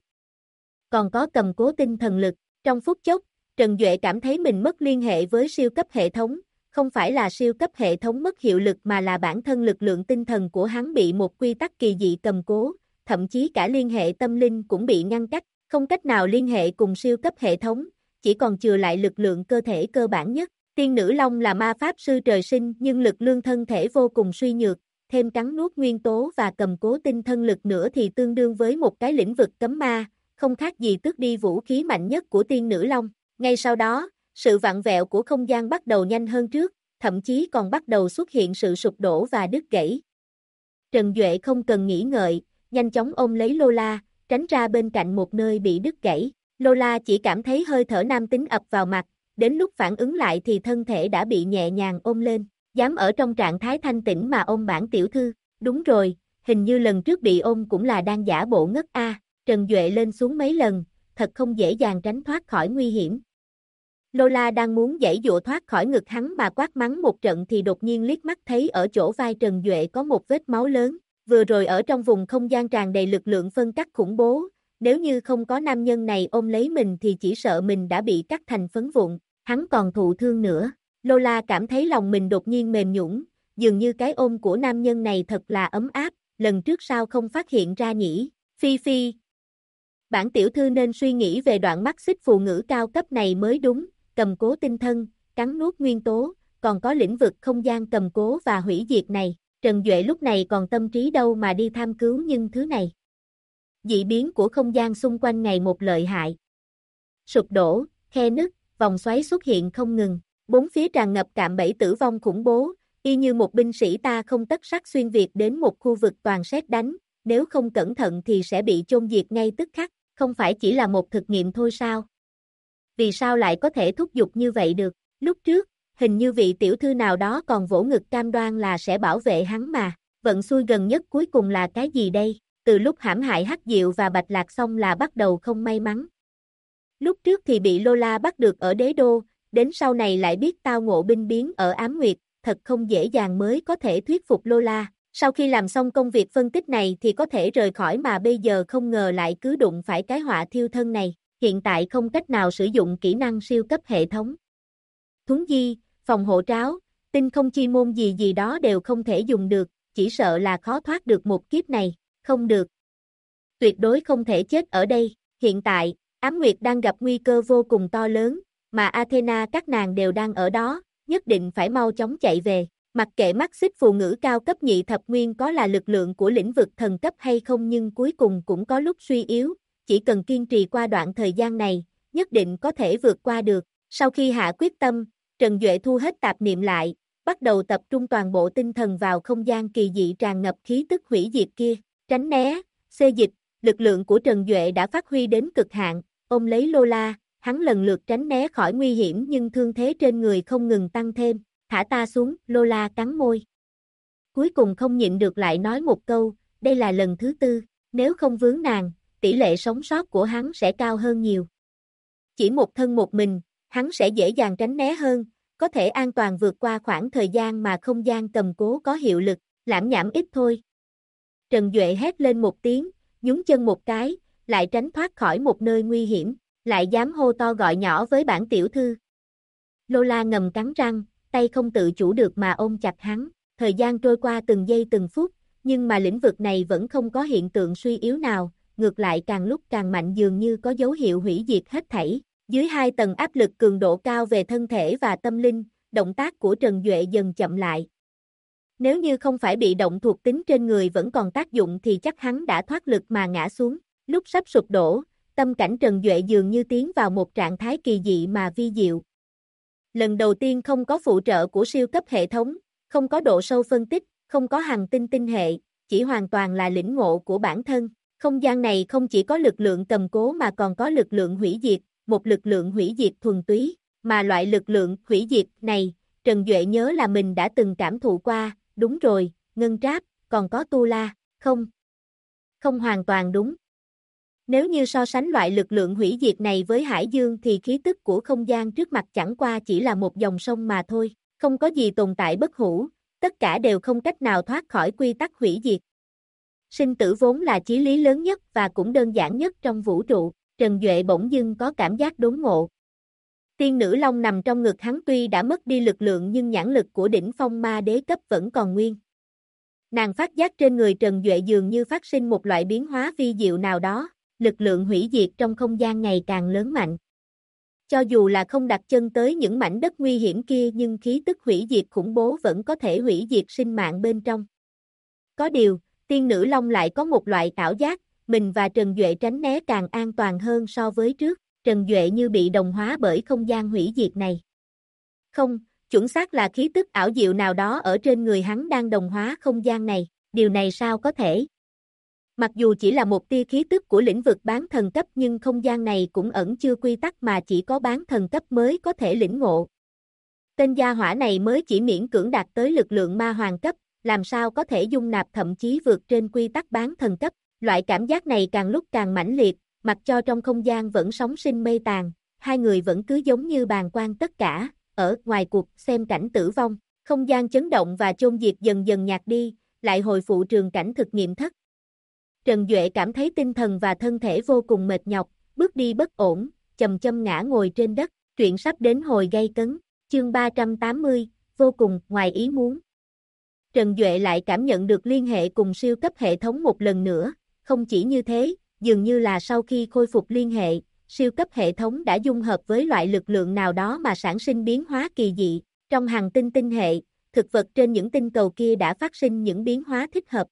Còn có cầm cố tinh thần lực, trong phút chốc, Trần Duệ cảm thấy mình mất liên hệ với siêu cấp hệ thống, không phải là siêu cấp hệ thống mất hiệu lực mà là bản thân lực lượng tinh thần của hắn bị một quy tắc kỳ dị cầm cố, thậm chí cả liên hệ tâm linh cũng bị ngăn cách, không cách nào liên hệ cùng siêu cấp hệ thống, chỉ còn chừa lại lực lượng cơ thể cơ bản nhất. Tiên Nữ Long là ma pháp sư trời sinh nhưng lực lương thân thể vô cùng suy nhược, thêm cắn nuốt nguyên tố và cầm cố tinh thân lực nữa thì tương đương với một cái lĩnh vực cấm ma, không khác gì tước đi vũ khí mạnh nhất của Tiên Nữ Long. Ngay sau đó, sự vặn vẹo của không gian bắt đầu nhanh hơn trước, thậm chí còn bắt đầu xuất hiện sự sụp đổ và đứt gãy. Trần Duệ không cần nghĩ ngợi, nhanh chóng ôm lấy Lola, tránh ra bên cạnh một nơi bị đứt gãy. Lola chỉ cảm thấy hơi thở nam tính ập vào mặt, đến lúc phản ứng lại thì thân thể đã bị nhẹ nhàng ôm lên. Dám ở trong trạng thái thanh tĩnh mà ôm bản tiểu thư, đúng rồi, hình như lần trước bị ôm cũng là đang giả bộ ngất a. Trần Duệ lên xuống mấy lần, thật không dễ dàng tránh thoát khỏi nguy hiểm. Lola đang muốn giãy giụa thoát khỏi ngực hắn mà quát mắng một trận thì đột nhiên liếc mắt thấy ở chỗ vai Trần Duệ có một vết máu lớn, vừa rồi ở trong vùng không gian tràn đầy lực lượng phân cắt khủng bố, nếu như không có nam nhân này ôm lấy mình thì chỉ sợ mình đã bị cắt thành phấn vụn, hắn còn thụ thương nữa. Lola cảm thấy lòng mình đột nhiên mềm nhũn, dường như cái ôm của nam nhân này thật là ấm áp, lần trước sao không phát hiện ra nhỉ? Phi Phi. Bản tiểu thư nên suy nghĩ về đoạn mắt xích phù ngữ cao cấp này mới đúng, cầm cố tinh thân, cắn nuốt nguyên tố, còn có lĩnh vực không gian cầm cố và hủy diệt này. Trần Duệ lúc này còn tâm trí đâu mà đi tham cứu những thứ này. Dị biến của không gian xung quanh ngày một lợi hại. Sụp đổ, khe nứt, vòng xoáy xuất hiện không ngừng, bốn phía tràn ngập cạm bẫy tử vong khủng bố, y như một binh sĩ ta không tất sắc xuyên việt đến một khu vực toàn sét đánh, nếu không cẩn thận thì sẽ bị chôn diệt ngay tức khắc, không phải chỉ là một thực nghiệm thôi sao? Vì sao lại có thể thúc giục như vậy được? Lúc trước, hình như vị tiểu thư nào đó còn vỗ ngực cam đoan là sẽ bảo vệ hắn mà, vận xui gần nhất cuối cùng là cái gì đây? Từ lúc hãm hại Hắc Diệu và Bạch Lạc xong là bắt đầu không may mắn. Lúc trước thì bị Lola bắt được ở đế đô, đến sau này lại biết tao ngộ binh biến ở Ám Nguyệt, thật không dễ dàng mới có thể thuyết phục Lola. Sau khi làm xong công việc phân tích này thì có thể rời khỏi mà bây giờ không ngờ lại cứ đụng phải cái họa thiêu thân này, hiện tại không cách nào sử dụng kỹ năng siêu cấp hệ thống. Thuấn di, phòng hộ tráo, tinh không chi môn gì gì đó đều không thể dùng được, chỉ sợ là khó thoát được một kiếp này, không được. Tuyệt đối không thể chết ở đây, hiện tại, Ám Nguyệt đang gặp nguy cơ vô cùng to lớn, mà Athena các nàng đều đang ở đó, nhất định phải mau chóng chạy về. Mặc kệ mắt xích phù ngữ cao cấp nhị thập nguyên có là lực lượng của lĩnh vực thần cấp hay không nhưng cuối cùng cũng có lúc suy yếu, chỉ cần kiên trì qua đoạn thời gian này, nhất định có thể vượt qua được. Sau khi hạ quyết tâm, Trần Duệ thu hết tạp niệm lại, bắt đầu tập trung toàn bộ tinh thần vào không gian kỳ dị tràn ngập khí tức hủy diệt kia, tránh né, xê dịch, lực lượng của Trần Duệ đã phát huy đến cực hạn, ôm lấy Lola, hắn lần lượt tránh né khỏi nguy hiểm nhưng thương thế trên người không ngừng tăng thêm. Thả ta xuống, Lola cắn môi. Cuối cùng không nhịn được lại nói một câu, đây là lần thứ tư, nếu không vướng nàng, tỷ lệ sống sót của hắn sẽ cao hơn nhiều. Chỉ một thân một mình, hắn sẽ dễ dàng tránh né hơn, có thể an toàn vượt qua khoảng thời gian mà không gian cầm cố có hiệu lực, lãm nhảm ít thôi. Trần Duệ hét lên một tiếng, nhún chân một cái, lại tránh thoát khỏi một nơi nguy hiểm, lại dám hô to gọi nhỏ với bản tiểu thư. Lola ngầm cắn răng, tay không tự chủ được mà ôm chặt hắn, thời gian trôi qua từng giây từng phút, nhưng mà lĩnh vực này vẫn không có hiện tượng suy yếu nào, ngược lại càng lúc càng mạnh dường như có dấu hiệu hủy diệt hết thảy. Dưới 2 tầng áp lực cường độ cao về thân thể và tâm linh, động tác của Trần Duệ dần chậm lại. Nếu như không phải bị động thuộc tính trên người vẫn còn tác dụng thì chắc hắn đã thoát lực mà ngã xuống. Lúc sắp sụp đổ, tâm cảnh Trần Duệ dường như tiến vào một trạng thái kỳ dị mà vi diệu. Lần đầu tiên không có phụ trợ của siêu cấp hệ thống, không có độ sâu phân tích, không có hành tinh tinh hệ, chỉ hoàn toàn là lĩnh ngộ của bản thân. Không gian này không chỉ có lực lượng cầm cố mà còn có lực lượng hủy diệt, một lực lượng hủy diệt thuần túy, mà loại lực lượng hủy diệt này, Trần Duệ nhớ là mình đã từng cảm thụ qua, đúng rồi, Ngân Tráp, còn có Tu La, không hoàn toàn đúng. Nếu như so sánh loại lực lượng hủy diệt này với Hải Dương thì khí tức của không gian trước mặt chẳng qua chỉ là một dòng sông mà thôi, không có gì tồn tại bất hủ, tất cả đều không cách nào thoát khỏi quy tắc hủy diệt. Sinh tử vốn là chí lý lớn nhất và cũng đơn giản nhất trong vũ trụ, Trần Duệ bỗng dưng có cảm giác đốn ngộ. Tiên nữ long nằm trong ngực hắn tuy đã mất đi lực lượng nhưng nhãn lực của đỉnh phong ma đế cấp vẫn còn nguyên. Nàng phát giác trên người Trần Duệ dường như phát sinh một loại biến hóa vi diệu nào đó, lực lượng hủy diệt trong không gian ngày càng lớn mạnh. Cho dù là không đặt chân tới những mảnh đất nguy hiểm kia nhưng khí tức hủy diệt khủng bố vẫn có thể hủy diệt sinh mạng bên trong. Có điều, tiên nữ long lại có một loại ảo giác, mình và Trần Duệ tránh né càng an toàn hơn so với trước, Trần Duệ như bị đồng hóa bởi không gian hủy diệt này. Không, chuẩn xác là khí tức ảo diệu nào đó ở trên người hắn đang đồng hóa không gian này, điều này sao có thể? Mặc dù chỉ là một tia khí tức của lĩnh vực bán thần cấp nhưng không gian này cũng ẩn chứa quy tắc mà chỉ có bán thần cấp mới có thể lĩnh ngộ. Tên gia hỏa này mới chỉ miễn cưỡng đạt tới lực lượng ma hoàng cấp, làm sao có thể dung nạp thậm chí vượt trên quy tắc bán thần cấp. Loại cảm giác này càng lúc càng mãnh liệt, mặc cho trong không gian vẫn sóng sinh mây tàn, hai người vẫn cứ giống như bàng quan tất cả, ở ngoài cuộc xem cảnh tử vong, không gian chấn động và chôn diệt dần dần nhạt đi, lại hồi phụ trường cảnh thực nghiệm thất. Trần Duệ cảm thấy tinh thần và thân thể vô cùng mệt nhọc, bước đi bất ổn, chầm chậm ngã ngồi trên đất, truyện sắp đến hồi gay cấn, chương 380, vô cùng ngoài ý muốn. Trần Duệ lại cảm nhận được liên hệ cùng siêu cấp hệ thống một lần nữa, không chỉ như thế, dường như là sau khi khôi phục liên hệ, siêu cấp hệ thống đã dung hợp với loại lực lượng nào đó mà sản sinh biến hóa kỳ dị, trong hành tinh tinh hệ, thực vật trên những tinh cầu kia đã phát sinh những biến hóa thích hợp.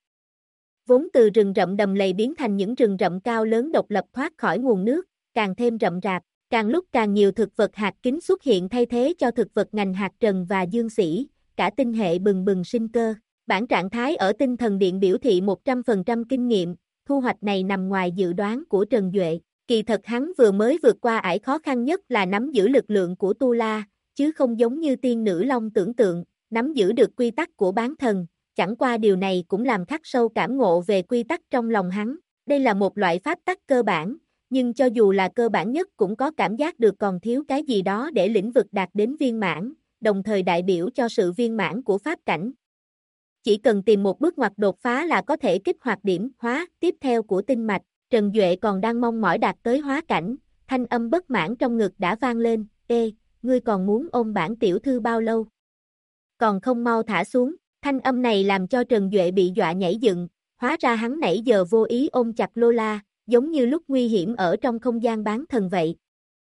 Vốn từ rừng rậm đầm lầy biến thành những rừng rậm cao lớn độc lập thoát khỏi nguồn nước, càng thêm rậm rạp, càng lúc càng nhiều thực vật hạt kính xuất hiện thay thế cho thực vật ngành hạt trần và dương xỉ, cả tinh hệ bừng bừng sinh cơ. Bản trạng thái ở tinh thần điện biểu thị 100% kinh nghiệm, thu hoạch này nằm ngoài dự đoán của Trần Duệ. Kỳ thật hắn vừa mới vượt qua ải khó khăn nhất là nắm giữ lực lượng của Tu La, chứ không giống như tiên nữ Long tưởng tượng, nắm giữ được quy tắc của bán thần, chẳng qua điều này cũng làm khắc sâu cảm ngộ về quy tắc trong lòng hắn. Đây là một loại pháp tắc cơ bản, nhưng cho dù là cơ bản nhất cũng có cảm giác được còn thiếu cái gì đó để lĩnh vực đạt đến viên mãn, đồng thời đại biểu cho sự viên mãn của pháp cảnh. Chỉ cần tìm một bước ngoặt đột phá là có thể kích hoạt điểm hóa tiếp theo của tinh mạch. Trần Duệ còn đang mong mỏi đạt tới hóa cảnh, thanh âm bất mãn trong ngực đã vang lên, ê, ngươi còn muốn ôm bản tiểu thư bao lâu? Còn không mau thả xuống, thanh âm này làm cho Trần Duệ bị dọa nhảy dựng, hóa ra hắn nãy giờ vô ý ôm chặt Lola, giống như lúc nguy hiểm ở trong không gian bán thần vậy.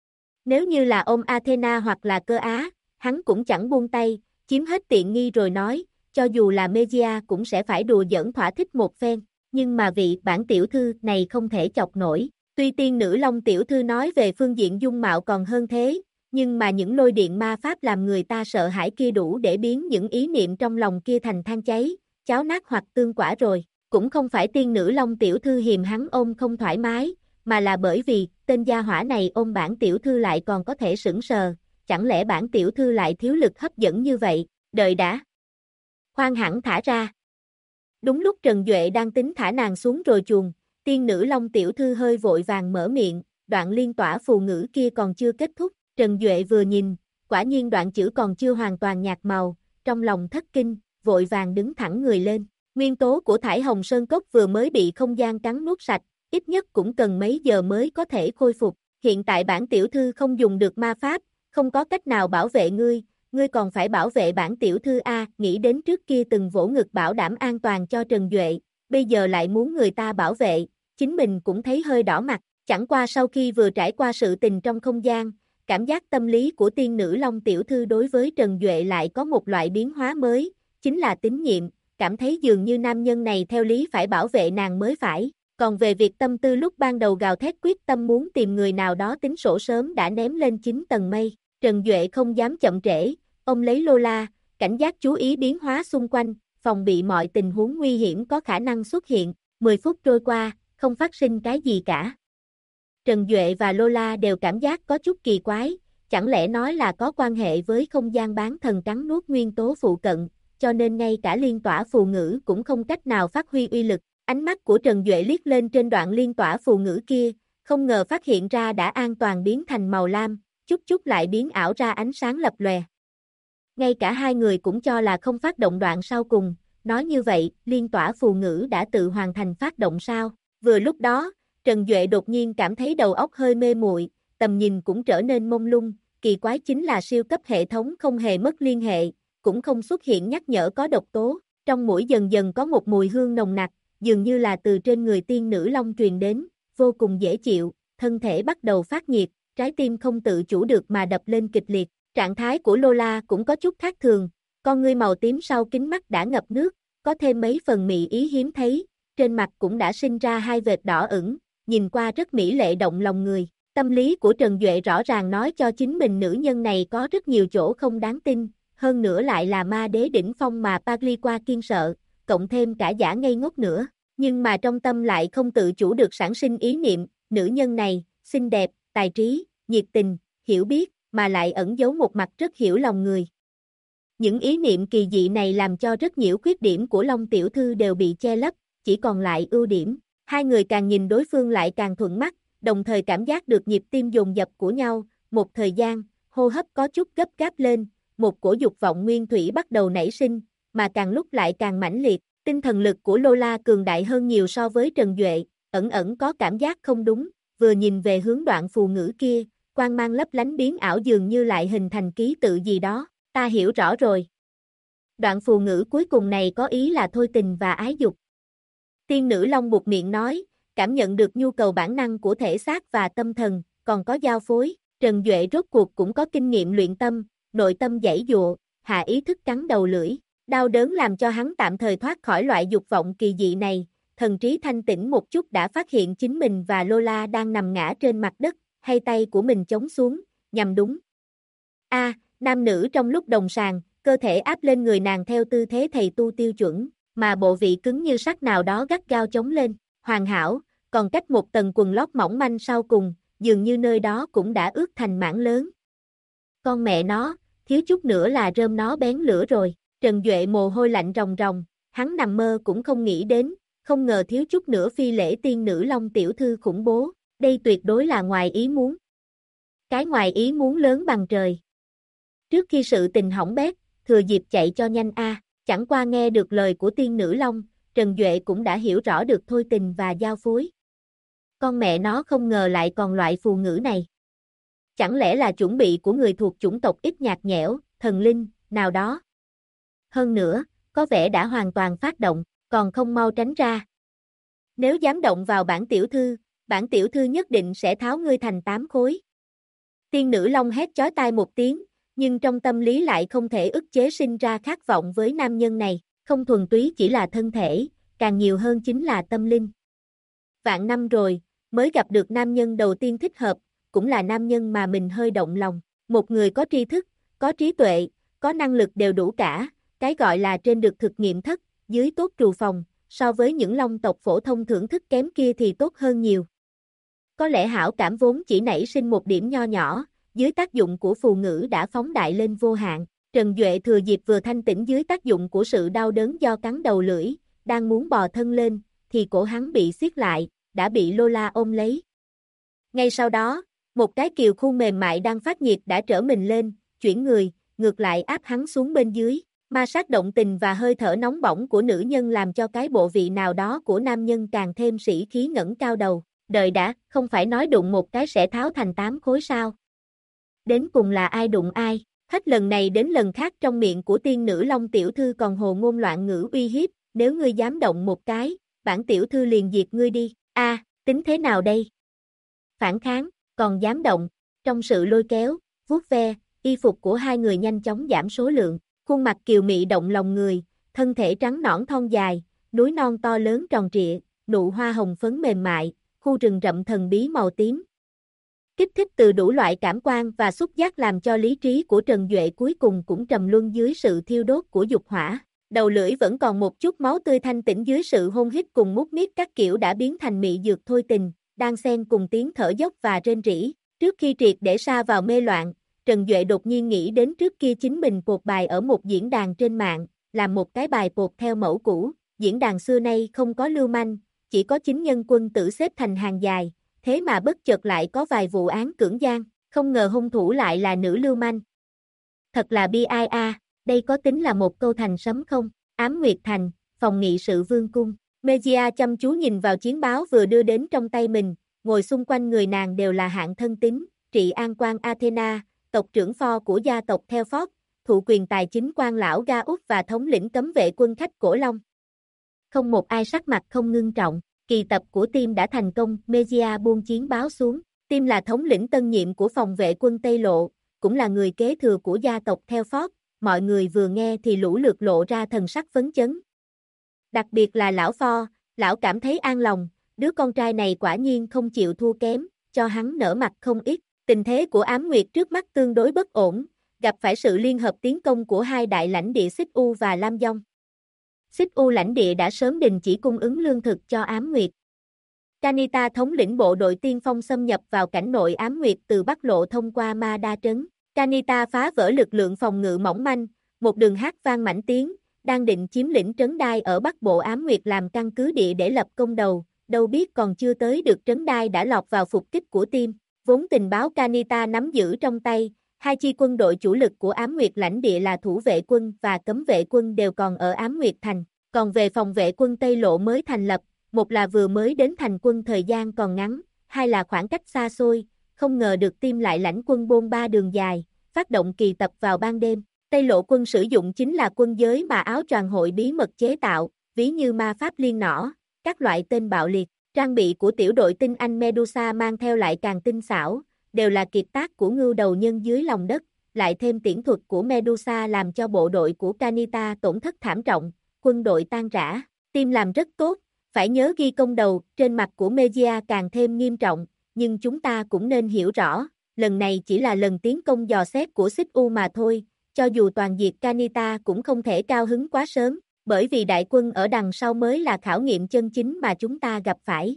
Nếu như là ôm Athena hoặc là Cơ Á, hắn cũng chẳng buông tay, chiếm hết tiện nghi rồi nói, cho dù là Megia cũng sẽ phải đùa giỡn thỏa thích một phen. Nhưng mà vị bản tiểu thư này không thể chọc nổi. Tuy tiên nữ Long tiểu thư nói về phương diện dung mạo còn hơn thế, nhưng mà những lôi điện ma pháp làm người ta sợ hãi kia đủ để biến những ý niệm trong lòng kia thành than cháy, cháo nát hoặc tương quả rồi. Cũng không phải tiên nữ Long tiểu thư hiềm hắn ôm không thoải mái, mà là bởi vì tên gia hỏa này ôm bản tiểu thư lại còn có thể sững sờ, chẳng lẽ bản tiểu thư lại thiếu lực hấp dẫn như vậy, đợi đã. Khoan hẳn thả ra. Đúng lúc Trần Duệ đang tính thả nàng xuống rồi chuồng, tiên nữ Long tiểu thư hơi vội vàng mở miệng, đoạn liên tỏa phù ngữ kia còn chưa kết thúc, Trần Duệ vừa nhìn, quả nhiên đoạn chữ còn chưa hoàn toàn nhạt màu, trong lòng thất kinh, vội vàng đứng thẳng người lên. Nguyên tố của thải hồng sơn cốc vừa mới bị không gian cắn nuốt sạch, ít nhất cũng cần mấy giờ mới có thể khôi phục. Hiện tại bản tiểu thư không dùng được ma pháp, không có cách nào bảo vệ ngươi. Ngươi còn phải bảo vệ bản tiểu thư A, nghĩ đến trước kia từng vỗ ngực bảo đảm an toàn cho Trần Duệ, bây giờ lại muốn người ta bảo vệ, chính mình cũng thấy hơi đỏ mặt, chẳng qua sau khi vừa trải qua sự tình trong không gian, cảm giác tâm lý của tiên nữ Long tiểu thư đối với Trần Duệ lại có một loại biến hóa mới, chính là tín nhiệm, cảm thấy dường như nam nhân này theo lý phải bảo vệ nàng mới phải, còn về việc tâm tư lúc ban đầu gào thét quyết tâm muốn tìm người nào đó tính sổ sớm đã ném lên 9 tầng mây, Trần Duệ không dám chậm trễ. Ông lấy Lola, cảnh giác chú ý biến hóa xung quanh, phòng bị mọi tình huống nguy hiểm có khả năng xuất hiện. 10 phút trôi qua, không phát sinh cái gì cả. Trần Duệ và Lola đều cảm giác có chút kỳ quái, chẳng lẽ nói là có quan hệ với không gian bán thần cắn nuốt nguyên tố phụ cận, cho nên ngay cả liên tỏa phù ngữ cũng không cách nào phát huy uy lực. Ánh mắt của Trần Duệ liếc lên trên đoạn liên tỏa phù ngữ kia, không ngờ phát hiện ra đã an toàn biến thành màu lam, chút chút lại biến ảo ra ánh sáng lập lòe. Ngay cả hai người cũng cho là không phát động đoạn sau cùng, nói như vậy, liên tỏa phù ngữ đã tự hoàn thành phát động sao? Vừa lúc đó, Trần Duệ đột nhiên cảm thấy đầu óc hơi mê muội, tầm nhìn cũng trở nên mông lung, kỳ quái chính là siêu cấp hệ thống không hề mất liên hệ, cũng không xuất hiện nhắc nhở có độc tố, trong mũi dần dần có một mùi hương nồng nặc, dường như là từ trên người tiên nữ Long truyền đến, vô cùng dễ chịu, thân thể bắt đầu phát nhiệt, trái tim không tự chủ được mà đập lên kịch liệt. Trạng thái của Lola cũng có chút khác thường, con ngươi màu tím sau kính mắt đã ngập nước, có thêm mấy phần mị ý hiếm thấy, trên mặt cũng đã sinh ra hai vệt đỏ ửng, nhìn qua rất mỹ lệ động lòng người. Tâm lý của Trần Duệ rõ ràng nói cho chính mình nữ nhân này có rất nhiều chỗ không đáng tin, hơn nữa lại là ma đế đỉnh phong mà Pagliqua kiêng sợ, cộng thêm cả giả ngây ngốc nữa, nhưng mà trong tâm lại không tự chủ được sản sinh ý niệm, nữ nhân này, xinh đẹp, tài trí, nhiệt tình, hiểu biết, mà lại ẩn giấu một mặt rất hiểu lòng người. Những ý niệm kỳ dị này làm cho rất nhiều khuyết điểm của Long tiểu thư đều bị che lấp, chỉ còn lại ưu điểm. Hai người càng nhìn đối phương lại càng thuận mắt, đồng thời cảm giác được nhịp tim dồn dập của nhau, một thời gian, hô hấp có chút gấp gáp lên, một cổ dục vọng nguyên thủy bắt đầu nảy sinh, mà càng lúc lại càng mãnh liệt, tinh thần lực của Lola cường đại hơn nhiều so với Trần Duệ, ẩn ẩn có cảm giác không đúng, vừa nhìn về hướng Đoạn Phù Ngữ kia, quang mang lấp lánh biến ảo dường như lại hình thành ký tự gì đó, ta hiểu rõ rồi. Đoạn phù ngữ cuối cùng này có ý là thôi tình và ái dục. Tiên nữ Long buột miệng nói, cảm nhận được nhu cầu bản năng của thể xác và tâm thần, còn có giao phối, Trần Duệ rốt cuộc cũng có kinh nghiệm luyện tâm, nội tâm giãy giụa, hạ ý thức cắn đầu lưỡi, đau đớn làm cho hắn tạm thời thoát khỏi loại dục vọng kỳ dị này, thần trí thanh tĩnh một chút đã phát hiện chính mình và Lola đang nằm ngã trên mặt đất, hay tay của mình chống xuống, nhằm đúng. Nam nữ trong lúc đồng sàng, cơ thể áp lên người nàng theo tư thế thầy tu tiêu chuẩn, mà bộ vị cứng như sắt nào đó gắt gao chống lên, hoàn hảo, còn cách một tầng quần lót mỏng manh sau cùng, dường như nơi đó cũng đã ướt thành mảng lớn. Con mẹ nó, thiếu chút nữa là rơm nó bén lửa rồi, Trần Duệ mồ hôi lạnh ròng ròng, hắn nằm mơ cũng không nghĩ đến, không ngờ thiếu chút nữa phi lễ tiên nữ Long tiểu thư khủng bố, đây tuyệt đối là ngoài ý muốn. Cái ngoài ý muốn lớn bằng trời. Trước khi sự tình hỏng bét, thừa dịp chạy cho nhanh chẳng qua nghe được lời của tiên nữ Long, Trần Duệ cũng đã hiểu rõ được thôi tình và giao phối. Con mẹ nó không ngờ lại còn loại phù ngữ này. Chẳng lẽ là chuẩn bị của người thuộc chủng tộc ít nhạt nhẽo, thần linh, nào đó. Hơn nữa, có vẻ đã hoàn toàn phát động, còn không mau tránh ra. Nếu dám động vào bản tiểu thư nhất định sẽ tháo ngươi thành 8 khối. Tiên nữ Long hét chói tai một tiếng, nhưng trong tâm lý lại không thể ức chế sinh ra khát vọng với nam nhân này, không thuần túy chỉ là thân thể, càng nhiều hơn chính là tâm linh. Vạn năm rồi, mới gặp được nam nhân đầu tiên thích hợp, cũng là nam nhân mà mình hơi động lòng, một người có tri thức, có trí tuệ, có năng lực đều đủ cả, cái gọi là trên được thực nghiệm thất, dưới tốt trù phòng, so với những Long tộc phổ thông thưởng thức kém kia thì tốt hơn nhiều. Có lẽ hảo cảm vốn chỉ nảy sinh một điểm nho nhỏ, dưới tác dụng của phù ngữ đã phóng đại lên vô hạn. Trần Duệ thừa dịp vừa thanh tĩnh dưới tác dụng của sự đau đớn do cắn đầu lưỡi, đang muốn bò thân lên, thì cổ hắn bị siết lại, đã bị Lola ôm lấy. Ngay sau đó, một cái kiều khuôn mềm mại đang phát nhiệt đã trở mình lên, chuyển người, ngược lại áp hắn xuống bên dưới. Ma sát động tình và hơi thở nóng bỏng của nữ nhân làm cho cái bộ vị nào đó của nam nhân càng thêm sĩ khí ngẩng cao đầu. Đợi đã, không phải nói đụng một cái sẽ tháo thành 8 khối sao? Đến cùng là ai đụng ai? Hết lần này đến lần khác trong miệng của tiên nữ Long tiểu thư còn hồ ngôn loạn ngữ uy hiếp, nếu ngươi dám động một cái, bản tiểu thư liền diệt ngươi đi. Tính thế nào đây? Phản kháng, còn dám động, trong sự lôi kéo, vuốt ve, y phục của hai người nhanh chóng giảm số lượng, khuôn mặt kiều mị động lòng người, thân thể trắng nõn thon dài, núi non to lớn tròn trịa, nụ hoa hồng phấn mềm mại, khu rừng rậm thần bí màu tím. Kích thích từ đủ loại cảm quan và xúc giác làm cho lý trí của Trần Duệ cuối cùng cũng trầm luân dưới sự thiêu đốt của dục hỏa. Đầu lưỡi vẫn còn một chút máu tươi thanh tĩnh dưới sự hôn hít cùng mút miết các kiểu đã biến thành mị dược thôi tình, đang xen cùng tiếng thở dốc và rên rỉ. Trước khi triệt để sa vào mê loạn, Trần Duệ đột nhiên nghĩ đến trước kia chính mình pột bài ở một diễn đàn trên mạng, làm một cái bài pột theo mẫu cũ, diễn đàn xưa nay không có lưu manh, chỉ có chính nhân quân tử xếp thành hàng dài, thế mà bất chợt lại có vài vụ án cưỡng gian, không ngờ hung thủ lại là nữ lưu manh. Thật là bi ai đây có tính là một câu thành sấm không? Ám Nguyệt Thành, phòng nghị sự vương cung. Mejia chăm chú nhìn vào chiến báo vừa đưa đến trong tay mình, ngồi xung quanh người nàng đều là hạng thân tín, trị an quan Athena, tộc trưởng pho của gia tộc theo Phót, thụ quyền tài chính quan lão Ga Út và thống lĩnh cấm vệ quân khách Cổ Long. Không một ai sắc mặt không ngưng trọng, kỳ tập của Tim đã thành công, Mejia buông chiến báo xuống, Tim là thống lĩnh tân nhiệm của phòng vệ quân Tây Lộ, cũng là người kế thừa của gia tộc theo Phót, mọi người vừa nghe thì lũ lượt lộ ra thần sắc phấn chấn. Đặc biệt là lão Pho, lão cảm thấy an lòng, đứa con trai này quả nhiên không chịu thua kém, cho hắn nở mặt không ít. Tình thế của Ám Nguyệt trước mắt tương đối bất ổn, gặp phải sự liên hợp tiến công của hai đại lãnh địa Xích U và Lam Dông. Xích U lãnh địa đã sớm đình chỉ cung ứng lương thực cho Ám Nguyệt. Kanita thống lĩnh bộ đội tiên phong xâm nhập vào cảnh nội Ám Nguyệt từ Bắc Lộ thông qua Ma Đa Trấn. Kanita phá vỡ lực lượng phòng ngự mỏng manh, một đường hát vang mãnh tiến, đang định chiếm lĩnh Trấn Đai ở Bắc Bộ Ám Nguyệt làm căn cứ địa để lập công đầu, đâu biết còn chưa tới được Trấn Đai đã lọt vào phục kích của Tim. Vốn tình báo Kanita nắm giữ trong tay, hai chi quân đội chủ lực của Ám Nguyệt lãnh địa là thủ vệ quân và cấm vệ quân đều còn ở Ám Nguyệt thành, còn về phòng vệ quân Tây Lộ mới thành lập, một là vừa mới đến thành quân thời gian còn ngắn, hai là khoảng cách xa xôi, không ngờ được Tim lại lãnh quân bôn ba đường dài, phát động kỳ tập vào ban đêm. Tây Lộ quân sử dụng chính là quân giới mà áo choàng hội bí mật chế tạo, ví như ma pháp liên nỏ, các loại tên bạo liệt. Trang bị của tiểu đội tinh anh Medusa mang theo lại càng tinh xảo, đều là kiệt tác của ngưu đầu nhân dưới lòng đất, lại thêm tiễn thuật của Medusa làm cho bộ đội của Kanita tổn thất thảm trọng, quân đội tan rã. Tim làm rất tốt, phải nhớ ghi công đầu, trên mặt của Mejia càng thêm nghiêm trọng, nhưng chúng ta cũng nên hiểu rõ, lần này chỉ là lần tiến công dò xét của Xích U mà thôi, cho dù toàn diệt Kanita cũng không thể cao hứng quá sớm, bởi vì đại quân ở đằng sau mới là khảo nghiệm chân chính mà chúng ta gặp phải.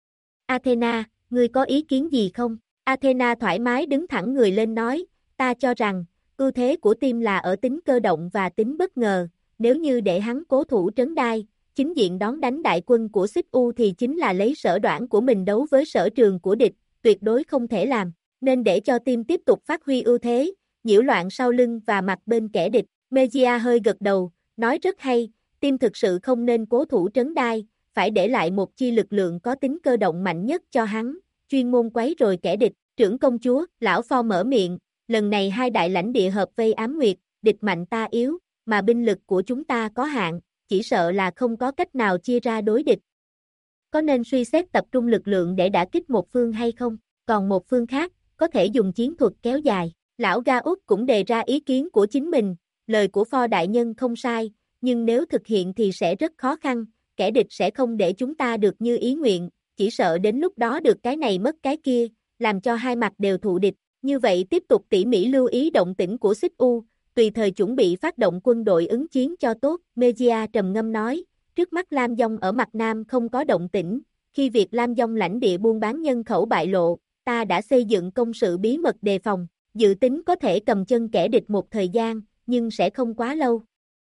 Athena, ngươi có ý kiến gì không? Athena thoải mái đứng thẳng người lên nói, ta cho rằng, ưu thế của Tim là ở tính cơ động và tính bất ngờ, nếu như để hắn cố thủ Trấn Đai, chính diện đón đánh đại quân của Xích U thì chính là lấy sở đoản của mình đấu với sở trường của địch, tuyệt đối không thể làm, nên để cho Tim tiếp tục phát huy ưu thế, nhiễu loạn sau lưng và mặt bên kẻ địch. Mejia hơi gật đầu, nói rất hay, Tim thực sự không nên cố thủ Trấn Đai, phải để lại một chi lực lượng có tính cơ động mạnh nhất cho hắn, chuyên môn quấy rồi kẻ địch. Trưởng công chúa, lão Pho mở miệng, lần này hai đại lãnh địa hợp vây Ám Nguyệt, địch mạnh ta yếu, mà binh lực của chúng ta có hạn, chỉ sợ là không có cách nào chia ra đối địch. Có nên suy xét tập trung lực lượng để đả kích một phương hay không? Còn một phương khác, có thể dùng chiến thuật kéo dài. Lão Ga Út cũng đề ra ý kiến của chính mình, lời của Pho đại nhân không sai, nhưng nếu thực hiện thì sẽ rất khó khăn, kẻ địch sẽ không để chúng ta được như ý nguyện, chỉ sợ đến lúc đó được cái này mất cái kia, làm cho hai mặt đều thụ địch. Như vậy tiếp tục tỉ mỉ lưu ý động tĩnh của Xích U, tùy thời chuẩn bị phát động quân đội ứng chiến cho tốt. Mejia trầm ngâm nói, trước mắt Lam Dông ở mặt Nam không có động tĩnh, khi việc Lam Dông lãnh địa buôn bán nhân khẩu bại lộ, ta đã xây dựng công sự bí mật đề phòng, dự tính có thể cầm chân kẻ địch một thời gian, nhưng sẽ không quá lâu.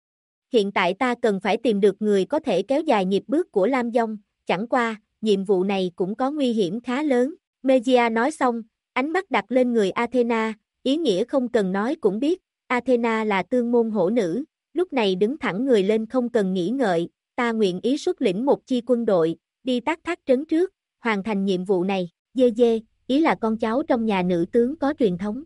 Hiện tại ta cần phải tìm được người có thể kéo dài nhịp bước của Lam Dông, chẳng qua, nhiệm vụ này cũng có nguy hiểm khá lớn. Mejia nói xong, ánh mắt đặt lên người Athena, ý nghĩa không cần nói cũng biết, Athena là tương môn hổ nữ, lúc này đứng thẳng người lên không cần nghĩ ngợi, ta nguyện ý xuất lĩnh một chi quân đội, đi tác thác trấn trước, hoàn thành nhiệm vụ này. Dê dê, ý là con cháu trong nhà nữ tướng có truyền thống.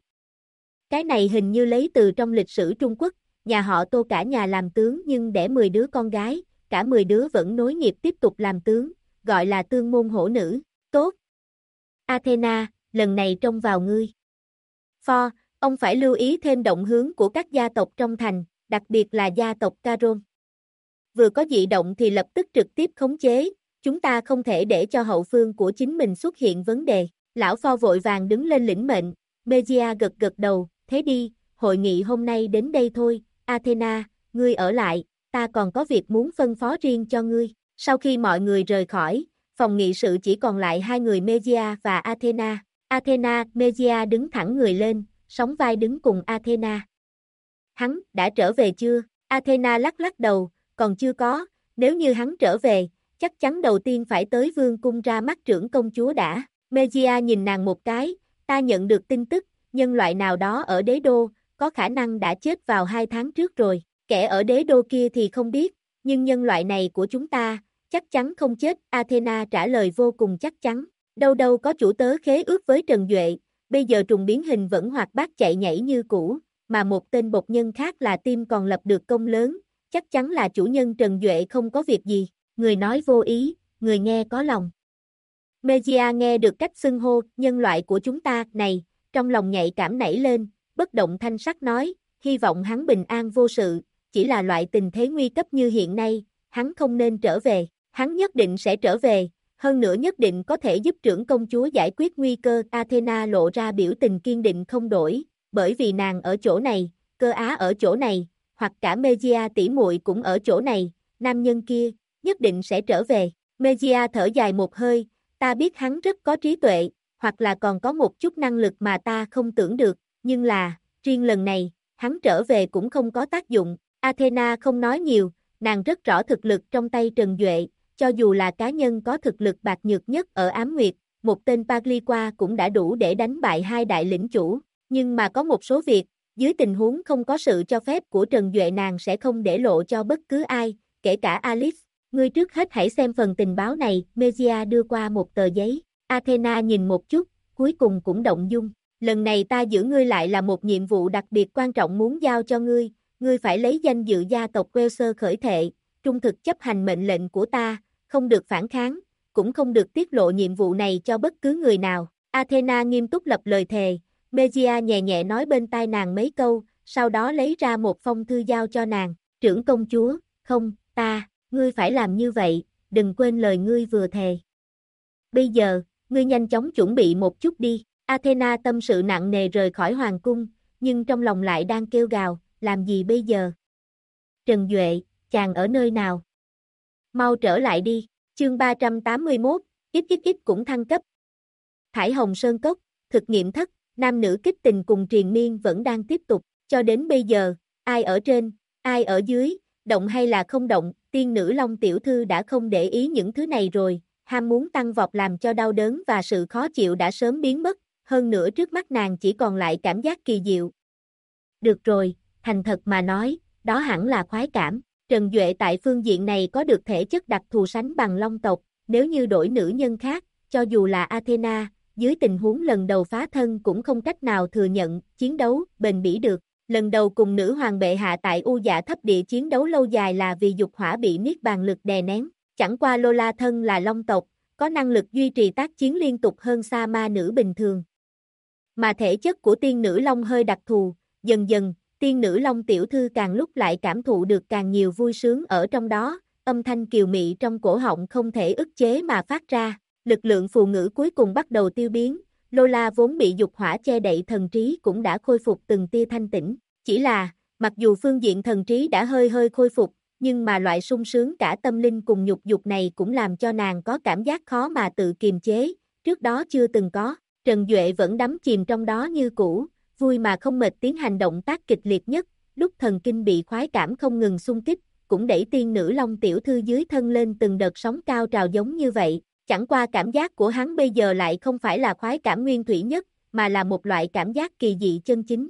Cái này hình như lấy từ trong lịch sử Trung Quốc, nhà họ Tô cả nhà làm tướng nhưng đẻ 10 đứa con gái, cả 10 đứa vẫn nối nghiệp tiếp tục làm tướng, gọi là tương môn hổ nữ. Tốt. Athena, lần này trông vào ngươi. Pho, ông phải lưu ý thêm động hướng của các gia tộc trong thành, đặc biệt là gia tộc Caron. Vừa có dị động thì lập tức trực tiếp khống chế, chúng ta không thể để cho hậu phương của chính mình xuất hiện vấn đề. Lão Pho vội vàng đứng lên lĩnh mệnh, Mejia gật gật đầu, thế đi, hội nghị hôm nay đến đây thôi, Athena, ngươi ở lại, ta còn có việc muốn phân phó riêng cho ngươi. Sau khi mọi người rời khỏi, phòng nghị sự chỉ còn lại hai người Mejia và Athena. Athena, Mejia đứng thẳng người lên, sóng vai đứng cùng Athena. Hắn, đã trở về chưa? Athena lắc lắc đầu, còn chưa có, nếu như hắn trở về, chắc chắn đầu tiên phải tới vương cung ra mắt trưởng công chúa đã. Mejia nhìn nàng một cái, ta nhận được tin tức, nhân loại nào đó ở đế đô, có khả năng đã chết vào 2 tháng trước rồi, kẻ ở đế đô kia thì không biết, nhưng nhân loại này của chúng ta, chắc chắn không chết. Athena trả lời vô cùng chắc chắn, đâu đâu có chủ tớ khế ước với Trần Duệ, bây giờ trùng biến hình vẫn hoạt bát chạy nhảy như cũ, mà một tên bột nhân khác là Tim còn lập được công lớn, chắc chắn là chủ nhân Trần Duệ không có việc gì, người nói vô ý, người nghe có lòng. Mejia nghe được cách xưng hô nhân loại của chúng ta này, trong lòng nhạy cảm nảy lên, bất động thanh sắc nói, hy vọng hắn bình an vô sự, chỉ là loại tình thế nguy cấp như hiện nay, hắn không nên trở về, hắn nhất định sẽ trở về, hơn nữa nhất định có thể giúp trưởng công chúa giải quyết nguy cơ. Athena lộ ra biểu tình kiên định không đổi, bởi vì nàng ở chỗ này, Cơ Á ở chỗ này, hoặc cả Mejia tỷ muội cũng ở chỗ này, nam nhân kia, nhất định sẽ trở về. Mejia thở dài một hơi, ta biết hắn rất có trí tuệ, hoặc là còn có một chút năng lực mà ta không tưởng được, nhưng là, riêng lần này, hắn trở về cũng không có tác dụng. Athena không nói nhiều, nàng rất rõ thực lực trong tay Trần Duệ, cho dù là cá nhân có thực lực bạc nhược nhất ở Ám Nguyệt, một tên Pagliqua cũng đã đủ để đánh bại hai đại lĩnh chủ, nhưng mà có một số việc, dưới tình huống không có sự cho phép của Trần Duệ nàng sẽ không để lộ cho bất cứ ai, kể cả Alice. Ngươi trước hết hãy xem phần tình báo này, Mejia đưa qua một tờ giấy. Athena nhìn một chút, cuối cùng cũng động dung. Lần này ta giữ ngươi lại là một nhiệm vụ đặc biệt quan trọng muốn giao cho ngươi, ngươi phải lấy danh dự gia tộc Welser khởi thệ, trung thực chấp hành mệnh lệnh của ta, không được phản kháng, cũng không được tiết lộ nhiệm vụ này cho bất cứ người nào. Athena nghiêm túc lập lời thề, Mejia nhẹ nhẹ nói bên tai nàng mấy câu, sau đó lấy ra một phong thư giao cho nàng, trưởng công chúa, không, ngươi phải làm như vậy, đừng quên lời ngươi vừa thề. Bây giờ, ngươi nhanh chóng chuẩn bị một chút đi. Athena tâm sự nặng nề rời khỏi hoàng cung, nhưng trong lòng lại đang kêu gào, làm gì bây giờ? Trần Duệ, chàng ở nơi nào? Mau trở lại đi. Chương 381, XXX cũng thăng cấp. Thải Hồng Sơn Cốc, thực nghiệm thất, nam nữ kích tình cùng triền miên vẫn đang tiếp tục, cho đến bây giờ, ai ở trên, ai ở dưới, động hay là không động, tiên nữ Long tiểu thư đã không để ý những thứ này rồi, ham muốn tăng vọt làm cho đau đớn và sự khó chịu đã sớm biến mất, hơn nữa trước mắt nàng chỉ còn lại cảm giác kỳ diệu. Được rồi, thành thật mà nói, đó hẳn là khoái cảm. Trần Duệ tại phương diện này có được thể chất đặc thù sánh bằng Long tộc, nếu như đổi nữ nhân khác, cho dù là Athena, dưới tình huống lần đầu phá thân cũng không cách nào thừa nhận, chiến đấu, bền bỉ được. Lần đầu cùng nữ hoàng bệ hạ tại U Dạ thấp địa chiến đấu lâu dài là vì dục hỏa bị niết bàn lực đè nén, chẳng qua Lola thân là Long tộc, có năng lực duy trì tác chiến liên tục hơn xa ma nữ bình thường. Mà thể chất của tiên nữ Long hơi đặc thù, dần dần, tiên nữ Long tiểu thư càng lúc lại cảm thụ được càng nhiều vui sướng ở trong đó, âm thanh kiều mị trong cổ họng không thể ức chế mà phát ra, lực lượng phù ngữ cuối cùng bắt đầu tiêu biến, Lola vốn bị dục hỏa che đậy thần trí cũng đã khôi phục từng tia thanh tĩnh, chỉ là, mặc dù phương diện thần trí đã hơi khôi phục, nhưng mà loại sung sướng cả tâm linh cùng nhục dục này cũng làm cho nàng có cảm giác khó mà tự kiềm chế, trước đó chưa từng có. Trần Duệ vẫn đắm chìm trong đó như cũ, vui mà không mệt tiến hành động tác kịch liệt nhất, lúc thần kinh bị khoái cảm không ngừng xung kích, cũng đẩy tiên nữ Long tiểu thư dưới thân lên từng đợt sóng cao trào giống như vậy, chẳng qua cảm giác của hắn bây giờ lại không phải là khoái cảm nguyên thủy nhất, mà là một loại cảm giác kỳ dị chân chính.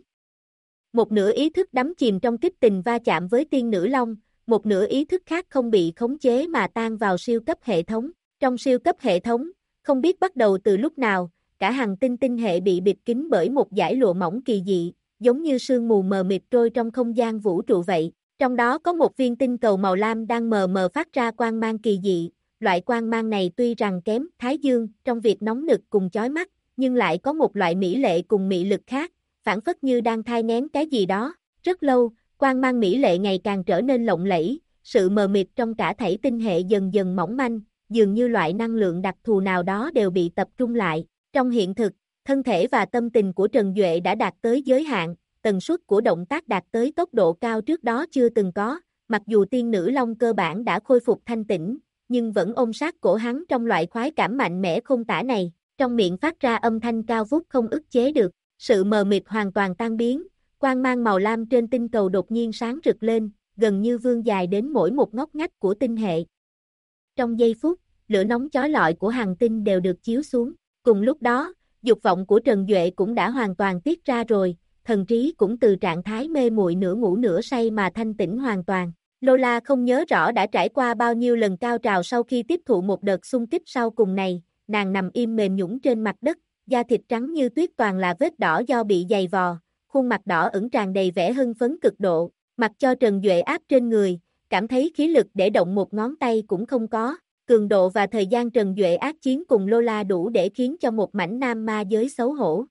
Một nửa ý thức đắm chìm trong kích tình va chạm với tiên nữ Long, một nửa ý thức khác không bị khống chế mà tan vào siêu cấp hệ thống, trong siêu cấp hệ thống, không biết bắt đầu từ lúc nào, cả hành tinh tinh hệ bị bịt kín bởi một dải lụa mỏng kỳ dị, giống như sương mù mờ mịt trôi trong không gian vũ trụ vậy. Trong đó có một viên tinh cầu màu lam đang mờ mờ phát ra quang mang kỳ dị. Loại quang mang này tuy rằng kém Thái Dương trong việc nóng nực cùng chói mắt, nhưng lại có một loại mỹ lệ cùng mị lực khác, phản phất như đang thai nghén cái gì đó. Rất lâu, quang mang mỹ lệ ngày càng trở nên lộng lẫy, sự mờ mịt trong cả thảy tinh hệ dần dần mỏng manh, dường như loại năng lượng đặc thù nào đó đều bị tập trung lại. Trong hiện thực, thân thể và tâm tình của Trần Duệ đã đạt tới giới hạn, tần suất của động tác đạt tới tốc độ cao trước đó chưa từng có, mặc dù tiên nữ Long cơ bản đã khôi phục thanh tĩnh, nhưng vẫn ôm sát cổ hắn trong loại khoái cảm mạnh mẽ không tả này, trong miệng phát ra âm thanh cao vút không ức chế được, sự mờ mịt hoàn toàn tan biến, quang mang màu lam trên tinh cầu đột nhiên sáng rực lên, gần như vươn dài đến mỗi một ngóc ngách của tinh hệ. Trong giây phút, lửa nóng chói lọi của hành tinh đều được chiếu xuống. Cùng lúc đó, dục vọng của Trần Duệ cũng đã hoàn toàn tiết ra rồi, thần trí cũng từ trạng thái mê muội nửa ngủ nửa say mà thanh tĩnh hoàn toàn. Lola không nhớ rõ đã trải qua bao nhiêu lần cao trào sau khi tiếp thụ một đợt xung kích sau cùng này, nàng nằm im mềm nhũn trên mặt đất, da thịt trắng như tuyết toàn là vết đỏ do bị giày vò, khuôn mặt đỏ ửng tràn đầy vẻ hưng phấn cực độ, mặc cho Trần Duệ áp trên người, cảm thấy khí lực để động một ngón tay cũng không có. Cường độ và thời gian Trần Duệ ác chiến cùng Lola đủ để khiến cho một mảnh nam ma giới xấu hổ.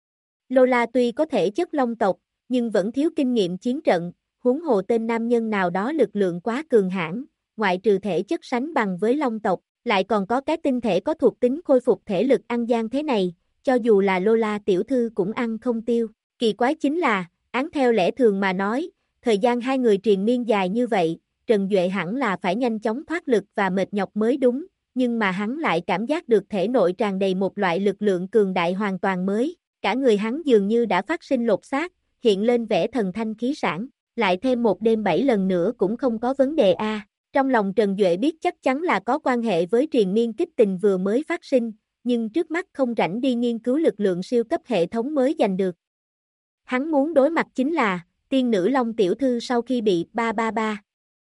Lola tuy có thể chất Long tộc, nhưng vẫn thiếu kinh nghiệm chiến trận, huống hồ tên nam nhân nào đó lực lượng quá cường hãn, ngoại trừ thể chất sánh bằng với Long tộc, lại còn có cái tinh thể có thuộc tính khôi phục thể lực ăn gian thế này, cho dù là Lola tiểu thư cũng ăn không tiêu. Kỳ quái chính là, án theo lẽ thường mà nói, thời gian hai người triền miên dài như vậy, Trần Duệ hẳn là phải nhanh chóng thoát lực và mệt nhọc mới đúng, nhưng mà hắn lại cảm giác được thể nội tràn đầy một loại lực lượng cường đại hoàn toàn mới, cả người hắn dường như đã phát sinh lột xác, hiện lên vẻ thần thanh khí sảng, lại thêm một đêm 7 lần nữa cũng không có vấn đề a. Trong lòng Trần Duệ biết chắc chắn là có quan hệ với triền miên kích tình vừa mới phát sinh, nhưng trước mắt không rảnh đi nghiên cứu lực lượng siêu cấp hệ thống mới giành được. Hắn muốn đối mặt chính là, tiên nữ Long tiểu thư sau khi bị 333.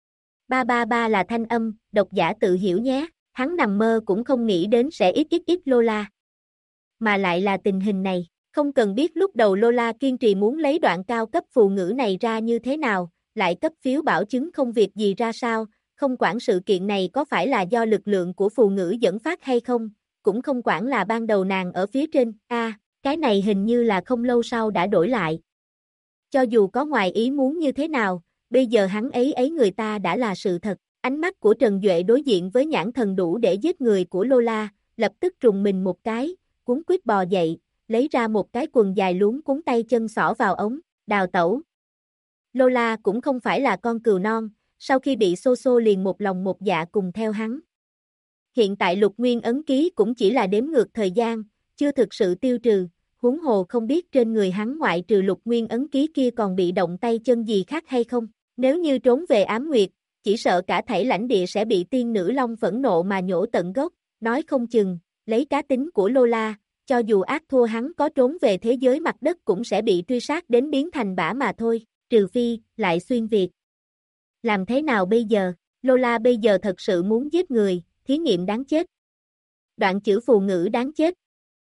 333 là thanh âm, độc giả tự hiểu nhé, hắn nằm mơ cũng không nghĩ đến sẽ ít Lola. Mà lại là tình hình này, không cần biết lúc đầu Lola kiên trì muốn lấy đoạn cao cấp phù ngữ này ra như thế nào, lại cấp phiếu bảo chứng không việc gì ra sao, không quản sự kiện này có phải là do lực lượng của phù ngữ dẫn phát hay không, cũng không quản là ban đầu nàng ở phía trên, cái này hình như là không lâu sau đã đổi lại. Cho dù có ngoài ý muốn như thế nào, bây giờ hắn ấy người ta đã là sự thật. Ánh mắt của Trần Duệ đối diện với nhãn thần đủ để giết người của Lola, lập tức trùng mình một cái, cuống quýt bò dậy, lấy ra một cái quần dài luống cuốn tay chân xỏ vào ống, đào tẩu. Lola cũng không phải là con cừu non, sau khi bị xô xô liền một lòng một dạ cùng theo hắn. Hiện tại Lục Nguyên ấn ký cũng chỉ là đếm ngược thời gian, chưa thực sự tiêu trừ, huống hồ không biết trên người hắn ngoại trừ Lục Nguyên ấn ký kia còn bị động tay chân gì khác hay không. Nếu như trốn về Ám Nguyệt, chỉ sợ cả thảy lãnh địa sẽ bị tiên nữ Long phẫn nộ mà nhổ tận gốc, nói không chừng, lấy cá tính của Lola, cho dù ác thua hắn có trốn về thế giới mặt đất cũng sẽ bị truy sát đến biến thành bã mà thôi, trừ phi, lại xuyên Việt. Làm thế nào bây giờ? Lola bây giờ thật sự muốn giết người, thí nghiệm đáng chết. Đoạn chữ phù ngữ đáng chết.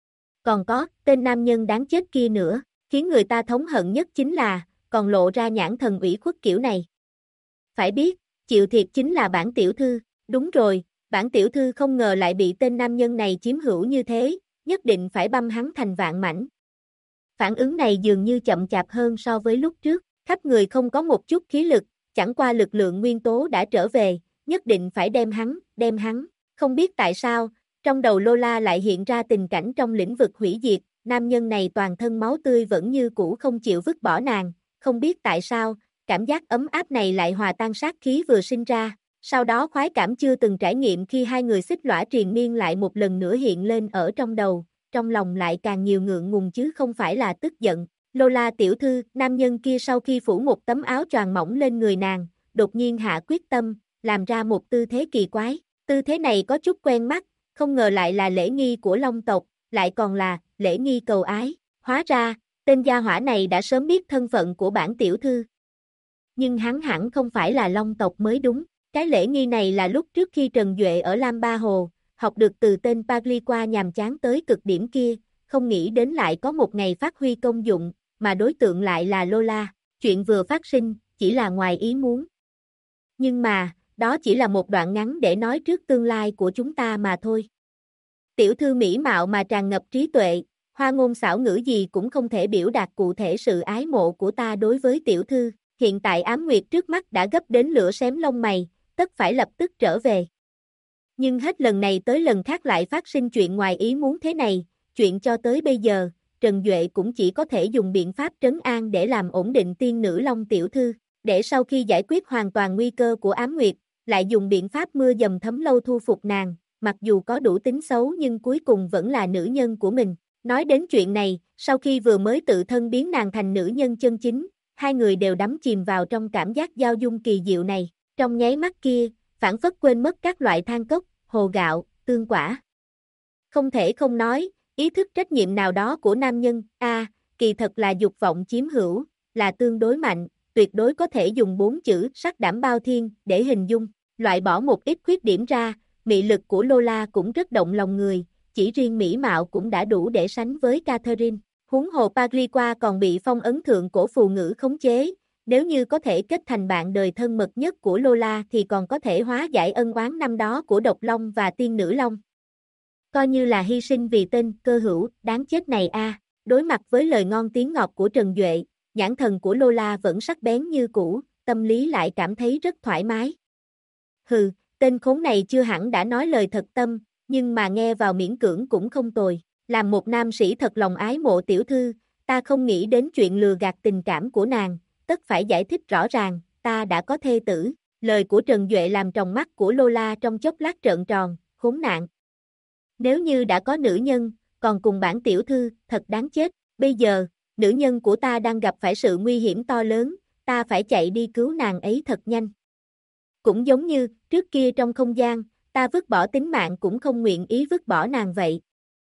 Còn có, tên nam nhân đáng chết kia nữa, khiến người ta thống hận nhất chính là, còn lộ ra nhãn thần ủy khuất kiểu này. Phải biết, chịu thiệt chính là bản tiểu thư, đúng rồi, bản tiểu thư không ngờ lại bị tên nam nhân này chiếm hữu như thế, nhất định phải băm hắn thành vạn mảnh. Phản ứng này dường như chậm chạp hơn so với lúc trước, khắp người không có một chút khí lực, chẳng qua lực lượng nguyên tố đã trở về, nhất định phải đem hắn, không biết tại sao, trong đầu Lola lại hiện ra tình cảnh trong lĩnh vực hủy diệt, nam nhân này toàn thân máu tươi vẫn như cũ không chịu vứt bỏ nàng, không biết tại sao, cảm giác ấm áp này lại hòa tan sát khí vừa sinh ra, sau đó khoái cảm chưa từng trải nghiệm khi hai người xích lõa triền miên lại một lần nữa hiện lên ở trong đầu, trong lòng lại càng nhiều ngượng ngùng chứ không phải là tức giận. Lola tiểu thư, nam nhân kia sau khi phủ một tấm áo choàng mỏng lên người nàng, đột nhiên hạ quyết tâm, làm ra một tư thế kỳ quái, tư thế này có chút quen mắt, không ngờ lại là lễ nghi của Long tộc, lại còn là lễ nghi cầu ái, hóa ra, tên gia hỏa này đã sớm biết thân phận của bản tiểu thư. Nhưng hắn hẳn không phải là Long tộc mới đúng, cái lễ nghi này là lúc trước khi Trần Duệ ở Lam Ba Hồ, học được từ tên Pagliqua nhàm chán tới cực điểm kia, không nghĩ đến lại có một ngày phát huy công dụng, mà đối tượng lại là Lola, chuyện vừa phát sinh, chỉ là ngoài ý muốn. Nhưng mà, đó chỉ là một đoạn ngắn để nói trước tương lai của chúng ta mà thôi. Tiểu thư mỹ mạo mà tràn ngập trí tuệ, hoa ngôn xảo ngữ gì cũng không thể biểu đạt cụ thể sự ái mộ của ta đối với tiểu thư, hiện tại Ám Nguyệt trước mắt đã gấp đến lửa xém lông mày, tất phải lập tức trở về. Nhưng hết lần này tới lần khác lại phát sinh chuyện ngoài ý muốn thế này, chuyện cho tới bây giờ, Trần Duệ cũng chỉ có thể dùng biện pháp trấn an để làm ổn định tiên nữ Long tiểu thư, để sau khi giải quyết hoàn toàn nguy cơ của Ám Nguyệt, lại dùng biện pháp mưa dầm thấm lâu thu phục nàng, mặc dù có đủ tính xấu nhưng cuối cùng vẫn là nữ nhân của mình. Nói đến chuyện này, sau khi vừa mới tự thân biến nàng thành nữ nhân chân chính, hai người đều đắm chìm vào trong cảm giác giao dung kỳ diệu này, trong nháy mắt kia, phảng phất quên mất các loại than cốc, hồ gạo, tương quả. Không thể không nói, ý thức trách nhiệm nào đó của nam nhân, kỳ thật là dục vọng chiếm hữu, là tương đối mạnh, tuyệt đối có thể dùng 4 chữ sắc đảm bao thiên để hình dung, loại bỏ một ít khuyết điểm ra, mị lực của Lola cũng rất động lòng người, chỉ riêng mỹ mạo cũng đã đủ để sánh với Catherine, huống hồ Pagliqua còn bị phong ấn thượng cổ phù ngữ khống chế, nếu như có thể kết thành bạn đời thân mật nhất của Lola thì còn có thể hóa giải ân oán năm đó của Độc Long và Tiên Nữ Long. Coi như là hy sinh vì tên cơ hữu, đáng chết này đối mặt với lời ngon tiếng ngọt của Trần Duệ, nhãn thần của Lola vẫn sắc bén như cũ, tâm lý lại cảm thấy rất thoải mái. Hừ, tên khốn này chưa hẳn đã nói lời thật tâm, nhưng mà nghe vào miễn cưỡng cũng không tồi, làm một nam sĩ thật lòng ái mộ tiểu thư, Ta không nghĩ đến chuyện lừa gạt tình cảm của nàng, tất phải giải thích rõ ràng, ta đã có thê tử. Lời của Trần Duệ làm tròng mắt của Lola trong chốc lát trợn tròn, khốn nạn. Nếu như đã có nữ nhân, còn cùng bản tiểu thư, thật đáng chết. Bây giờ, nữ nhân của ta đang gặp phải sự nguy hiểm to lớn, ta phải chạy đi cứu nàng ấy thật nhanh. Cũng giống như, trước kia trong không gian, ta vứt bỏ tính mạng cũng không nguyện ý vứt bỏ nàng vậy.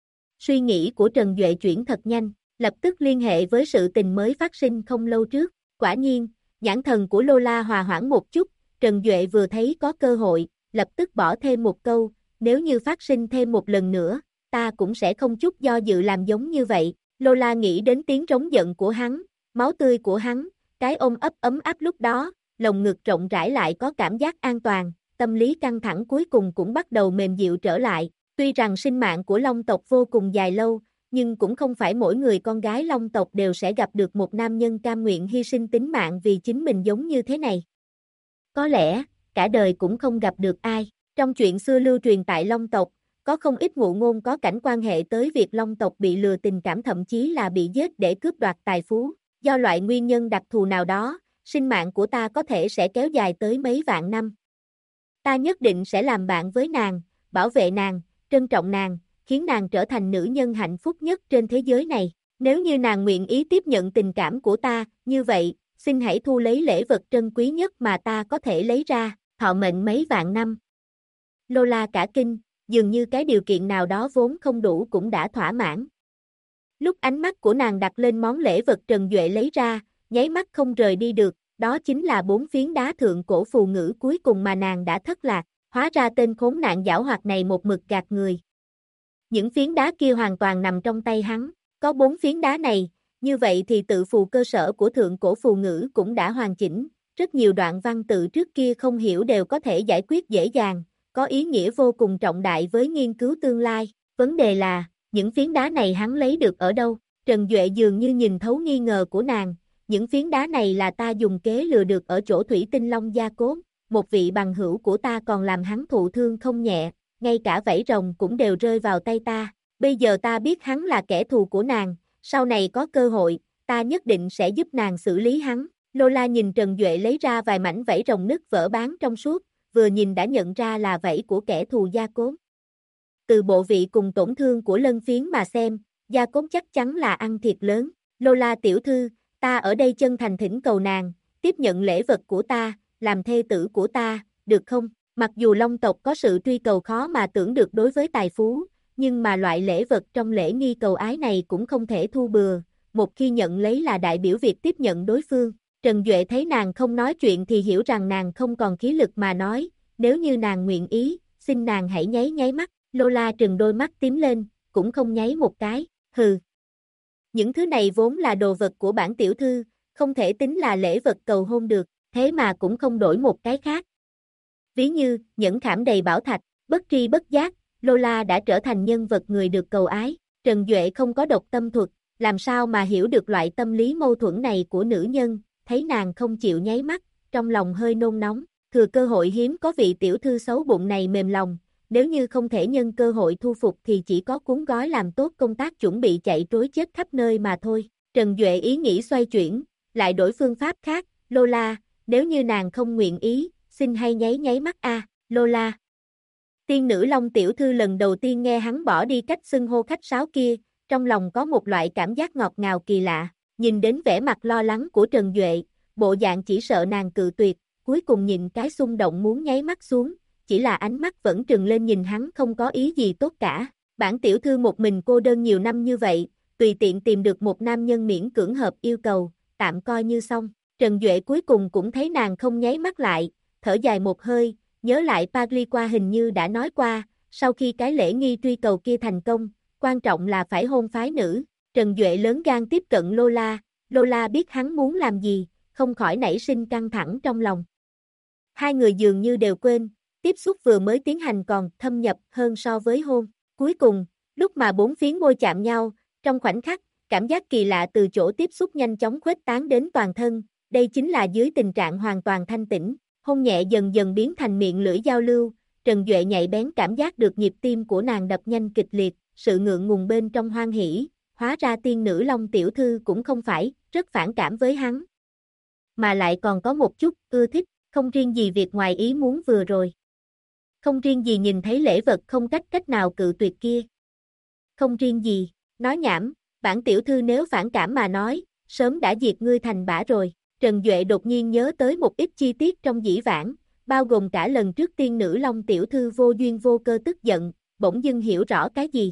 Suy nghĩ của Trần Duệ chuyển thật nhanh, lập tức liên hệ với sự tình mới phát sinh không lâu trước. Quả nhiên, nhãn thần của Lola hòa hoãn một chút, Trần Duệ vừa thấy có cơ hội, lập tức bỏ thêm một câu, nếu như phát sinh thêm một lần nữa, ta cũng sẽ không chút do dự làm giống như vậy. Lola nghĩ đến tiếng trống giận của hắn, máu tươi của hắn, cái ôm ấp ấm áp lúc đó, lồng ngực rộng rãi lại có cảm giác an toàn, tâm lý căng thẳng cuối cùng cũng bắt đầu mềm dịu trở lại. Tuy rằng sinh mạng của Long tộc vô cùng dài lâu, nhưng cũng không phải mỗi người con gái Long tộc đều sẽ gặp được một nam nhân cam nguyện hy sinh tính mạng vì chính mình giống như thế này. Có lẽ, cả đời cũng không gặp được ai. Trong chuyện xưa lưu truyền tại Long tộc, có không ít ngụ ngôn có cảnh quan hệ tới việc Long tộc bị lừa tình cảm thậm chí là bị giết để cướp đoạt tài phú. Do loại nguyên nhân đặc thù nào đó, sinh mạng của ta có thể sẽ kéo dài tới mấy vạn năm. Ta nhất định sẽ làm bạn với nàng, bảo vệ nàng, trân trọng nàng, khiến nàng trở thành nữ nhân hạnh phúc nhất trên thế giới này. Nếu như nàng nguyện ý tiếp nhận tình cảm của ta, như vậy, xin hãy thu lấy lễ vật trân quý nhất mà ta có thể lấy ra, thọ mệnh mấy vạn năm. Lola cả kinh, dường như cái điều kiện nào đó vốn không đủ cũng đã thỏa mãn. Lúc ánh mắt của nàng đặt lên món lễ vật Trần Duệ lấy ra, nháy mắt không rời đi được, đó chính là 4 phiến đá thượng cổ phù ngữ cuối cùng mà nàng đã thất lạc, hóa ra tên khốn nạn giảo hoạt này một mực gạt người. Những phiến đá kia hoàn toàn nằm trong tay hắn, có 4 phiến đá này, như vậy thì tự phù cơ sở của thượng cổ phù ngữ cũng đã hoàn chỉnh, rất nhiều đoạn văn tự trước kia không hiểu đều có thể giải quyết dễ dàng, có ý nghĩa vô cùng trọng đại với nghiên cứu tương lai. Vấn đề là, những phiến đá này hắn lấy được ở đâu? Trần Duệ dường như nhìn thấu nghi ngờ của nàng, những phiến đá này là ta dùng kế lừa được ở chỗ Thủy Tinh Long Gia Cốt, một vị bằng hữu của ta còn làm hắn thụ thương không nhẹ, ngay cả vảy rồng cũng đều rơi vào tay ta. Bây giờ ta biết hắn là kẻ thù của nàng, sau này có cơ hội, ta nhất định sẽ giúp nàng xử lý hắn. Lola nhìn Trần Duệ lấy ra vài mảnh vảy rồng nứt vỡ bám trong suốt, vừa nhìn đã nhận ra là vảy của kẻ thù Gia Cốt. Từ bộ vị cùng tổn thương của lân phiến mà xem, Gia Cốt chắc chắn là ăn thiệt lớn. Lola tiểu thư, ta ở đây chân thành thỉnh cầu nàng, tiếp nhận lễ vật của ta, làm thê tử của ta, được không? Mặc dù Long tộc có sự truy cầu khó mà tưởng được đối với tài phú, nhưng mà loại lễ vật trong lễ nghi cầu ái này cũng không thể thu bừa, một khi nhận lấy là đại biểu việc tiếp nhận đối phương. Trần Duệ thấy nàng không nói chuyện thì hiểu rằng nàng không còn khí lực mà nói, nếu như nàng nguyện ý, xin nàng hãy nháy nháy mắt. Lola trừng đôi mắt tím lên, cũng không nháy một cái, hừ. Những thứ này vốn là đồ vật của bản tiểu thư, không thể tính là lễ vật cầu hôn được, thế mà cũng không đổi một cái khác. Ví như, nhẫn khảm đầy bảo thạch, bất tri bất giác, Lola đã trở thành nhân vật người được cầu ái. Trần Duệ không có độc tâm thuật, làm sao mà hiểu được loại tâm lý mâu thuẫn này của nữ nhân, thấy nàng không chịu nháy mắt, trong lòng hơi nôn nóng, thừa cơ hội hiếm có vị tiểu thư xấu bụng này mềm lòng, nếu như không thể nhân cơ hội thu phục thì chỉ có cuốn gói làm tốt công tác chuẩn bị chạy trối chết khắp nơi mà thôi. Trần Duệ ý nghĩ xoay chuyển, lại đổi phương pháp khác, Lola, nếu như nàng không nguyện ý, xin hay nháy nháy mắt a, Lola. Tiên nữ Long tiểu thư lần đầu tiên nghe hắn bỏ đi cách xưng hô khách sáo kia, trong lòng có một loại cảm giác ngọt ngào kỳ lạ, nhìn đến vẻ mặt lo lắng của Trần Duệ, bộ dạng chỉ sợ nàng cự tuyệt, cuối cùng nhìn cái xung động muốn nháy mắt xuống, chỉ là ánh mắt vẫn trừng lên nhìn hắn không có ý gì tốt cả. Bản tiểu thư một mình cô đơn nhiều năm như vậy, tùy tiện tìm được một nam nhân miễn cưỡng hợp yêu cầu, tạm coi như xong. Trần Duệ cuối cùng cũng thấy nàng không nháy mắt lại, thở dài một hơi, nhớ lại Pagliqua hình như đã nói qua, sau khi cái lễ nghi truy cầu kia thành công, quan trọng là phải hôn phái nữ. Trần Duệ lớn gan tiếp cận Lola, Lola biết hắn muốn làm gì, không khỏi nảy sinh căng thẳng trong lòng. Hai người dường như đều quên, tiếp xúc vừa mới tiến hành còn thâm nhập hơn so với hôn. Cuối cùng, lúc mà 4 phiến môi chạm nhau, trong khoảnh khắc, cảm giác kỳ lạ từ chỗ tiếp xúc nhanh chóng khuếch tán đến toàn thân, đây chính là dưới tình trạng hoàn toàn thanh tĩnh, hôn nhẹ dần dần biến thành miệng lưỡi giao lưu, Trần Duệ nhạy bén cảm giác được nhịp tim của nàng đập nhanh kịch liệt, sự ngượng ngùng bên trong hoan hỉ, hóa ra tiên nữ Long tiểu thư cũng không phải rất phản cảm với hắn, mà lại còn có một chút ưa thích, không riêng gì việc ngoài ý muốn vừa rồi. Không riêng gì nhìn thấy lễ vật không cách nào cự tuyệt kia. Không riêng gì, nói nhảm, bản tiểu thư nếu phản cảm mà nói, sớm đã diệt ngươi thành bã rồi. Trần Duệ đột nhiên nhớ tới một ít chi tiết trong dĩ vãng, bao gồm cả lần trước tiên nữ Long tiểu thư vô duyên vô cơ tức giận, bỗng dưng hiểu rõ cái gì.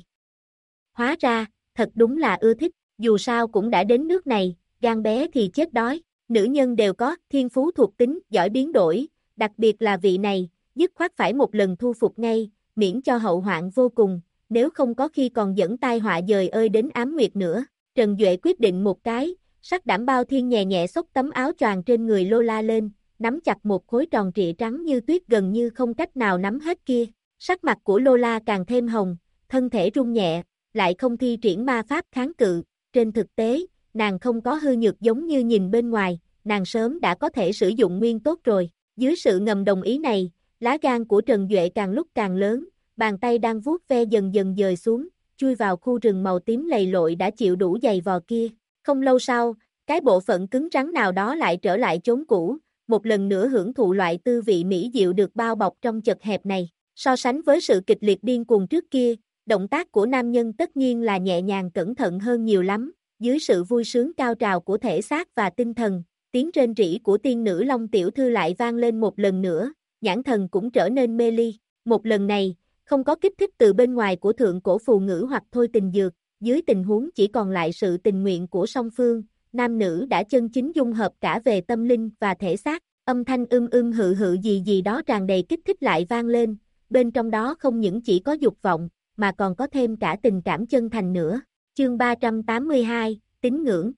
Hóa ra, thật đúng là ưa thích, dù sao cũng đã đến nước này, gan bé thì chết đói. Nữ nhân đều có thiên phú thuộc tính, giỏi biến đổi, đặc biệt là vị này, dứt khoát phải một lần thu phục ngay, miễn cho hậu hoạn vô cùng, nếu không có khi còn dẫn tai họa dời ơi đến ám nguyệt nữa. Trần Duệ quyết định một cái, sắc đảm bao thiên nhẹ nhẹ xốc tấm áo choàng trên người Lola lên, nắm chặt một khối tròn trịa trắng như tuyết gần như không cách nào nắm hết kia. Sắc mặt của Lola càng thêm hồng, thân thể run nhẹ, lại không thi triển ma pháp kháng cự, trên thực tế, nàng không có hư nhược giống như nhìn bên ngoài, nàng sớm đã có thể sử dụng nguyên tốt rồi. Dưới sự ngầm đồng ý này, lá gan của Trần Duệ càng lúc càng lớn, bàn tay đang vuốt ve dần dần dời xuống, chui vào khu rừng màu tím lầy lội đã chịu đủ dày vò kia. Không lâu sau, cái bộ phận cứng rắn nào đó lại trở lại chốn cũ, một lần nữa hưởng thụ loại tư vị mỹ diệu được bao bọc trong chật hẹp này. So sánh với sự kịch liệt điên cuồng trước kia, động tác của nam nhân tất nhiên là nhẹ nhàng cẩn thận hơn nhiều lắm. Dưới sự vui sướng cao trào của thể xác và tinh thần, tiếng rên rỉ của tiên nữ Long tiểu thư lại vang lên một lần nữa, nhãn thần cũng trở nên mê ly. Một lần này, không có kích thích từ bên ngoài của thượng cổ phù ngữ hoặc thôi tình dược, dưới tình huống chỉ còn lại sự tình nguyện của song phương, nam nữ đã chân chính dung hợp cả về tâm linh và thể xác, âm thanh hự hự gì gì đó tràn đầy kích thích lại vang lên, bên trong đó không những chỉ có dục vọng, mà còn có thêm cả tình cảm chân thành nữa. Chương 382, tín ngưỡng.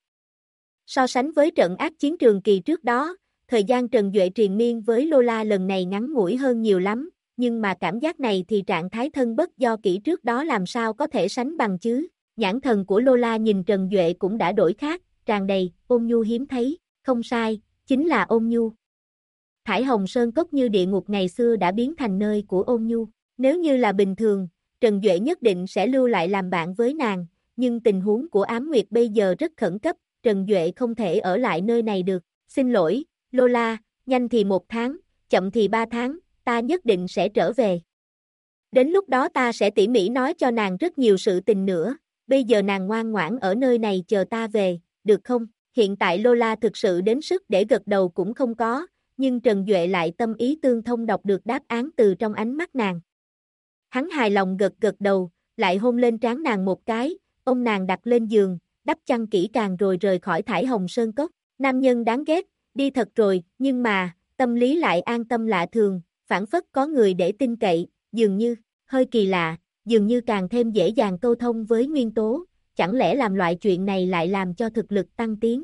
So sánh với trận ác chiến trường kỳ trước đó, thời gian Trần Duệ triền miên với Lola lần này ngắn ngủi hơn nhiều lắm, nhưng mà cảm giác này thì trạng thái thân bất do kỹ trước đó làm sao có thể sánh bằng chứ. Nhãn thần của Lola nhìn Trần Duệ cũng đã đổi khác, tràn đầy, ôn nhu hiếm thấy, không sai, chính là ôn nhu. Thải Hồng Sơn Cốc như địa ngục ngày xưa đã biến thành nơi của ôn nhu. Nếu như là bình thường, Trần Duệ nhất định sẽ lưu lại làm bạn với nàng, nhưng tình huống của Ám Nguyệt bây giờ rất khẩn cấp, Trần Duệ không thể ở lại nơi này được. Xin lỗi, Lola, nhanh thì 1 tháng, chậm thì 3 tháng, ta nhất định sẽ trở về. Đến lúc đó ta sẽ tỉ mỉ nói cho nàng rất nhiều sự tình nữa, bây giờ nàng ngoan ngoãn ở nơi này chờ ta về, được không? Hiện tại Lola thực sự đến sức để gật đầu cũng không có, nhưng Trần Duệ lại tâm ý tương thông đọc được đáp án từ trong ánh mắt nàng. Hắn hài lòng gật đầu, lại hôn lên trán nàng một cái, ôm nàng đặt lên giường, đắp chăn kỹ càng rồi rời khỏi Thải Hồng Sơn Cốc. Nam nhân đáng ghét, đi thật rồi, nhưng mà, tâm lý lại an tâm lạ thường, phảng phất có người để tin cậy, dường như, hơi kỳ lạ, dường như càng thêm dễ dàng câu thông với nguyên tố, chẳng lẽ làm loại chuyện này lại làm cho thực lực tăng tiến.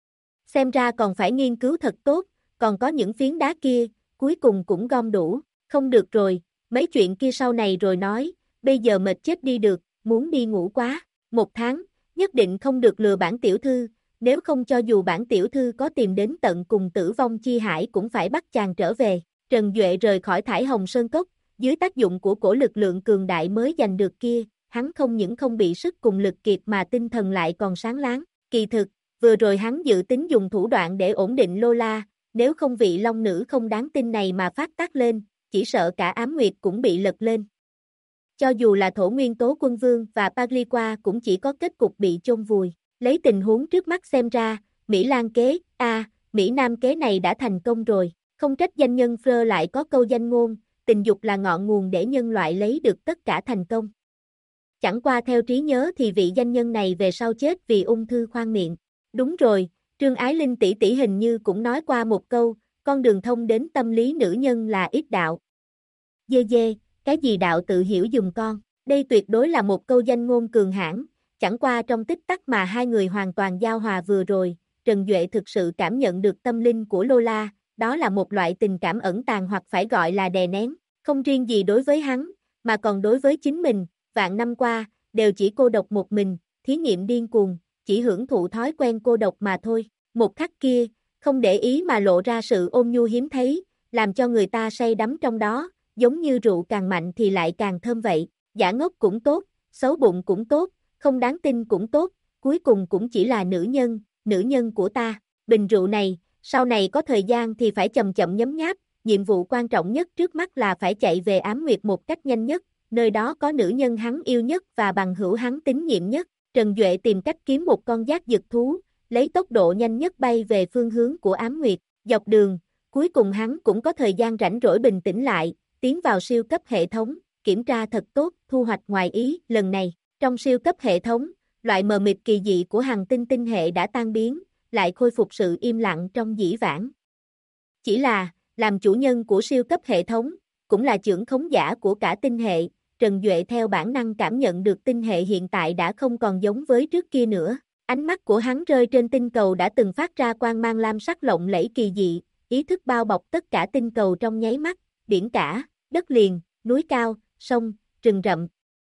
Xem ra còn phải nghiên cứu thật tốt, còn có những phiến đá kia, cuối cùng cũng gom đủ, không được rồi, mấy chuyện kia sau này rồi nói, bây giờ mệt chết đi được, muốn đi ngủ quá. 1 tháng, nhất định không được lừa bản tiểu thư, nếu không cho dù bản tiểu thư có tìm đến tận cùng tử vong chi hải cũng phải bắt chàng trở về. Trần Duệ rời khỏi Thải Hồng Sơn Cốc, dưới tác dụng của cổ lực lượng cường đại mới giành được kia, hắn không những không bị sức cùng lực kiệt mà tinh thần lại còn sáng láng. Kỳ thực, vừa rồi hắn dự tính dùng thủ đoạn để ổn định Lola, nếu không vị long nữ không đáng tin này mà phát tác lên, chỉ sợ cả Ám Nguyệt cũng bị lật lên. Cho dù là Thổ Nguyên Tố Quân Vương và Pagliqua cũng chỉ có kết cục bị chôn vùi. Lấy tình huống trước mắt xem ra, Mỹ Lan kế, Mỹ Nam kế này đã thành công rồi. Không trách danh nhân Fleur lại có câu danh ngôn, tình dục là ngọn nguồn để nhân loại lấy được tất cả thành công. Chẳng qua theo trí nhớ thì vị danh nhân này về sau chết vì ung thư khoang miệng. Đúng rồi, Trương Ái Linh tỷ tỷ hình như cũng nói qua một câu, con đường thông đến tâm lý nữ nhân là ít đạo. Dê, cái gì đạo tự hiểu dùm con, đây tuyệt đối là một câu danh ngôn cường hãn, chẳng qua trong tích tắc mà hai người hoàn toàn giao hòa vừa rồi, Trần Duệ thực sự cảm nhận được tâm linh của Lola, đó là một loại tình cảm ẩn tàng hoặc phải gọi là đè nén, không riêng gì đối với hắn, mà còn đối với chính mình, vạn năm qua, đều chỉ cô độc một mình, thí nghiệm điên cuồng, chỉ hưởng thụ thói quen cô độc mà thôi. Một khắc kia, không để ý mà lộ ra sự ôn nhu hiếm thấy, làm cho người ta say đắm trong đó, giống như rượu càng mạnh thì lại càng thơm vậy. Giả ngốc cũng tốt, xấu bụng cũng tốt, không đáng tin cũng tốt, cuối cùng cũng chỉ là nữ nhân của ta. Bình rượu này, sau này có thời gian thì phải chậm chậm nhấm nháp, nhiệm vụ quan trọng nhất trước mắt là phải chạy về Ám Nguyệt một cách nhanh nhất, nơi đó có nữ nhân hắn yêu nhất và bằng hữu hắn tín nhiệm nhất. Trần Duệ tìm cách kiếm một con giác dực thú, lấy tốc độ nhanh nhất bay về phương hướng của Ám Nguyệt. Dọc đường, cuối cùng hắn cũng có thời gian rảnh rỗi bình tĩnh lại, tiến vào siêu cấp hệ thống, kiểm tra thật tốt, thu hoạch ngoài ý. Lần này, trong siêu cấp hệ thống, loại mờ mịt kỳ dị của hành tinh tinh hệ đã tan biến, lại khôi phục sự im lặng trong dĩ vãng. Chỉ là, làm chủ nhân của siêu cấp hệ thống, cũng là chưởng khống giả của cả tinh hệ, Trần Duệ theo bản năng cảm nhận được tinh hệ hiện tại đã không còn giống với trước kia nữa. Ánh mắt của hắn rơi trên tinh cầu đã từng phát ra quang mang lam sắc lộng lẫy kỳ dị, ý thức bao bọc tất cả tinh cầu trong nháy mắt, biển cả, đất liền, núi cao, sông, rừng rậm.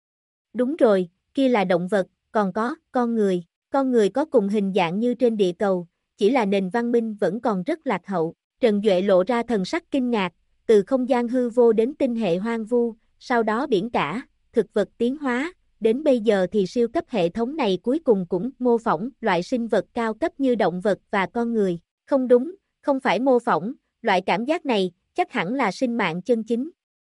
Đúng rồi, kia là động vật, còn có, con người. Con người có cùng hình dạng như trên địa cầu, chỉ là nền văn minh vẫn còn rất lạc hậu. Trần Duệ lộ ra thần sắc kinh ngạc, từ không gian hư vô đến tinh hệ hoang vu, sau đó biển cả, thực vật tiến hóa, đến bây giờ thì siêu cấp hệ thống này cuối cùng cũng mô phỏng loại sinh vật cao cấp như động vật và con người. Không đúng, không phải mô phỏng, loại cảm giác này chắc hẳn là sinh mạng chân chính.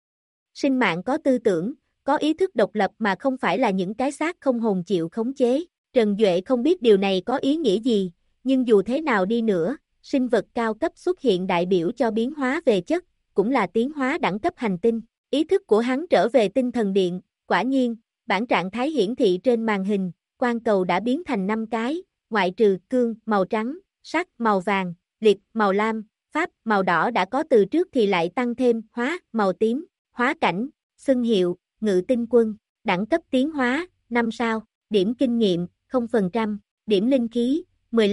Sinh mạng có tư tưởng, có ý thức độc lập mà không phải là những cái xác không hồn chịu khống chế. Trần Duệ không biết điều này có ý nghĩa gì, nhưng dù thế nào đi nữa, sinh vật cao cấp xuất hiện đại biểu cho biến hóa về chất, cũng là tiến hóa đẳng cấp hành tinh. Ý thức của hắn trở về tinh thần điện, quả nhiên, bản trạng thái hiển thị trên màn hình, quang cầu đã biến thành 5 cái, ngoại trừ cương, màu trắng, sắt, màu vàng, liệt, màu lam, pháp, màu đỏ đã có từ trước thì lại tăng thêm, hóa, màu tím, hóa cảnh, xưng hiệu, ngự tinh quân, đẳng cấp tiến hóa, 5 sao, điểm kinh nghiệm, 0%, điểm linh khí,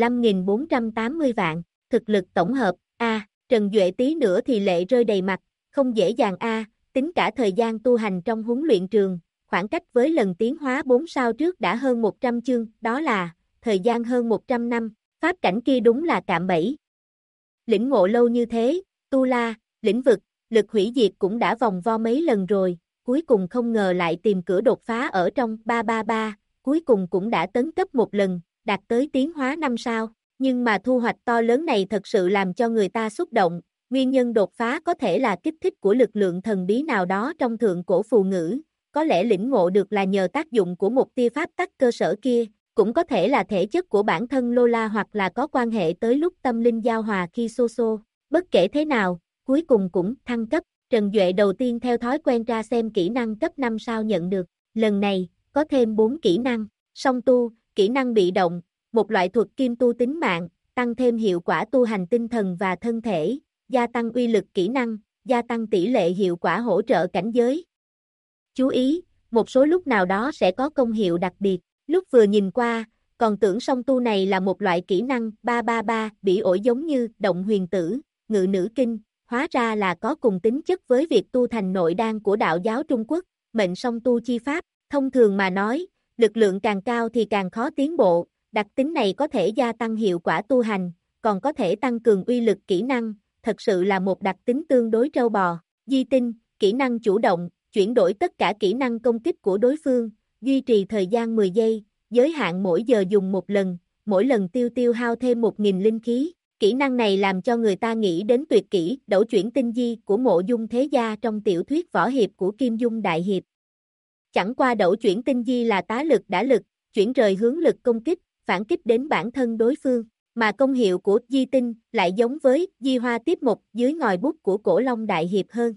15.480 vạn, thực lực tổng hợp, A, Trần Duệ tí nữa thì lệ rơi đầy mặt, không dễ dàng A, tính cả thời gian tu hành trong huấn luyện trường, khoảng cách với lần tiến hóa 4 sao trước đã hơn 100 chương, đó là, thời gian hơn 100 năm, pháp cảnh kia đúng là cạm bẫy. Lĩnh ngộ lâu như thế, tu la, lĩnh vực, lực hủy diệt cũng đã vòng vo mấy lần rồi, cuối cùng không ngờ lại tìm cửa đột phá ở trong 333, cuối cùng cũng đã tấn cấp một lần, đạt tới tiến hóa 5 sao, nhưng mà thu hoạch to lớn này thật sự làm cho người ta xúc động, nguyên nhân đột phá có thể là kích thích của lực lượng thần bí nào đó trong thượng cổ phù ngữ, có lẽ lĩnh ngộ được là nhờ tác dụng của một tia pháp tắc cơ sở kia, cũng có thể là thể chất của bản thân Lola hoặc là có quan hệ tới lúc tâm linh giao hòa khi Soso, bất kể thế nào, cuối cùng cũng thăng cấp. Trần Duệ đầu tiên theo thói quen ra xem kỹ năng cấp 5 sao nhận được, lần này, có thêm 4 kỹ năng, song tu, kỹ năng bị động, một loại thuật kim tu tính mạng, tăng thêm hiệu quả tu hành tinh thần và thân thể, gia tăng uy lực kỹ năng, gia tăng tỷ lệ hiệu quả hỗ trợ cảnh giới. Chú ý, một số lúc nào đó sẽ có công hiệu đặc biệt, lúc vừa nhìn qua, còn tưởng song tu này là một loại kỹ năng 333 bỉ ổi giống như động huyền tử, ngự nữ kinh, hóa ra là có cùng tính chất với việc tu thành nội đan của đạo giáo Trung Quốc, mệnh song tu chi pháp, thông thường mà nói, lực lượng càng cao thì càng khó tiến bộ, đặc tính này có thể gia tăng hiệu quả tu hành, còn có thể tăng cường uy lực kỹ năng, thật sự là một đặc tính tương đối trâu bò. Di tinh, kỹ năng chủ động, chuyển đổi tất cả kỹ năng công kích của đối phương, duy trì thời gian 10 giây, giới hạn mỗi giờ dùng một lần, mỗi lần tiêu hao thêm 1.000 linh khí. Kỹ năng này làm cho người ta nghĩ đến tuyệt kỹ đẩu chuyển tinh di của Mộ Dung Thế Gia trong tiểu thuyết võ hiệp của Kim Dung Đại Hiệp. Chẳng qua đẩu chuyển tinh di là tá lực đả lực, chuyển rời hướng lực công kích, phản kích đến bản thân đối phương, mà công hiệu của di tinh lại giống với di hoa tiếp mục dưới ngòi bút của Cổ Long Đại Hiệp hơn.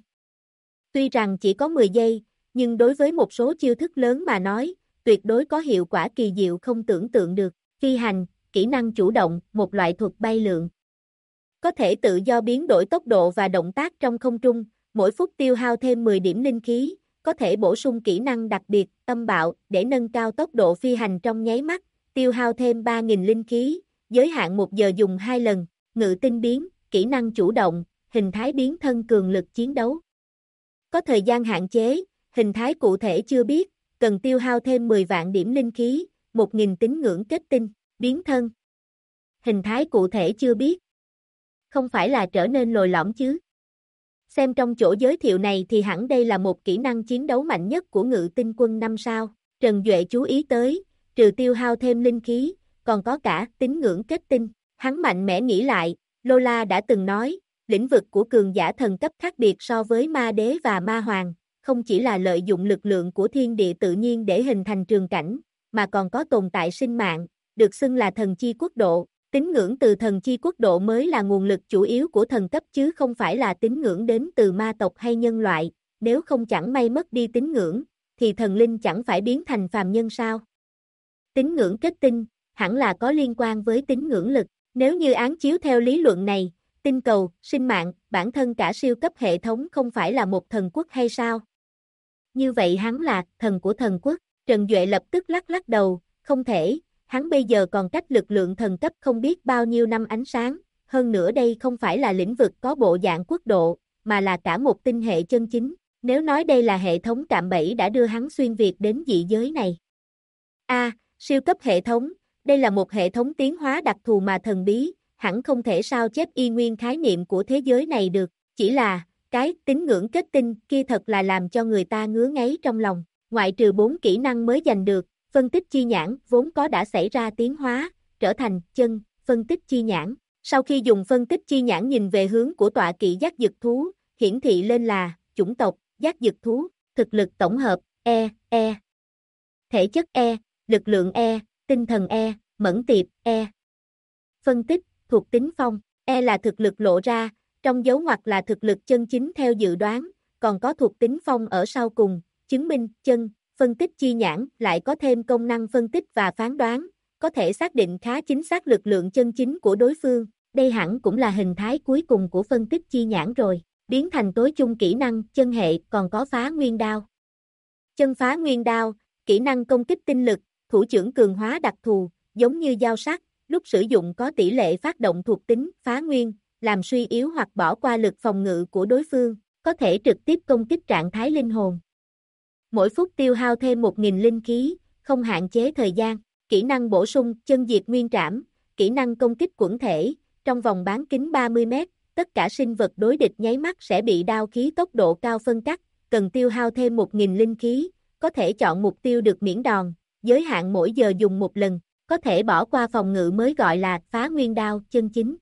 Tuy rằng chỉ có 10 giây, nhưng đối với một số chiêu thức lớn mà nói, tuyệt đối có hiệu quả kỳ diệu không tưởng tượng được. Phi hành, kỹ năng chủ động, một loại thuật bay lượn. Có thể tự do biến đổi tốc độ và động tác trong không trung, mỗi phút tiêu hao thêm 10 điểm linh khí, có thể bổ sung kỹ năng đặc biệt, âm bạo, để nâng cao tốc độ phi hành trong nháy mắt, tiêu hao thêm 3.000 linh khí, giới hạn 1 giờ dùng 2 lần, ngự tinh biến, kỹ năng chủ động, hình thái biến thân cường lực chiến đấu. Có thời gian hạn chế, hình thái cụ thể chưa biết, cần tiêu hao thêm 10 vạn điểm linh khí, 1.000 tín ngưỡng kết tinh, biến thân. Hình thái cụ thể chưa biết. Không phải là trở nên lồi lõm chứ. Xem trong chỗ giới thiệu này thì hẳn đây là một kỹ năng chiến đấu mạnh nhất của ngự tinh quân 5 sao. Trần Duệ chú ý tới, trừ tiêu hao thêm linh khí, còn có cả tín ngưỡng kết tinh. Hắn mạnh mẽ nghĩ lại, Lola đã từng nói, lĩnh vực của cường giả thần cấp khác biệt so với ma đế và ma hoàng, không chỉ là lợi dụng lực lượng của thiên địa tự nhiên để hình thành trường cảnh, mà còn có tồn tại sinh mạng, được xưng là thần chi quốc độ. Tín ngưỡng từ thần chi quốc độ mới là nguồn lực chủ yếu của thần cấp chứ không phải là tín ngưỡng đến từ ma tộc hay nhân loại, nếu không chẳng may mất đi tín ngưỡng, thì thần linh chẳng phải biến thành phàm nhân sao? Tín ngưỡng kết tinh, hẳn là có liên quan với tín ngưỡng lực, nếu như án chiếu theo lý luận này, tinh cầu, sinh mạng, bản thân cả siêu cấp hệ thống không phải là một thần quốc hay sao? Như vậy hắn là thần của thần quốc, Trần Duệ lập tức lắc lắc đầu, không thể. Hắn bây giờ còn cách lực lượng thần cấp không biết bao nhiêu năm ánh sáng, hơn nữa đây không phải là lĩnh vực có bộ dạng quốc độ, mà là cả một tinh hệ chân chính, nếu nói đây là hệ thống cạm bẫy đã đưa hắn xuyên việt đến dị giới này. Siêu cấp hệ thống, đây là một hệ thống tiến hóa đặc thù mà thần bí, hẳn không thể sao chép y nguyên khái niệm của thế giới này được, chỉ là, cái tín ngưỡng kết tinh kia thật là làm cho người ta ngứa ngáy trong lòng, ngoại trừ 4 kỹ năng mới giành được. Phân tích chi nhãn vốn có đã xảy ra tiến hóa, trở thành chân, phân tích chi nhãn. Sau khi dùng phân tích chi nhãn nhìn về hướng của tọa kỵ giác dực thú, hiển thị lên là chủng tộc, giác dực thú, thực lực tổng hợp, E, thể chất E, lực lượng E, tinh thần E, mẫn tiệp E. Phân tích, thuộc tính phong, E là thực lực lộ ra, trong dấu ngoặc là thực lực chân chính theo dự đoán, còn có thuộc tính phong ở sau cùng, chứng minh, chân. Phân tích chi nhãn lại có thêm công năng phân tích và phán đoán, có thể xác định khá chính xác lực lượng chân chính của đối phương, đây hẳn cũng là hình thái cuối cùng của phân tích chi nhãn rồi, biến thành tối chung kỹ năng chân hệ còn có phá nguyên đao. Chân phá nguyên đao, kỹ năng công kích tinh lực, thủ trưởng cường hóa đặc thù, giống như dao sắc, lúc sử dụng có tỷ lệ phát động thuộc tính phá nguyên, làm suy yếu hoặc bỏ qua lực phòng ngự của đối phương, có thể trực tiếp công kích trạng thái linh hồn. Mỗi phút tiêu hao thêm 1000 linh khí, không hạn chế thời gian. Kỹ năng bổ sung, chân diệt nguyên trảm, kỹ năng công kích quẩn thể, trong vòng bán kính 30 mét, tất cả sinh vật đối địch nháy mắt sẽ bị đao khí tốc độ cao phân cắt, cần tiêu hao thêm 1000 linh khí, có thể chọn mục tiêu được miễn đòn, giới hạn mỗi giờ dùng một lần, có thể bỏ qua phòng ngự mới gọi là phá nguyên đao chân chính.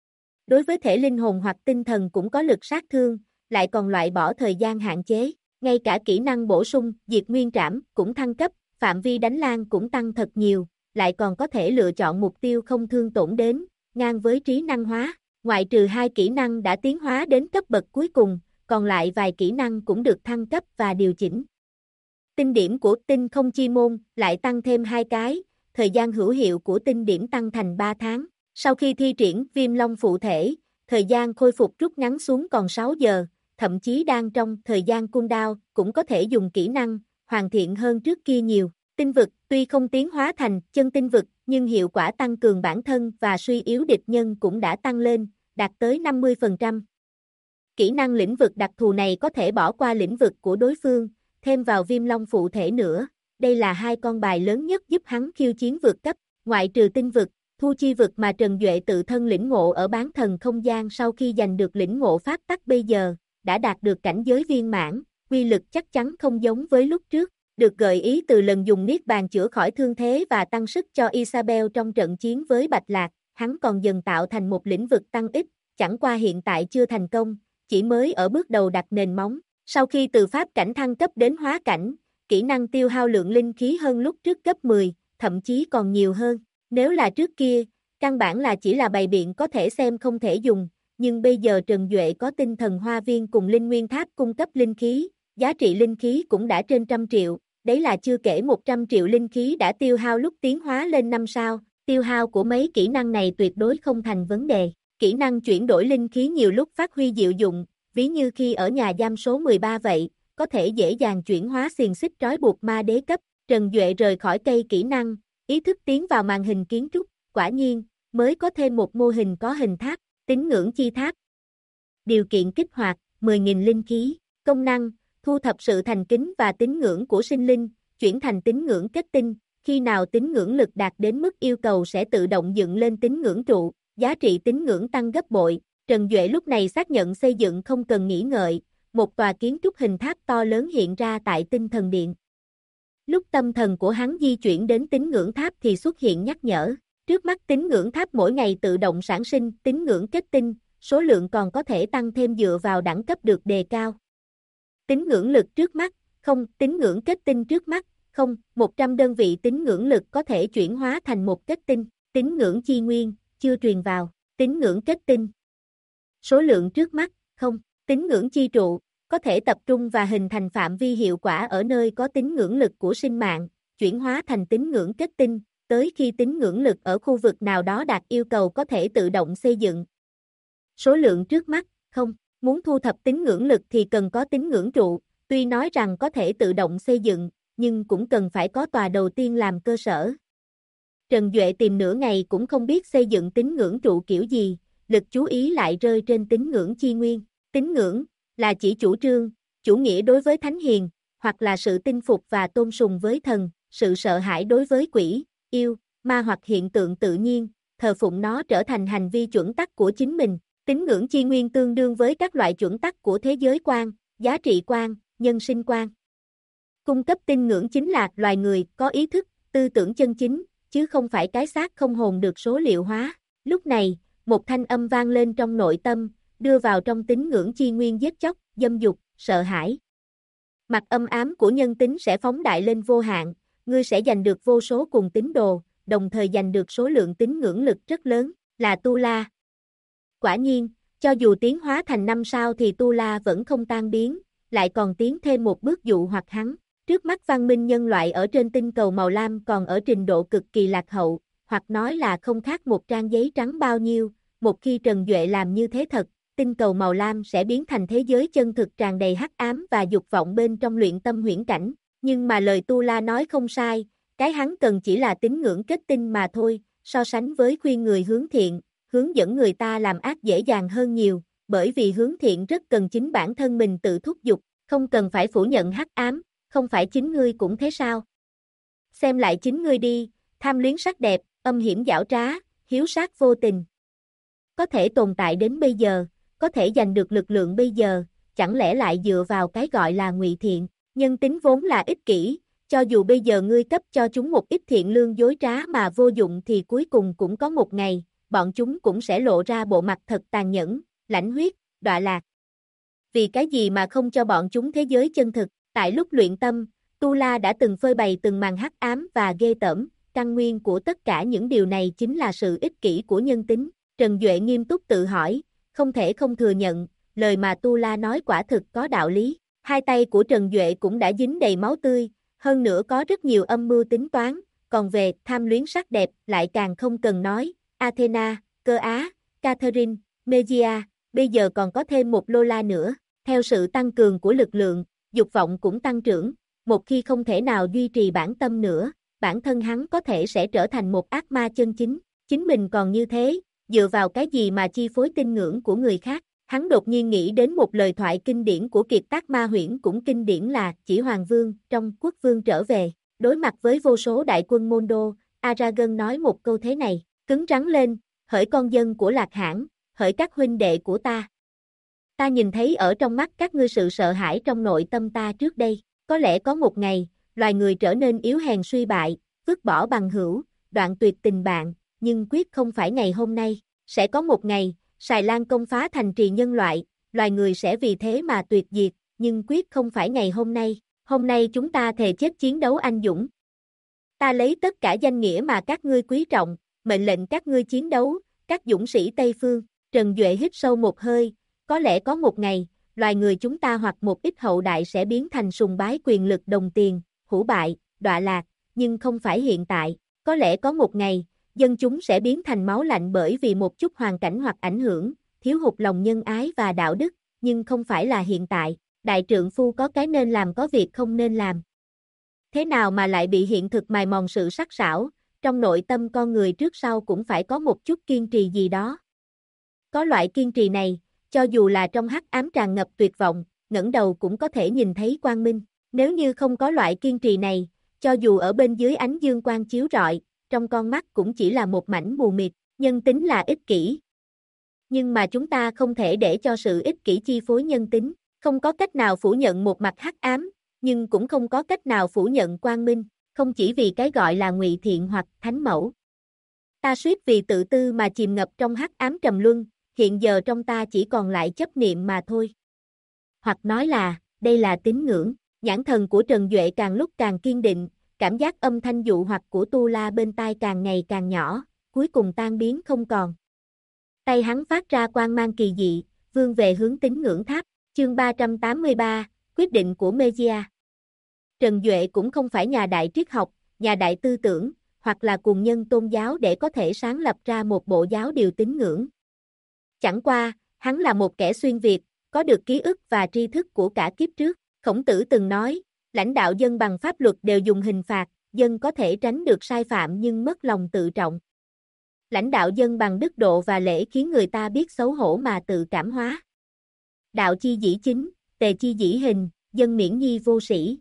Đối với thể linh hồn hoặc tinh thần cũng có lực sát thương, lại còn loại bỏ thời gian hạn chế. Ngay cả kỹ năng bổ sung, diệt nguyên trảm, cũng thăng cấp, phạm vi đánh lan cũng tăng thật nhiều, lại còn có thể lựa chọn mục tiêu không thương tổn đến, ngang với trí năng hóa. Ngoại trừ 2 kỹ năng đã tiến hóa đến cấp bậc cuối cùng, còn lại vài kỹ năng cũng được thăng cấp và điều chỉnh. Tinh điểm của tinh không chi môn lại tăng thêm 2 cái, thời gian hữu hiệu của tinh điểm tăng thành 3 tháng. Sau khi thi triển viêm long phụ thể, thời gian khôi phục rút ngắn xuống còn 6 giờ. Thậm chí đang trong thời gian cooldown cũng có thể dùng kỹ năng, hoàn thiện hơn trước kia nhiều. Tinh vực, tuy không tiến hóa thành chân tinh vực, nhưng hiệu quả tăng cường bản thân và suy yếu địch nhân cũng đã tăng lên, đạt tới 50%. Kỹ năng lĩnh vực đặc thù này có thể bỏ qua lĩnh vực của đối phương, thêm vào viêm long phụ thể nữa. Đây là 2 con bài lớn nhất giúp hắn khiêu chiến vượt cấp, ngoại trừ tinh vực, thu chi vực mà Trần Duệ tự thân lĩnh ngộ ở bán thần không gian sau khi giành được lĩnh ngộ pháp tắc bây giờ. Đã đạt được cảnh giới viên mãn, quy lực chắc chắn không giống với lúc trước, được gợi ý từ lần dùng niết bàn chữa khỏi thương thế và tăng sức cho Isabel trong trận chiến với Bạch Lạc, hắn còn dần tạo thành một lĩnh vực tăng ích, chẳng qua hiện tại chưa thành công, chỉ mới ở bước đầu đặt nền móng. Sau khi từ pháp cảnh thăng cấp đến hóa cảnh, kỹ năng tiêu hao lượng linh khí hơn lúc trước gấp 10, thậm chí còn nhiều hơn. Nếu là trước kia, căn bản là chỉ là bày biện có thể xem không thể dùng. Nhưng bây giờ Trần Duệ có tinh thần hoa viên cùng linh nguyên tháp cung cấp linh khí, giá trị linh khí cũng đã trên 100 triệu, đấy là chưa kể 100 triệu linh khí đã tiêu hao lúc tiến hóa lên 5 sao, tiêu hao của mấy kỹ năng này tuyệt đối không thành vấn đề. Kỹ năng chuyển đổi linh khí nhiều lúc phát huy diệu dụng, ví như khi ở nhà giam số 13 vậy, có thể dễ dàng chuyển hóa xiềng xích trói buộc ma đế cấp. Trần Duệ rời khỏi cây kỹ năng, ý thức tiến vào màn hình kiến trúc, quả nhiên, mới có thêm một mô hình có hình tháp. Tín ngưỡng chi tháp. Điều kiện kích hoạt, 10.000 linh khí. Công năng, thu thập sự thành kính và tín ngưỡng của sinh linh, chuyển thành tín ngưỡng kết tinh. Khi nào tín ngưỡng lực đạt đến mức yêu cầu sẽ tự động dựng lên tín ngưỡng trụ, giá trị tín ngưỡng tăng gấp bội. Trần Duệ lúc này xác nhận xây dựng không cần nghĩ ngợi, một tòa kiến trúc hình tháp to lớn hiện ra tại Tinh Thần Điện. Lúc tâm thần của hắn di chuyển đến tín ngưỡng tháp thì xuất hiện nhắc nhở. Trước mắt tín ngưỡng tháp mỗi ngày tự động sản sinh tín ngưỡng kết tinh, số lượng còn có thể tăng thêm dựa vào đẳng cấp được đề cao. Tín ngưỡng lực trước mắt, không, tín ngưỡng kết tinh trước mắt, không, 100 đơn vị tín ngưỡng lực có thể chuyển hóa thành một kết tinh, tín ngưỡng chi nguyên, chưa truyền vào, tín ngưỡng kết tinh. Số lượng trước mắt, không, tín ngưỡng chi trụ, có thể tập trung và hình thành phạm vi hiệu quả ở nơi có tín ngưỡng lực của sinh mạng, chuyển hóa thành tín ngưỡng kết tinh, tới khi tín ngưỡng lực ở khu vực nào đó đạt yêu cầu có thể tự động xây dựng. Số lượng trước mắt, không, muốn thu thập tín ngưỡng lực thì cần có tín ngưỡng trụ, tuy nói rằng có thể tự động xây dựng, nhưng cũng cần phải có tòa đầu tiên làm cơ sở. Trần Duệ tìm nửa ngày cũng không biết xây dựng tín ngưỡng trụ kiểu gì, lực chú ý lại rơi trên tín ngưỡng chi nguyên. Tín ngưỡng là chỉ chủ trương, chủ nghĩa đối với thánh hiền, hoặc là sự tin phục và tôn sùng với thần, sự sợ hãi đối với quỷ, yêu, ma hoặc hiện tượng tự nhiên, thờ phụng nó trở thành hành vi chuẩn tắc của chính mình. Tín ngưỡng chi nguyên tương đương với các loại chuẩn tắc của thế giới quan, giá trị quan, nhân sinh quan. Cung cấp tín ngưỡng chính là loài người có ý thức, tư tưởng chân chính, chứ không phải cái xác không hồn được số liệu hóa. Lúc này, một thanh âm vang lên trong nội tâm, đưa vào trong tín ngưỡng chi nguyên giết chóc, dâm dục, sợ hãi. Mặt âm ám của nhân tính sẽ phóng đại lên vô hạn, ngươi sẽ giành được vô số cùng tín đồ, đồng thời giành được số lượng tín ngưỡng lực rất lớn, là Tu La. Quả nhiên, cho dù tiến hóa thành 5 sao thì Tu La vẫn không tan biến, lại còn tiến thêm một bước dụ hoặc hắn. Trước mắt văn minh nhân loại ở trên tinh cầu màu lam còn ở trình độ cực kỳ lạc hậu, hoặc nói là không khác một trang giấy trắng bao nhiêu. Một khi Trần Duệ làm như thế thật, tinh cầu màu lam sẽ biến thành thế giới chân thực tràn đầy hắc ám và dục vọng bên trong luyện tâm huyễn cảnh. Nhưng mà lời Tu La nói không sai, cái hắn cần chỉ là tín ngưỡng kết tinh mà thôi, so sánh với khuyên người hướng thiện, hướng dẫn người ta làm ác dễ dàng hơn nhiều, bởi vì hướng thiện rất cần chính bản thân mình tự thúc giục, không cần phải phủ nhận hắc ám, không phải chính ngươi cũng thế sao? Xem lại chính ngươi đi, tham luyến sắc đẹp, âm hiểm giảo trá, hiếu sát vô tình. Có thể tồn tại đến bây giờ, có thể giành được lực lượng bây giờ, chẳng lẽ lại dựa vào cái gọi là ngụy thiện, nhân tính vốn là ích kỷ, cho dù bây giờ ngươi cấp cho chúng một ít thiện lương dối trá mà vô dụng thì cuối cùng cũng có một ngày, bọn chúng cũng sẽ lộ ra bộ mặt thật tàn nhẫn, lãnh huyết, đọa lạc. Vì cái gì mà không cho bọn chúng thế giới chân thực? Tại lúc luyện tâm, Tu La đã từng phơi bày từng màn hắc ám và ghê tởm, căn nguyên của tất cả những điều này chính là sự ích kỷ của nhân tính. Trần Duệ nghiêm túc tự hỏi, không thể không thừa nhận, lời mà Tu La nói quả thực có đạo lý. Hai tay của Trần Duệ cũng đã dính đầy máu tươi, hơn nữa có rất nhiều âm mưu tính toán, còn về tham luyến sắc đẹp lại càng không cần nói. Athena, Cơ Á, Catherine, Megia, bây giờ còn có thêm một Lola nữa. Theo sự tăng cường của lực lượng, dục vọng cũng tăng trưởng, một khi không thể nào duy trì bản tâm nữa, bản thân hắn có thể sẽ trở thành một ác ma chân chính. Chính mình còn như thế, dựa vào cái gì mà chi phối tín ngưỡng của người khác? Hắn đột nhiên nghĩ đến một lời thoại kinh điển của Kiệt Tác Ma Huyễn cũng kinh điển là Chỉ Hoàng Vương trong Quốc Vương trở về, đối mặt với vô số đại quân môn đô, Aragorn nói một câu thế này, cứng rắn lên, hỡi con dân của Lạc Hãn, hỡi các huynh đệ của ta. Ta nhìn thấy ở trong mắt các ngươi sự sợ hãi trong nội tâm ta trước đây, có lẽ có một ngày, loài người trở nên yếu hèn suy bại, vứt bỏ bằng hữu, đoạn tuyệt tình bạn, nhưng quyết không phải ngày hôm nay, sẽ có một ngày, Xài Lan công phá thành trì nhân loại, loài người sẽ vì thế mà tuyệt diệt, nhưng quyết không phải ngày hôm nay chúng ta thề chết chiến đấu anh dũng. Ta lấy tất cả danh nghĩa mà các ngươi quý trọng, mệnh lệnh các ngươi chiến đấu, các dũng sĩ Tây Phương. Trần Duệ hít sâu một hơi, có lẽ có một ngày, loài người chúng ta hoặc một ít hậu đại sẽ biến thành sùng bái quyền lực đồng tiền, hủ bại, đọa lạc, nhưng không phải hiện tại, có lẽ có một ngày, dân chúng sẽ biến thành máu lạnh bởi vì một chút hoàn cảnh hoặc ảnh hưởng, thiếu hụt lòng nhân ái và đạo đức, nhưng không phải là hiện tại, đại trượng phu có cái nên làm có việc không nên làm. Thế nào mà lại bị hiện thực mài mòn sự sắc sảo, trong nội tâm con người trước sau cũng phải có một chút kiên trì gì đó. Có loại kiên trì này, cho dù là trong hắc ám tràn ngập tuyệt vọng, ngẩng đầu cũng có thể nhìn thấy quang minh. Nếu như không có loại kiên trì này, cho dù ở bên dưới ánh dương quang chiếu rọi, trong con mắt cũng chỉ là một mảnh mù mịt, nhân tính là ích kỷ. Nhưng mà chúng ta không thể để cho sự ích kỷ chi phối nhân tính, không có cách nào phủ nhận một mặt hắc ám, nhưng cũng không có cách nào phủ nhận quang minh, không chỉ vì cái gọi là ngụy thiện hoặc thánh mẫu. Ta suýt vì tự tư mà chìm ngập trong hắc ám trầm luân, hiện giờ trong ta chỉ còn lại chấp niệm mà thôi. Hoặc nói là, đây là tín ngưỡng, nhãn thần của Trần Duệ càng lúc càng kiên định, cảm giác âm thanh dụ hoặc của Tu La bên tai càng ngày càng nhỏ, cuối cùng tan biến không còn. Tay hắn phát ra quang mang kỳ dị, vươn về hướng tín ngưỡng tháp, chương 383, quyết định của Megia. Trần Duệ cũng không phải nhà đại triết học, nhà đại tư tưởng, hoặc là cuồng nhân tôn giáo để có thể sáng lập ra một bộ giáo điều tín ngưỡng. Chẳng qua, hắn là một kẻ xuyên Việt, có được ký ức và tri thức của cả kiếp trước. Khổng Tử từng nói, lãnh đạo dân bằng pháp luật đều dùng hình phạt, dân có thể tránh được sai phạm nhưng mất lòng tự trọng. Lãnh đạo dân bằng đức độ và lễ khiến người ta biết xấu hổ mà tự cảm hóa. Đạo chi dĩ chính, tề chi dĩ hình, dân miễn nhi vô sĩ.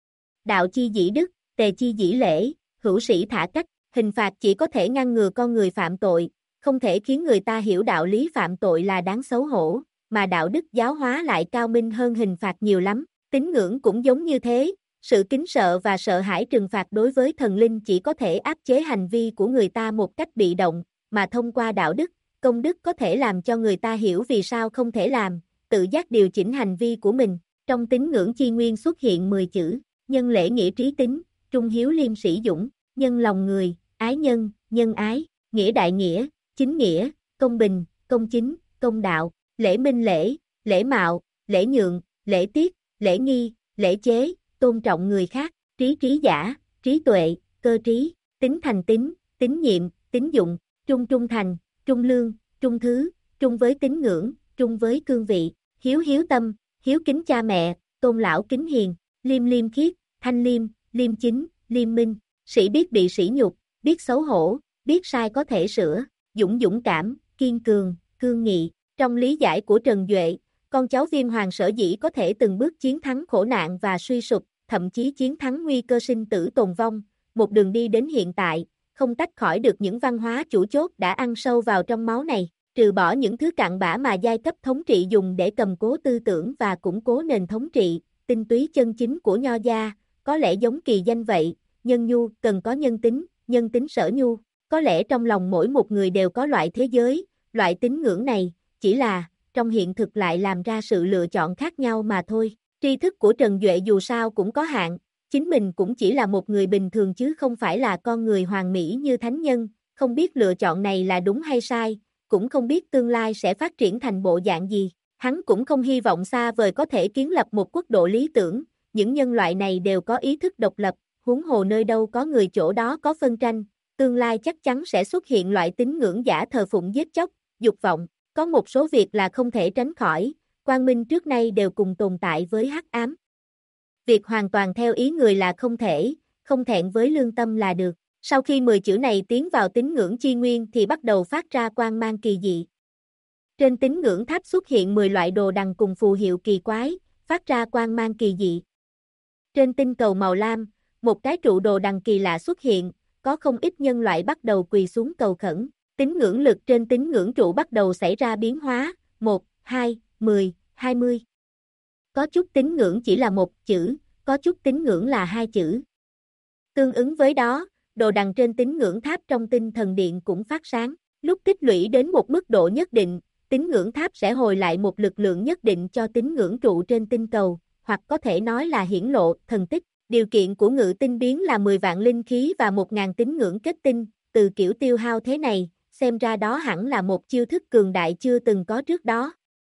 Đạo chi dĩ đức, tề chi dĩ lễ, hữu sĩ thả cách. Hình phạt chỉ có thể ngăn ngừa con người phạm tội, không thể khiến người ta hiểu đạo lý phạm tội là đáng xấu hổ, mà đạo đức giáo hóa lại cao minh hơn hình phạt nhiều lắm. Tín ngưỡng cũng giống như thế, sự kính sợ và sợ hãi trừng phạt đối với thần linh chỉ có thể áp chế hành vi của người ta một cách bị động, mà thông qua đạo đức, công đức có thể làm cho người ta hiểu vì sao không thể làm, tự giác điều chỉnh hành vi của mình. Trong tín ngưỡng chi nguyên xuất hiện 10 chữ, nhân lễ nghĩa trí tín, trung hiếu liêm sĩ dũng, nhân lòng người, ái nhân, nhân ái, nghĩa đại nghĩa, chính nghĩa, công bình, công chính, công đạo, lễ minh lễ, lễ mạo, lễ nhượng, lễ tiết, lễ nghi, lễ chế, tôn trọng người khác, trí trí giả, trí tuệ, cơ trí, tín thành tín, tín nhiệm, tín dụng, trung trung thành, trung lương, trung thứ, trung với tín ngưỡng, trung với cương vị, hiếu hiếu tâm, hiếu kính cha mẹ, tôn lão kính hiền, liêm liêm khiết, thanh liêm, liêm chính, liêm minh, sĩ biết bị sỉ nhục, biết xấu hổ, biết sai có thể sửa, dũng dũng cảm, kiên cường, cương nghị. Trong lý giải của Trần Duệ, con cháu Viêm Hoàng sở dĩ có thể từng bước chiến thắng khổ nạn và suy sụp, thậm chí chiến thắng nguy cơ sinh tử tồn vong, một đường đi đến hiện tại, không tách khỏi được những văn hóa chủ chốt đã ăn sâu vào trong máu này, trừ bỏ những thứ cặn bã mà giai cấp thống trị dùng để cầm cố tư tưởng và củng cố nền thống trị, tinh túy chân chính của Nho gia, có lẽ giống kỳ danh vậy, nhân nhu cần có nhân tính sở nhu, có lẽ trong lòng mỗi một người đều có loại thế giới, loại tín ngưỡng này, chỉ là, trong hiện thực lại làm ra sự lựa chọn khác nhau mà thôi. Tri thức của Trần Duệ dù sao cũng có hạn, chính mình cũng chỉ là một người bình thường chứ không phải là con người hoàn mỹ như thánh nhân, không biết lựa chọn này là đúng hay sai, cũng không biết tương lai sẽ phát triển thành bộ dạng gì. Hắn cũng không hy vọng xa vời có thể kiến lập một quốc độ lý tưởng, những nhân loại này đều có ý thức độc lập, huống hồ nơi đâu có người chỗ đó có phân tranh, tương lai chắc chắn sẽ xuất hiện loại tín ngưỡng giả thờ phụng giết chóc, dục vọng. Có một số việc là không thể tránh khỏi, quang minh trước nay đều cùng tồn tại với hắc ám. Việc hoàn toàn theo ý người là không thể, không thẹn với lương tâm là được. Sau khi 10 chữ này tiến vào tín ngưỡng chi nguyên thì bắt đầu phát ra quang mang kỳ dị. Trên tín ngưỡng tháp xuất hiện 10 loại đồ đằng cùng phù hiệu kỳ quái, phát ra quang mang kỳ dị. Trên tinh cầu màu lam, một cái trụ đồ đằng kỳ lạ xuất hiện, có không ít nhân loại bắt đầu quỳ xuống cầu khẩn. Tín ngưỡng lực trên tín ngưỡng trụ bắt đầu xảy ra biến hóa, 1, 2, 10, 20. Có chút tín ngưỡng chỉ là một chữ, có chút tín ngưỡng là 2 chữ. Tương ứng với đó, đồ đằng trên tín ngưỡng tháp trong tinh thần điện cũng phát sáng. Lúc tích lũy đến một mức độ nhất định, tín ngưỡng tháp sẽ hồi lại một lực lượng nhất định cho tín ngưỡng trụ trên tinh cầu, hoặc có thể nói là hiển lộ, thần tích. Điều kiện của ngự tinh biến là 10 vạn linh khí và 1.000 tín ngưỡng kết tinh, từ kiểu tiêu hao thế này, xem ra đó hẳn là một chiêu thức cường đại chưa từng có trước đó.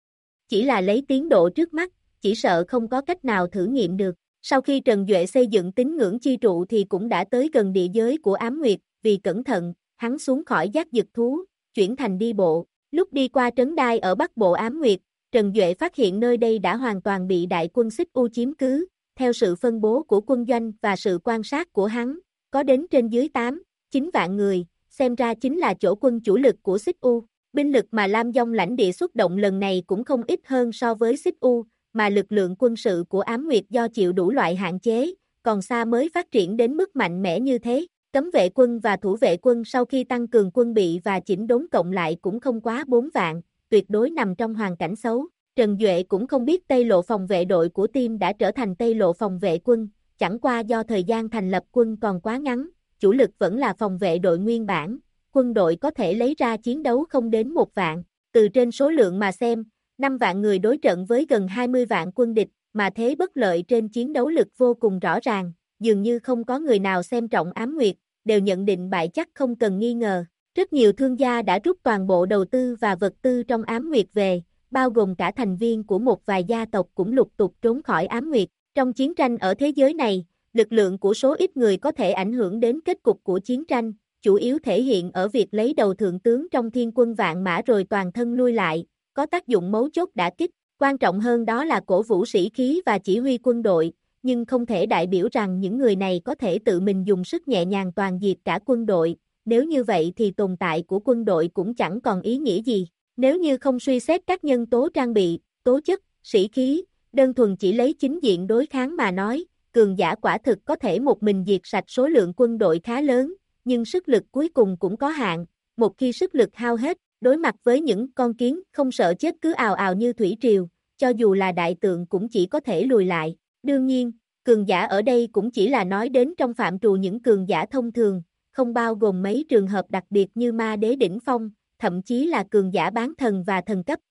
Chỉ là lấy tiến độ trước mắt, chỉ sợ không có cách nào thử nghiệm được. Sau khi Trần Duệ xây dựng tín ngưỡng chi trụ thì cũng đã tới gần địa giới của Ám Nguyệt, vì cẩn thận, hắn xuống khỏi giác dực thú, chuyển thành đi bộ. Lúc đi qua trấn đai ở Bắc Bộ Ám Nguyệt, Trần Duệ phát hiện nơi đây đã hoàn toàn bị đại quân Xích U chiếm cứ, theo sự phân bố của quân doanh và sự quan sát của hắn, có đến trên dưới 8, 9 vạn người, xem ra chính là chỗ quân chủ lực của Xích U. Binh lực mà Lam Dông lãnh địa xuất động lần này cũng không ít hơn so với Xích U, mà lực lượng quân sự của Ám Nguyệt do chịu đủ loại hạn chế, còn xa mới phát triển đến mức mạnh mẽ như thế. Cấm vệ quân và thủ vệ quân sau khi tăng cường quân bị và chỉnh đốn cộng lại cũng không quá 4 vạn, tuyệt đối nằm trong hoàn cảnh xấu. Trần Duệ cũng không biết Tây Lộ phòng vệ đội của team đã trở thành Tây Lộ phòng vệ quân, chẳng qua do thời gian thành lập quân còn quá ngắn, chủ lực vẫn là phòng vệ đội nguyên bản, quân đội có thể lấy ra chiến đấu không đến 1 vạn, từ trên số lượng mà xem, 5 vạn người đối trận với gần 20 vạn quân địch, mà thế bất lợi trên chiến đấu lực vô cùng rõ ràng, dường như không có người nào xem trọng Ám Nguyệt, đều nhận định bại chắc không cần nghi ngờ. Rất nhiều thương gia đã rút toàn bộ đầu tư và vật tư trong Ám Nguyệt về, bao gồm cả thành viên của một vài gia tộc cũng lục tục trốn khỏi Ám Nguyệt. Trong chiến tranh ở thế giới này, lực lượng của số ít người có thể ảnh hưởng đến kết cục của chiến tranh, chủ yếu thể hiện ở việc lấy đầu thượng tướng trong Thiên Quân Vạn Mã rồi toàn thân lui lại, có tác dụng mấu chốt đả kích. Quan trọng hơn đó là cổ vũ sĩ khí và chỉ huy quân đội, nhưng không thể đại biểu rằng những người này có thể tự mình dùng sức nhẹ nhàng toàn diệt cả quân đội, nếu như vậy thì tồn tại của quân đội cũng chẳng còn ý nghĩa gì. Nếu như không suy xét các nhân tố trang bị, tố chất, sĩ khí, đơn thuần chỉ lấy chính diện đối kháng mà nói, cường giả quả thực có thể một mình diệt sạch số lượng quân đội khá lớn, nhưng sức lực cuối cùng cũng có hạn, một khi sức lực hao hết, đối mặt với những con kiến không sợ chết cứ ào ào như thủy triều, cho dù là đại tượng cũng chỉ có thể lùi lại. Đương nhiên, cường giả ở đây cũng chỉ là nói đến trong phạm trù những cường giả thông thường, không bao gồm mấy trường hợp đặc biệt như ma đế đỉnh phong, thậm chí là cường giả bán thần và thần cấp.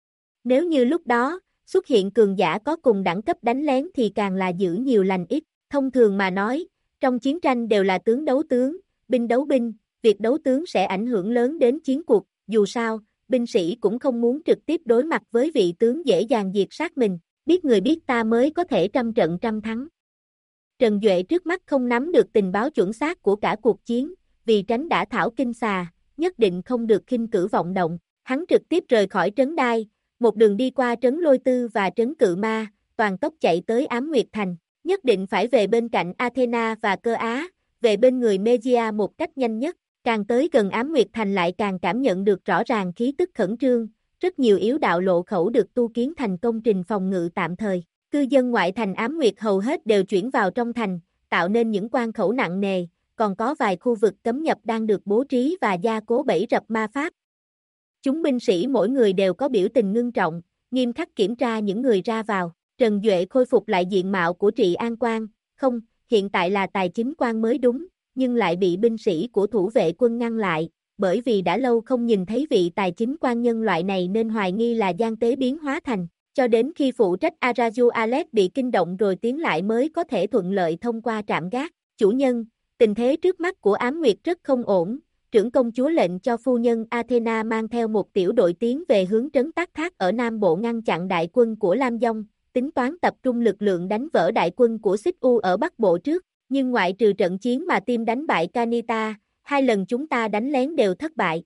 Nếu như lúc đó, xuất hiện cường giả có cùng đẳng cấp đánh lén thì càng là giữ nhiều lành ít. Thông thường mà nói, trong chiến tranh đều là tướng đấu tướng, binh đấu binh, việc đấu tướng sẽ ảnh hưởng lớn đến chiến cuộc, dù sao, binh sĩ cũng không muốn trực tiếp đối mặt với vị tướng dễ dàng diệt sát mình, biết người biết ta mới có thể trăm trận trăm thắng. Trần Duệ trước mắt không nắm được tình báo chuẩn xác của cả cuộc chiến, vì tránh đả thảo kinh xà, nhất định không được khinh cử vọng động, hắn trực tiếp rời khỏi trấn Đai, một đường đi qua trấn Lôi Tư và trấn Cự Ma, toàn tốc chạy tới Ám Nguyệt Thành, nhất định phải về bên cạnh Athena và Cơ Á, về bên người Megia một cách nhanh nhất, càng tới gần Ám Nguyệt Thành lại càng cảm nhận được rõ ràng khí tức khẩn trương, rất nhiều yếu đạo lộ khẩu được tu kiến thành công trình phòng ngự tạm thời, cư dân ngoại thành Ám Nguyệt hầu hết đều chuyển vào trong thành, tạo nên những quan khẩu nặng nề, còn có vài khu vực cấm nhập đang được bố trí và gia cố bẫy rập ma pháp. Chúng binh sĩ mỗi người đều có biểu tình ngưng trọng, nghiêm khắc kiểm tra những người ra vào. Trần Duệ khôi phục lại diện mạo của Trị An Quan, không, hiện tại là Tài Chính Quan mới đúng, nhưng lại bị binh sĩ của thủ vệ quân ngăn lại, bởi vì đã lâu không nhìn thấy vị Tài Chính Quan nhân loại này nên hoài nghi là gian tế biến hóa thành, cho đến khi phụ trách Araju Alex bị kinh động rồi tiến lại mới có thể thuận lợi thông qua trạm gác. Chủ nhân, tình thế trước mắt của Ám Nguyệt rất không ổn, trưởng công chúa lệnh cho phu nhân Athena mang theo một tiểu đội tiến về hướng trấn Tác Thác ở Nam Bộ ngăn chặn đại quân của Lam Dông, tính toán tập trung lực lượng đánh vỡ đại quân của Xích U ở Bắc Bộ trước, nhưng ngoại trừ trận chiến mà team đánh bại Kanita, 2 lần chúng ta đánh lén đều thất bại.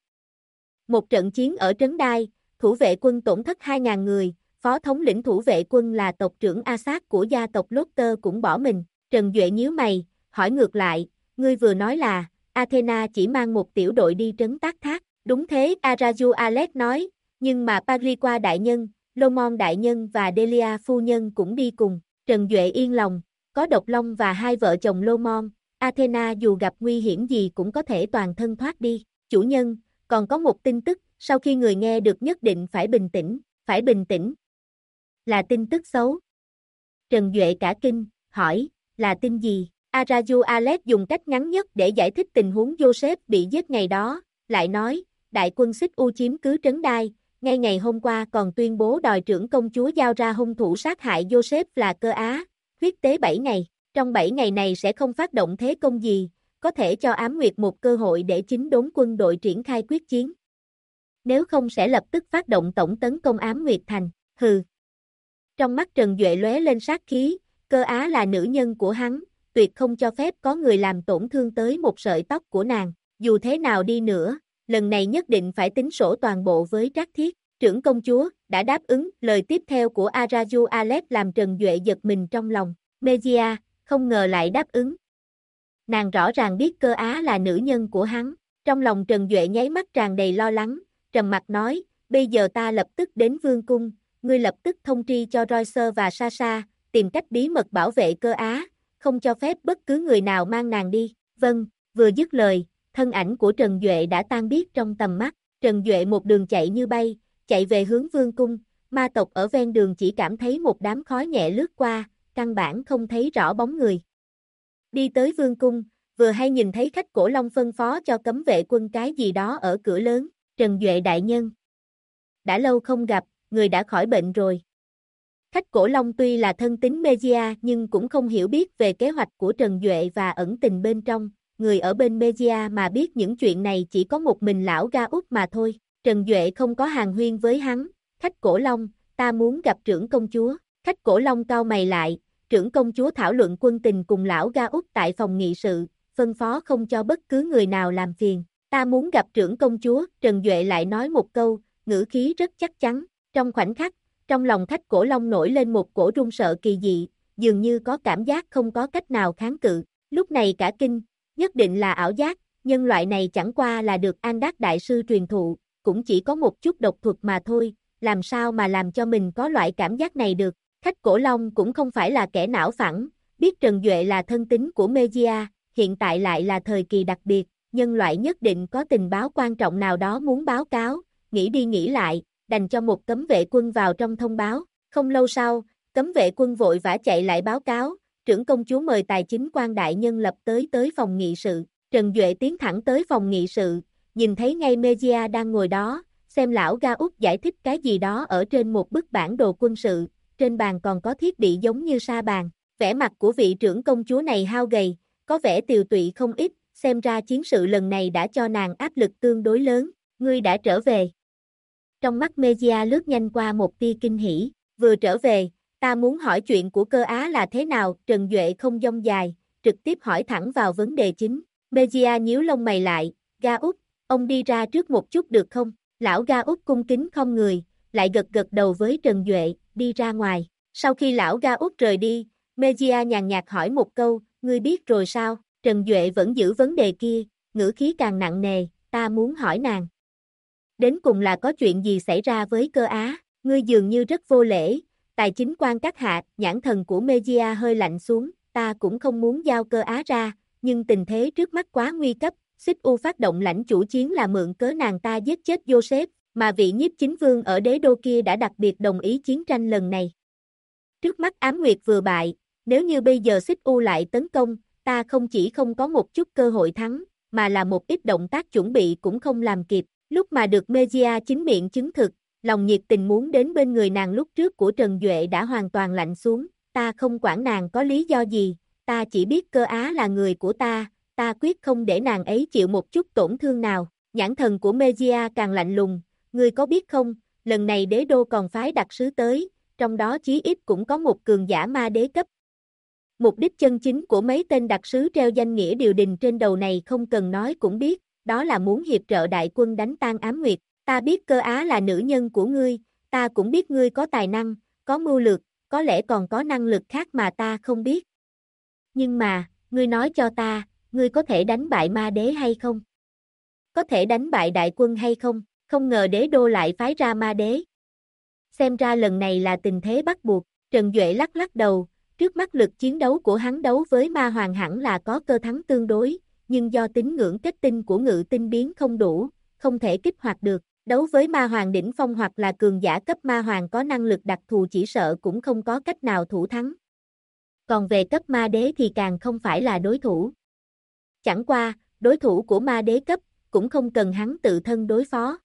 Một trận chiến ở Trấn Đai, thủ vệ quân tổn thất 2.000 người, phó thống lĩnh thủ vệ quân là tộc trưởng Asat của gia tộc Lotter cũng bỏ mình. Trần Duệ nhíu mày, hỏi ngược lại, ngươi vừa nói là Athena chỉ mang một tiểu đội đi trấn Tác Thác, đúng thế, Araju Alex nói, nhưng mà Pagriqua đại nhân, Lomon đại nhân và Delia phu nhân cũng đi cùng. Trần Duệ yên lòng, có Độc Long và 2 vợ chồng Lomon, Athena dù gặp nguy hiểm gì cũng có thể toàn thân thoát đi. Chủ nhân, còn có một tin tức, sau khi người nghe được nhất định phải bình tĩnh. Là tin tức xấu. Trần Duệ cả kinh, hỏi, là tin gì? Araju Alex dùng cách ngắn nhất để giải thích tình huống Joseph bị giết ngày đó, lại nói, đại quân Xích U chiếm cứ Trấn Đai, ngay ngày hôm qua còn tuyên bố đòi trưởng công chúa giao ra hung thủ sát hại Joseph là Cơ Á, huyết tế 7 ngày, trong 7 ngày này sẽ không phát động thế công gì, có thể cho Ám Nguyệt một cơ hội để chính đốn quân đội triển khai quyết chiến. Nếu không sẽ lập tức phát động tổng tấn công Ám Nguyệt Thành, hừ. Trong mắt Trần Duệ lóe lên sát khí, Cơ Á là nữ nhân của hắn, tuyệt không cho phép có người làm tổn thương tới một sợi tóc của nàng, dù thế nào đi nữa, lần này nhất định phải tính sổ toàn bộ với Trác Thiết. Trưởng công chúa đã đáp ứng. Lời tiếp theo của Araju Alex làm Trần Duệ giật mình trong lòng. Megia, không ngờ lại đáp ứng. Nàng rõ ràng biết Cơ Á là nữ nhân của hắn. Trong lòng Trần Duệ nháy mắt tràn đầy lo lắng, trầm mặt nói, bây giờ ta lập tức đến vương cung, ngươi lập tức thông tri cho Royce và Sasha, tìm cách bí mật bảo vệ Cơ Á, không cho phép bất cứ người nào mang nàng đi. Vâng, vừa dứt lời, thân ảnh của Trần Duệ đã tan biến trong tầm mắt. Trần Duệ một đường chạy như bay, chạy về hướng vương cung, ma tộc ở ven đường chỉ cảm thấy một đám khói nhẹ lướt qua, căn bản không thấy rõ bóng người. Đi tới vương cung, vừa hay nhìn thấy Khách Cổ Long phân phó cho cấm vệ quân cái gì đó ở cửa lớn, Trần Duệ đại nhân. Đã lâu không gặp, người đã khỏi bệnh rồi. Khách Cổ Long tuy là thân tín Megia nhưng cũng không hiểu biết về kế hoạch của Trần Duệ và ẩn tình bên trong, người ở bên Megia mà biết những chuyện này chỉ có một mình lão Ga Út mà thôi. Trần Duệ không có hàn huyên với hắn, Khách Cổ Long, ta muốn gặp trưởng công chúa. Khách Cổ Long cau mày lại, trưởng công chúa thảo luận quân tình cùng lão Ga Út tại phòng nghị sự, phân phó không cho bất cứ người nào làm phiền. Ta muốn gặp trưởng công chúa, Trần Duệ lại nói một câu, ngữ khí rất chắc chắn. Trong khoảnh khắc, trong lòng Khách Cổ Long nổi lên một cổ run sợ kỳ dị, dường như có cảm giác không có cách nào kháng cự. Lúc này cả kinh, nhất định là ảo giác, nhân loại này chẳng qua là được An Đắc Đại Sư truyền thụ, cũng chỉ có một chút độc thuật mà thôi, làm sao mà làm cho mình có loại cảm giác này được. Khách Cổ Long cũng không phải là kẻ não phẳng, biết Trần Duệ là thân tín của Megia, hiện tại lại là thời kỳ đặc biệt, nhân loại nhất định có tình báo quan trọng nào đó muốn báo cáo, nghĩ đi nghĩ lại, đành cho một cấm vệ quân vào trong thông báo. Không lâu sau, cấm vệ quân vội vã chạy lại báo cáo, trưởng công chúa mời tài chính quan đại nhân lập tới phòng nghị sự. Trần Duệ tiến thẳng tới phòng nghị sự, nhìn thấy ngay Megia đang ngồi đó, xem lão Ga Út giải thích cái gì đó ở trên một bức bản đồ quân sự, trên bàn còn có thiết bị giống như sa bàn. Vẻ mặt của vị trưởng công chúa này hao gầy, có vẻ tiều tụy không ít, xem ra chiến sự lần này đã cho nàng áp lực tương đối lớn. Ngươi đã trở về. Trong mắt Megia lướt nhanh qua một tia kinh hỉ, vừa trở về, ta muốn hỏi chuyện của Cơ Á là thế nào. Trần Duệ không dông dài, trực tiếp hỏi thẳng vào vấn đề chính. Megia nhíu lông mày lại, Ga Út, ông đi ra trước một chút được không? Lão Ga Út cung kính không người, lại gật gật đầu với Trần Duệ, đi ra ngoài. Sau khi lão Ga Út rời đi, Megia nhàn nhạt hỏi một câu, ngươi biết rồi sao? Trần Duệ vẫn giữ vấn đề kia, ngữ khí càng nặng nề, ta muốn hỏi nàng. Đến cùng là có chuyện gì xảy ra với Cơ Á? Ngươi dường như rất vô lễ. Tài chính quan các hạ, nhãn thần của Megia hơi lạnh xuống, ta cũng không muốn giao Cơ Á ra, nhưng tình thế trước mắt quá nguy cấp, Xích U phát động lãnh chủ chiến là mượn cớ nàng ta giết chết Joseph, mà vị nhiếp chính vương ở đế đô kia đã đặc biệt đồng ý chiến tranh lần này. Trước mắt Ám Nguyệt vừa bại, nếu như bây giờ Xích U lại tấn công, ta không chỉ không có một chút cơ hội thắng, mà là một ít động tác chuẩn bị cũng không làm kịp. Lúc mà được Megia chính miệng chứng thực, lòng nhiệt tình muốn đến bên người nàng lúc trước của Trần Duệ đã hoàn toàn lạnh xuống, ta không quản nàng có lý do gì, ta chỉ biết Cơ Á là người của ta quyết không để nàng ấy chịu một chút tổn thương nào. Nhãn thần của Megia càng lạnh lùng, ngươi có biết không, lần này đế đô còn phái đặc sứ tới, trong đó chí ít cũng có một cường giả ma đế cấp. Mục đích chân chính của mấy tên đặc sứ treo danh nghĩa điều đình trên đầu này không cần nói cũng biết, đó là muốn hiệp trợ đại quân đánh tan Ám Nguyệt. Ta biết Cơ Á là nữ nhân của ngươi, ta cũng biết ngươi có tài năng, có mưu lược, có lẽ còn có năng lực khác mà ta không biết. Nhưng mà, ngươi nói cho ta, ngươi có thể đánh bại ma đế hay không? Có thể đánh bại đại quân hay không? Không ngờ đế đô lại phái ra ma đế. Xem ra lần này là tình thế bắt buộc. Trần Duệ lắc lắc đầu, trước mắt lực chiến đấu của hắn đấu với ma hoàng hẳn là có cơ thắng tương đối, nhưng do tín ngưỡng kết tinh của ngự tinh biến không đủ, không thể kích hoạt được. Đấu với ma hoàng đỉnh phong hoặc là cường giả cấp ma hoàng có năng lực đặc thù chỉ sợ cũng không có cách nào thủ thắng. Còn về cấp ma đế thì càng không phải là đối thủ. Chẳng qua, đối thủ của ma đế cấp, cũng không cần hắn tự thân đối phó.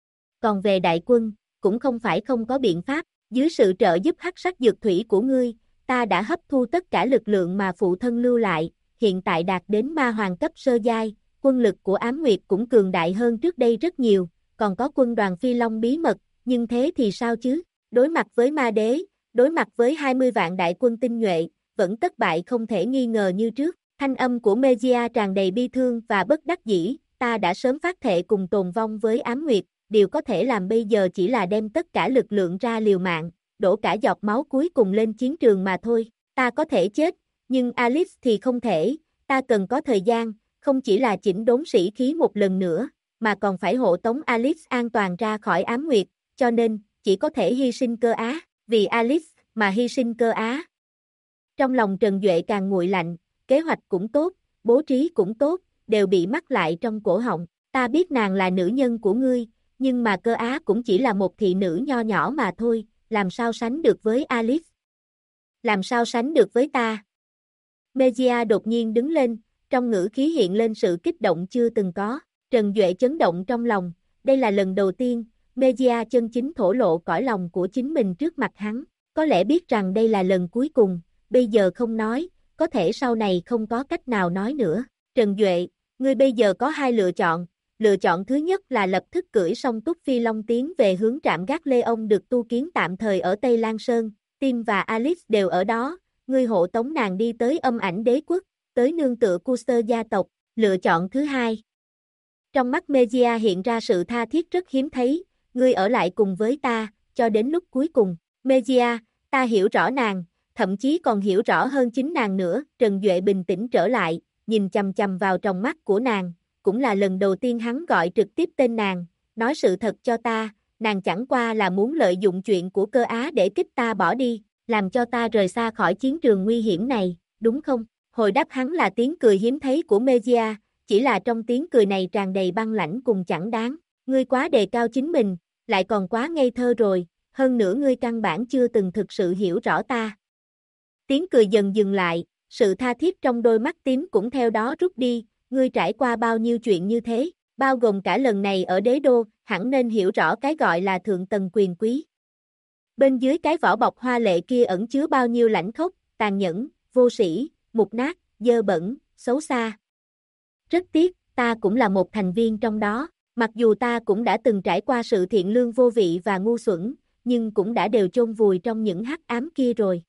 Còn về đại quân, cũng không phải không có biện pháp, dưới sự trợ giúp hắc sắc dược thủy của ngươi, ta đã hấp thu tất cả lực lượng mà phụ thân lưu lại, hiện tại đạt đến ma hoàng cấp sơ giai, quân lực của Ám Nguyệt cũng cường đại hơn trước đây rất nhiều, còn có quân đoàn Phi Long bí mật, nhưng thế thì sao chứ? Đối mặt với ma đế, đối mặt với 20 vạn đại quân tinh nhuệ, vẫn thất bại không thể nghi ngờ như trước. Thanh âm của Megia tràn đầy bi thương và bất đắc dĩ, ta đã sớm phát thệ cùng tồn vong với Ám Nguyệt, điều có thể làm bây giờ chỉ là đem tất cả lực lượng ra liều mạng, đổ cả giọt máu cuối cùng lên chiến trường mà thôi. Ta có thể chết, nhưng Alice thì không thể, ta cần có thời gian, không chỉ là chỉnh đốn sĩ khí một lần nữa, mà còn phải hộ tống Alice an toàn ra khỏi Ám Nguyệt, cho nên, chỉ có thể hy sinh Cơ Á, vì Alice, mà hy sinh Cơ Á. Trong lòng Trần Duệ càng nguội lạnh, kế hoạch cũng tốt, bố trí cũng tốt, đều bị mắc lại trong cổ họng. Ta biết nàng là nữ nhân của ngươi, nhưng mà Cơ Á cũng chỉ là một thị nữ nho nhỏ mà thôi, làm sao sánh được với Alice? Làm sao sánh được với ta? Mejia đột nhiên đứng lên, trong ngữ khí hiện lên sự kích động chưa từng có. Trần Duệ chấn động trong lòng, đây là lần đầu tiên, Mejia chân chính thổ lộ cõi lòng của chính mình trước mặt hắn. Có lẽ biết rằng đây là lần cuối cùng, bây giờ không nói, có thể sau này không có cách nào nói nữa. Trần Duệ, ngươi bây giờ có hai lựa chọn thứ nhất là lập tức cưỡi song túc phi long tiến về hướng trạm gác Lê Ông được tu kiến tạm thời ở Tây Lan Sơn, Tim và Alice đều ở đó, ngươi hộ tống nàng đi tới Âm Ảnh Đế Quốc, tới nương tựa Custer gia tộc. Lựa chọn thứ hai. Trong mắt Mejia hiện ra sự tha thiết rất hiếm thấy, ngươi ở lại cùng với ta, cho đến lúc cuối cùng. Mejia, ta hiểu rõ nàng, thậm chí còn hiểu rõ hơn chính nàng nữa. Trần Duệ bình tĩnh trở lại, nhìn chằm chằm vào trong mắt của nàng, cũng là lần đầu tiên hắn gọi trực tiếp tên nàng, nói sự thật cho ta, nàng chẳng qua là muốn lợi dụng chuyện của Cơ Á để kích ta bỏ đi, làm cho ta rời xa khỏi chiến trường nguy hiểm này, đúng không? Hồi đáp hắn là tiếng cười hiếm thấy của Mejia, chỉ là trong tiếng cười này tràn đầy băng lãnh cùng chẳng đáng, ngươi quá đề cao chính mình, lại còn quá ngây thơ rồi, hơn nữa ngươi căn bản chưa từng thực sự hiểu rõ ta. Tiếng cười dần dừng lại, sự tha thiết trong đôi mắt tím cũng theo đó rút đi, ngươi trải qua bao nhiêu chuyện như thế, bao gồm cả lần này ở đế đô, hẳn nên hiểu rõ cái gọi là thượng tầng quyền quý. Bên dưới cái vỏ bọc hoa lệ kia ẩn chứa bao nhiêu lãnh khốc, tàn nhẫn, vô sĩ, mục nát, dơ bẩn, xấu xa. Rất tiếc, ta cũng là một thành viên trong đó, mặc dù ta cũng đã từng trải qua sự thiện lương vô vị và ngu xuẩn, nhưng cũng đã đều chôn vùi trong những hắc ám kia rồi.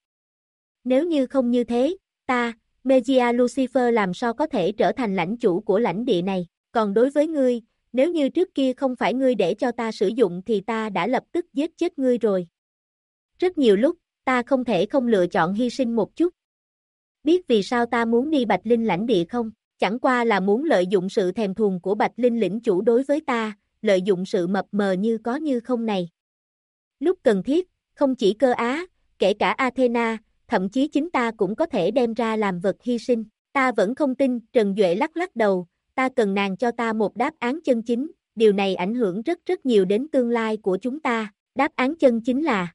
Nếu như không như thế, ta, Mejia Lucifer làm sao có thể trở thành lãnh chủ của lãnh địa này, còn đối với ngươi, nếu như trước kia không phải ngươi để cho ta sử dụng thì ta đã lập tức giết chết ngươi rồi. Rất nhiều lúc, ta không thể không lựa chọn hy sinh một chút. Biết vì sao ta muốn đi Bạch Linh lãnh địa không? Chẳng qua là muốn lợi dụng sự thèm thuồng của Bạch Linh lĩnh chủ đối với ta, lợi dụng sự mập mờ như có như không này. Lúc cần thiết, không chỉ Cơ Á, kể cả Athena, thậm chí chính ta cũng có thể đem ra làm vật hy sinh. Ta vẫn không tin, Trần Duệ lắc lắc đầu, ta cần nàng cho ta một đáp án chân chính, điều này ảnh hưởng rất nhiều đến tương lai của chúng ta. Đáp án chân chính là...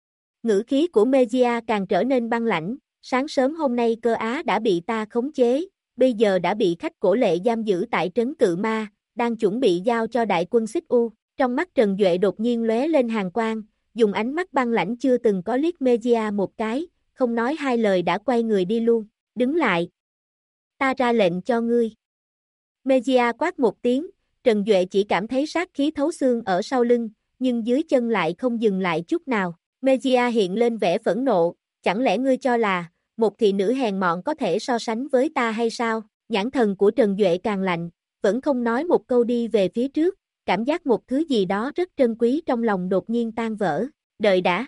Ngữ khí của Mejia càng trở nên băng lãnh, sáng sớm hôm nay Cơ Á đã bị ta khống chế, bây giờ đã bị khách cổ lệ giam giữ tại trấn Cự Ma, đang chuẩn bị giao cho đại quân Xích U. Trong mắt Trần Duệ đột nhiên lóe lên hàn quang, dùng ánh mắt băng lãnh chưa từng có liếc Mejia một cái, không nói hai lời đã quay người đi luôn. Đứng lại. Ta ra lệnh cho ngươi. Mejia quát một tiếng, Trần Duệ chỉ cảm thấy sát khí thấu xương ở sau lưng, nhưng dưới chân lại không dừng lại chút nào. Mejia hiện lên vẻ phẫn nộ, chẳng lẽ ngươi cho là một thị nữ hèn mọn có thể so sánh với ta hay sao? Nhãn thần của Trần Duệ càng lạnh, vẫn không nói một câu đi về phía trước, cảm giác một thứ gì đó rất trân quý trong lòng đột nhiên tan vỡ. Đợi đã.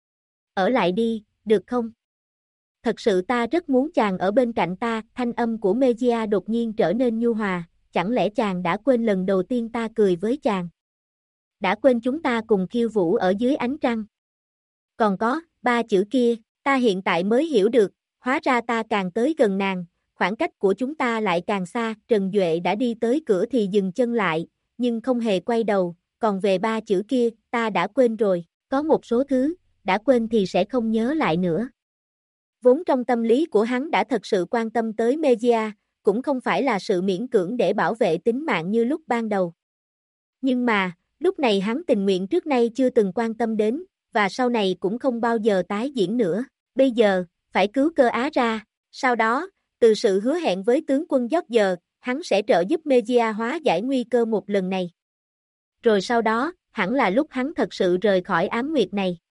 Ở lại đi, được không? Thật sự ta rất muốn chàng ở bên cạnh ta. Thanh âm của Mejia đột nhiên trở nên nhu hòa, chẳng lẽ chàng đã quên lần đầu tiên ta cười với chàng? Đã quên chúng ta cùng khiêu vũ ở dưới ánh trăng? Còn có, ba chữ kia, ta hiện tại mới hiểu được, hóa ra ta càng tới gần nàng, khoảng cách của chúng ta lại càng xa. Trần Duệ đã đi tới cửa thì dừng chân lại, nhưng không hề quay đầu, còn về ba chữ kia, ta đã quên rồi, có một số thứ, đã quên thì sẽ không nhớ lại nữa. Vốn trong tâm lý của hắn đã thật sự quan tâm tới Mejia, cũng không phải là sự miễn cưỡng để bảo vệ tính mạng như lúc ban đầu. Nhưng mà, lúc này hắn tình nguyện trước nay chưa từng quan tâm đến, và sau này cũng không bao giờ tái diễn nữa. Bây giờ, phải cứu Cơ Á ra, sau đó, từ sự hứa hẹn với tướng quân George, hắn sẽ trợ giúp Mejia hóa giải nguy cơ một lần này. Rồi sau đó, hẳn là lúc hắn thật sự rời khỏi ám nguyệt này.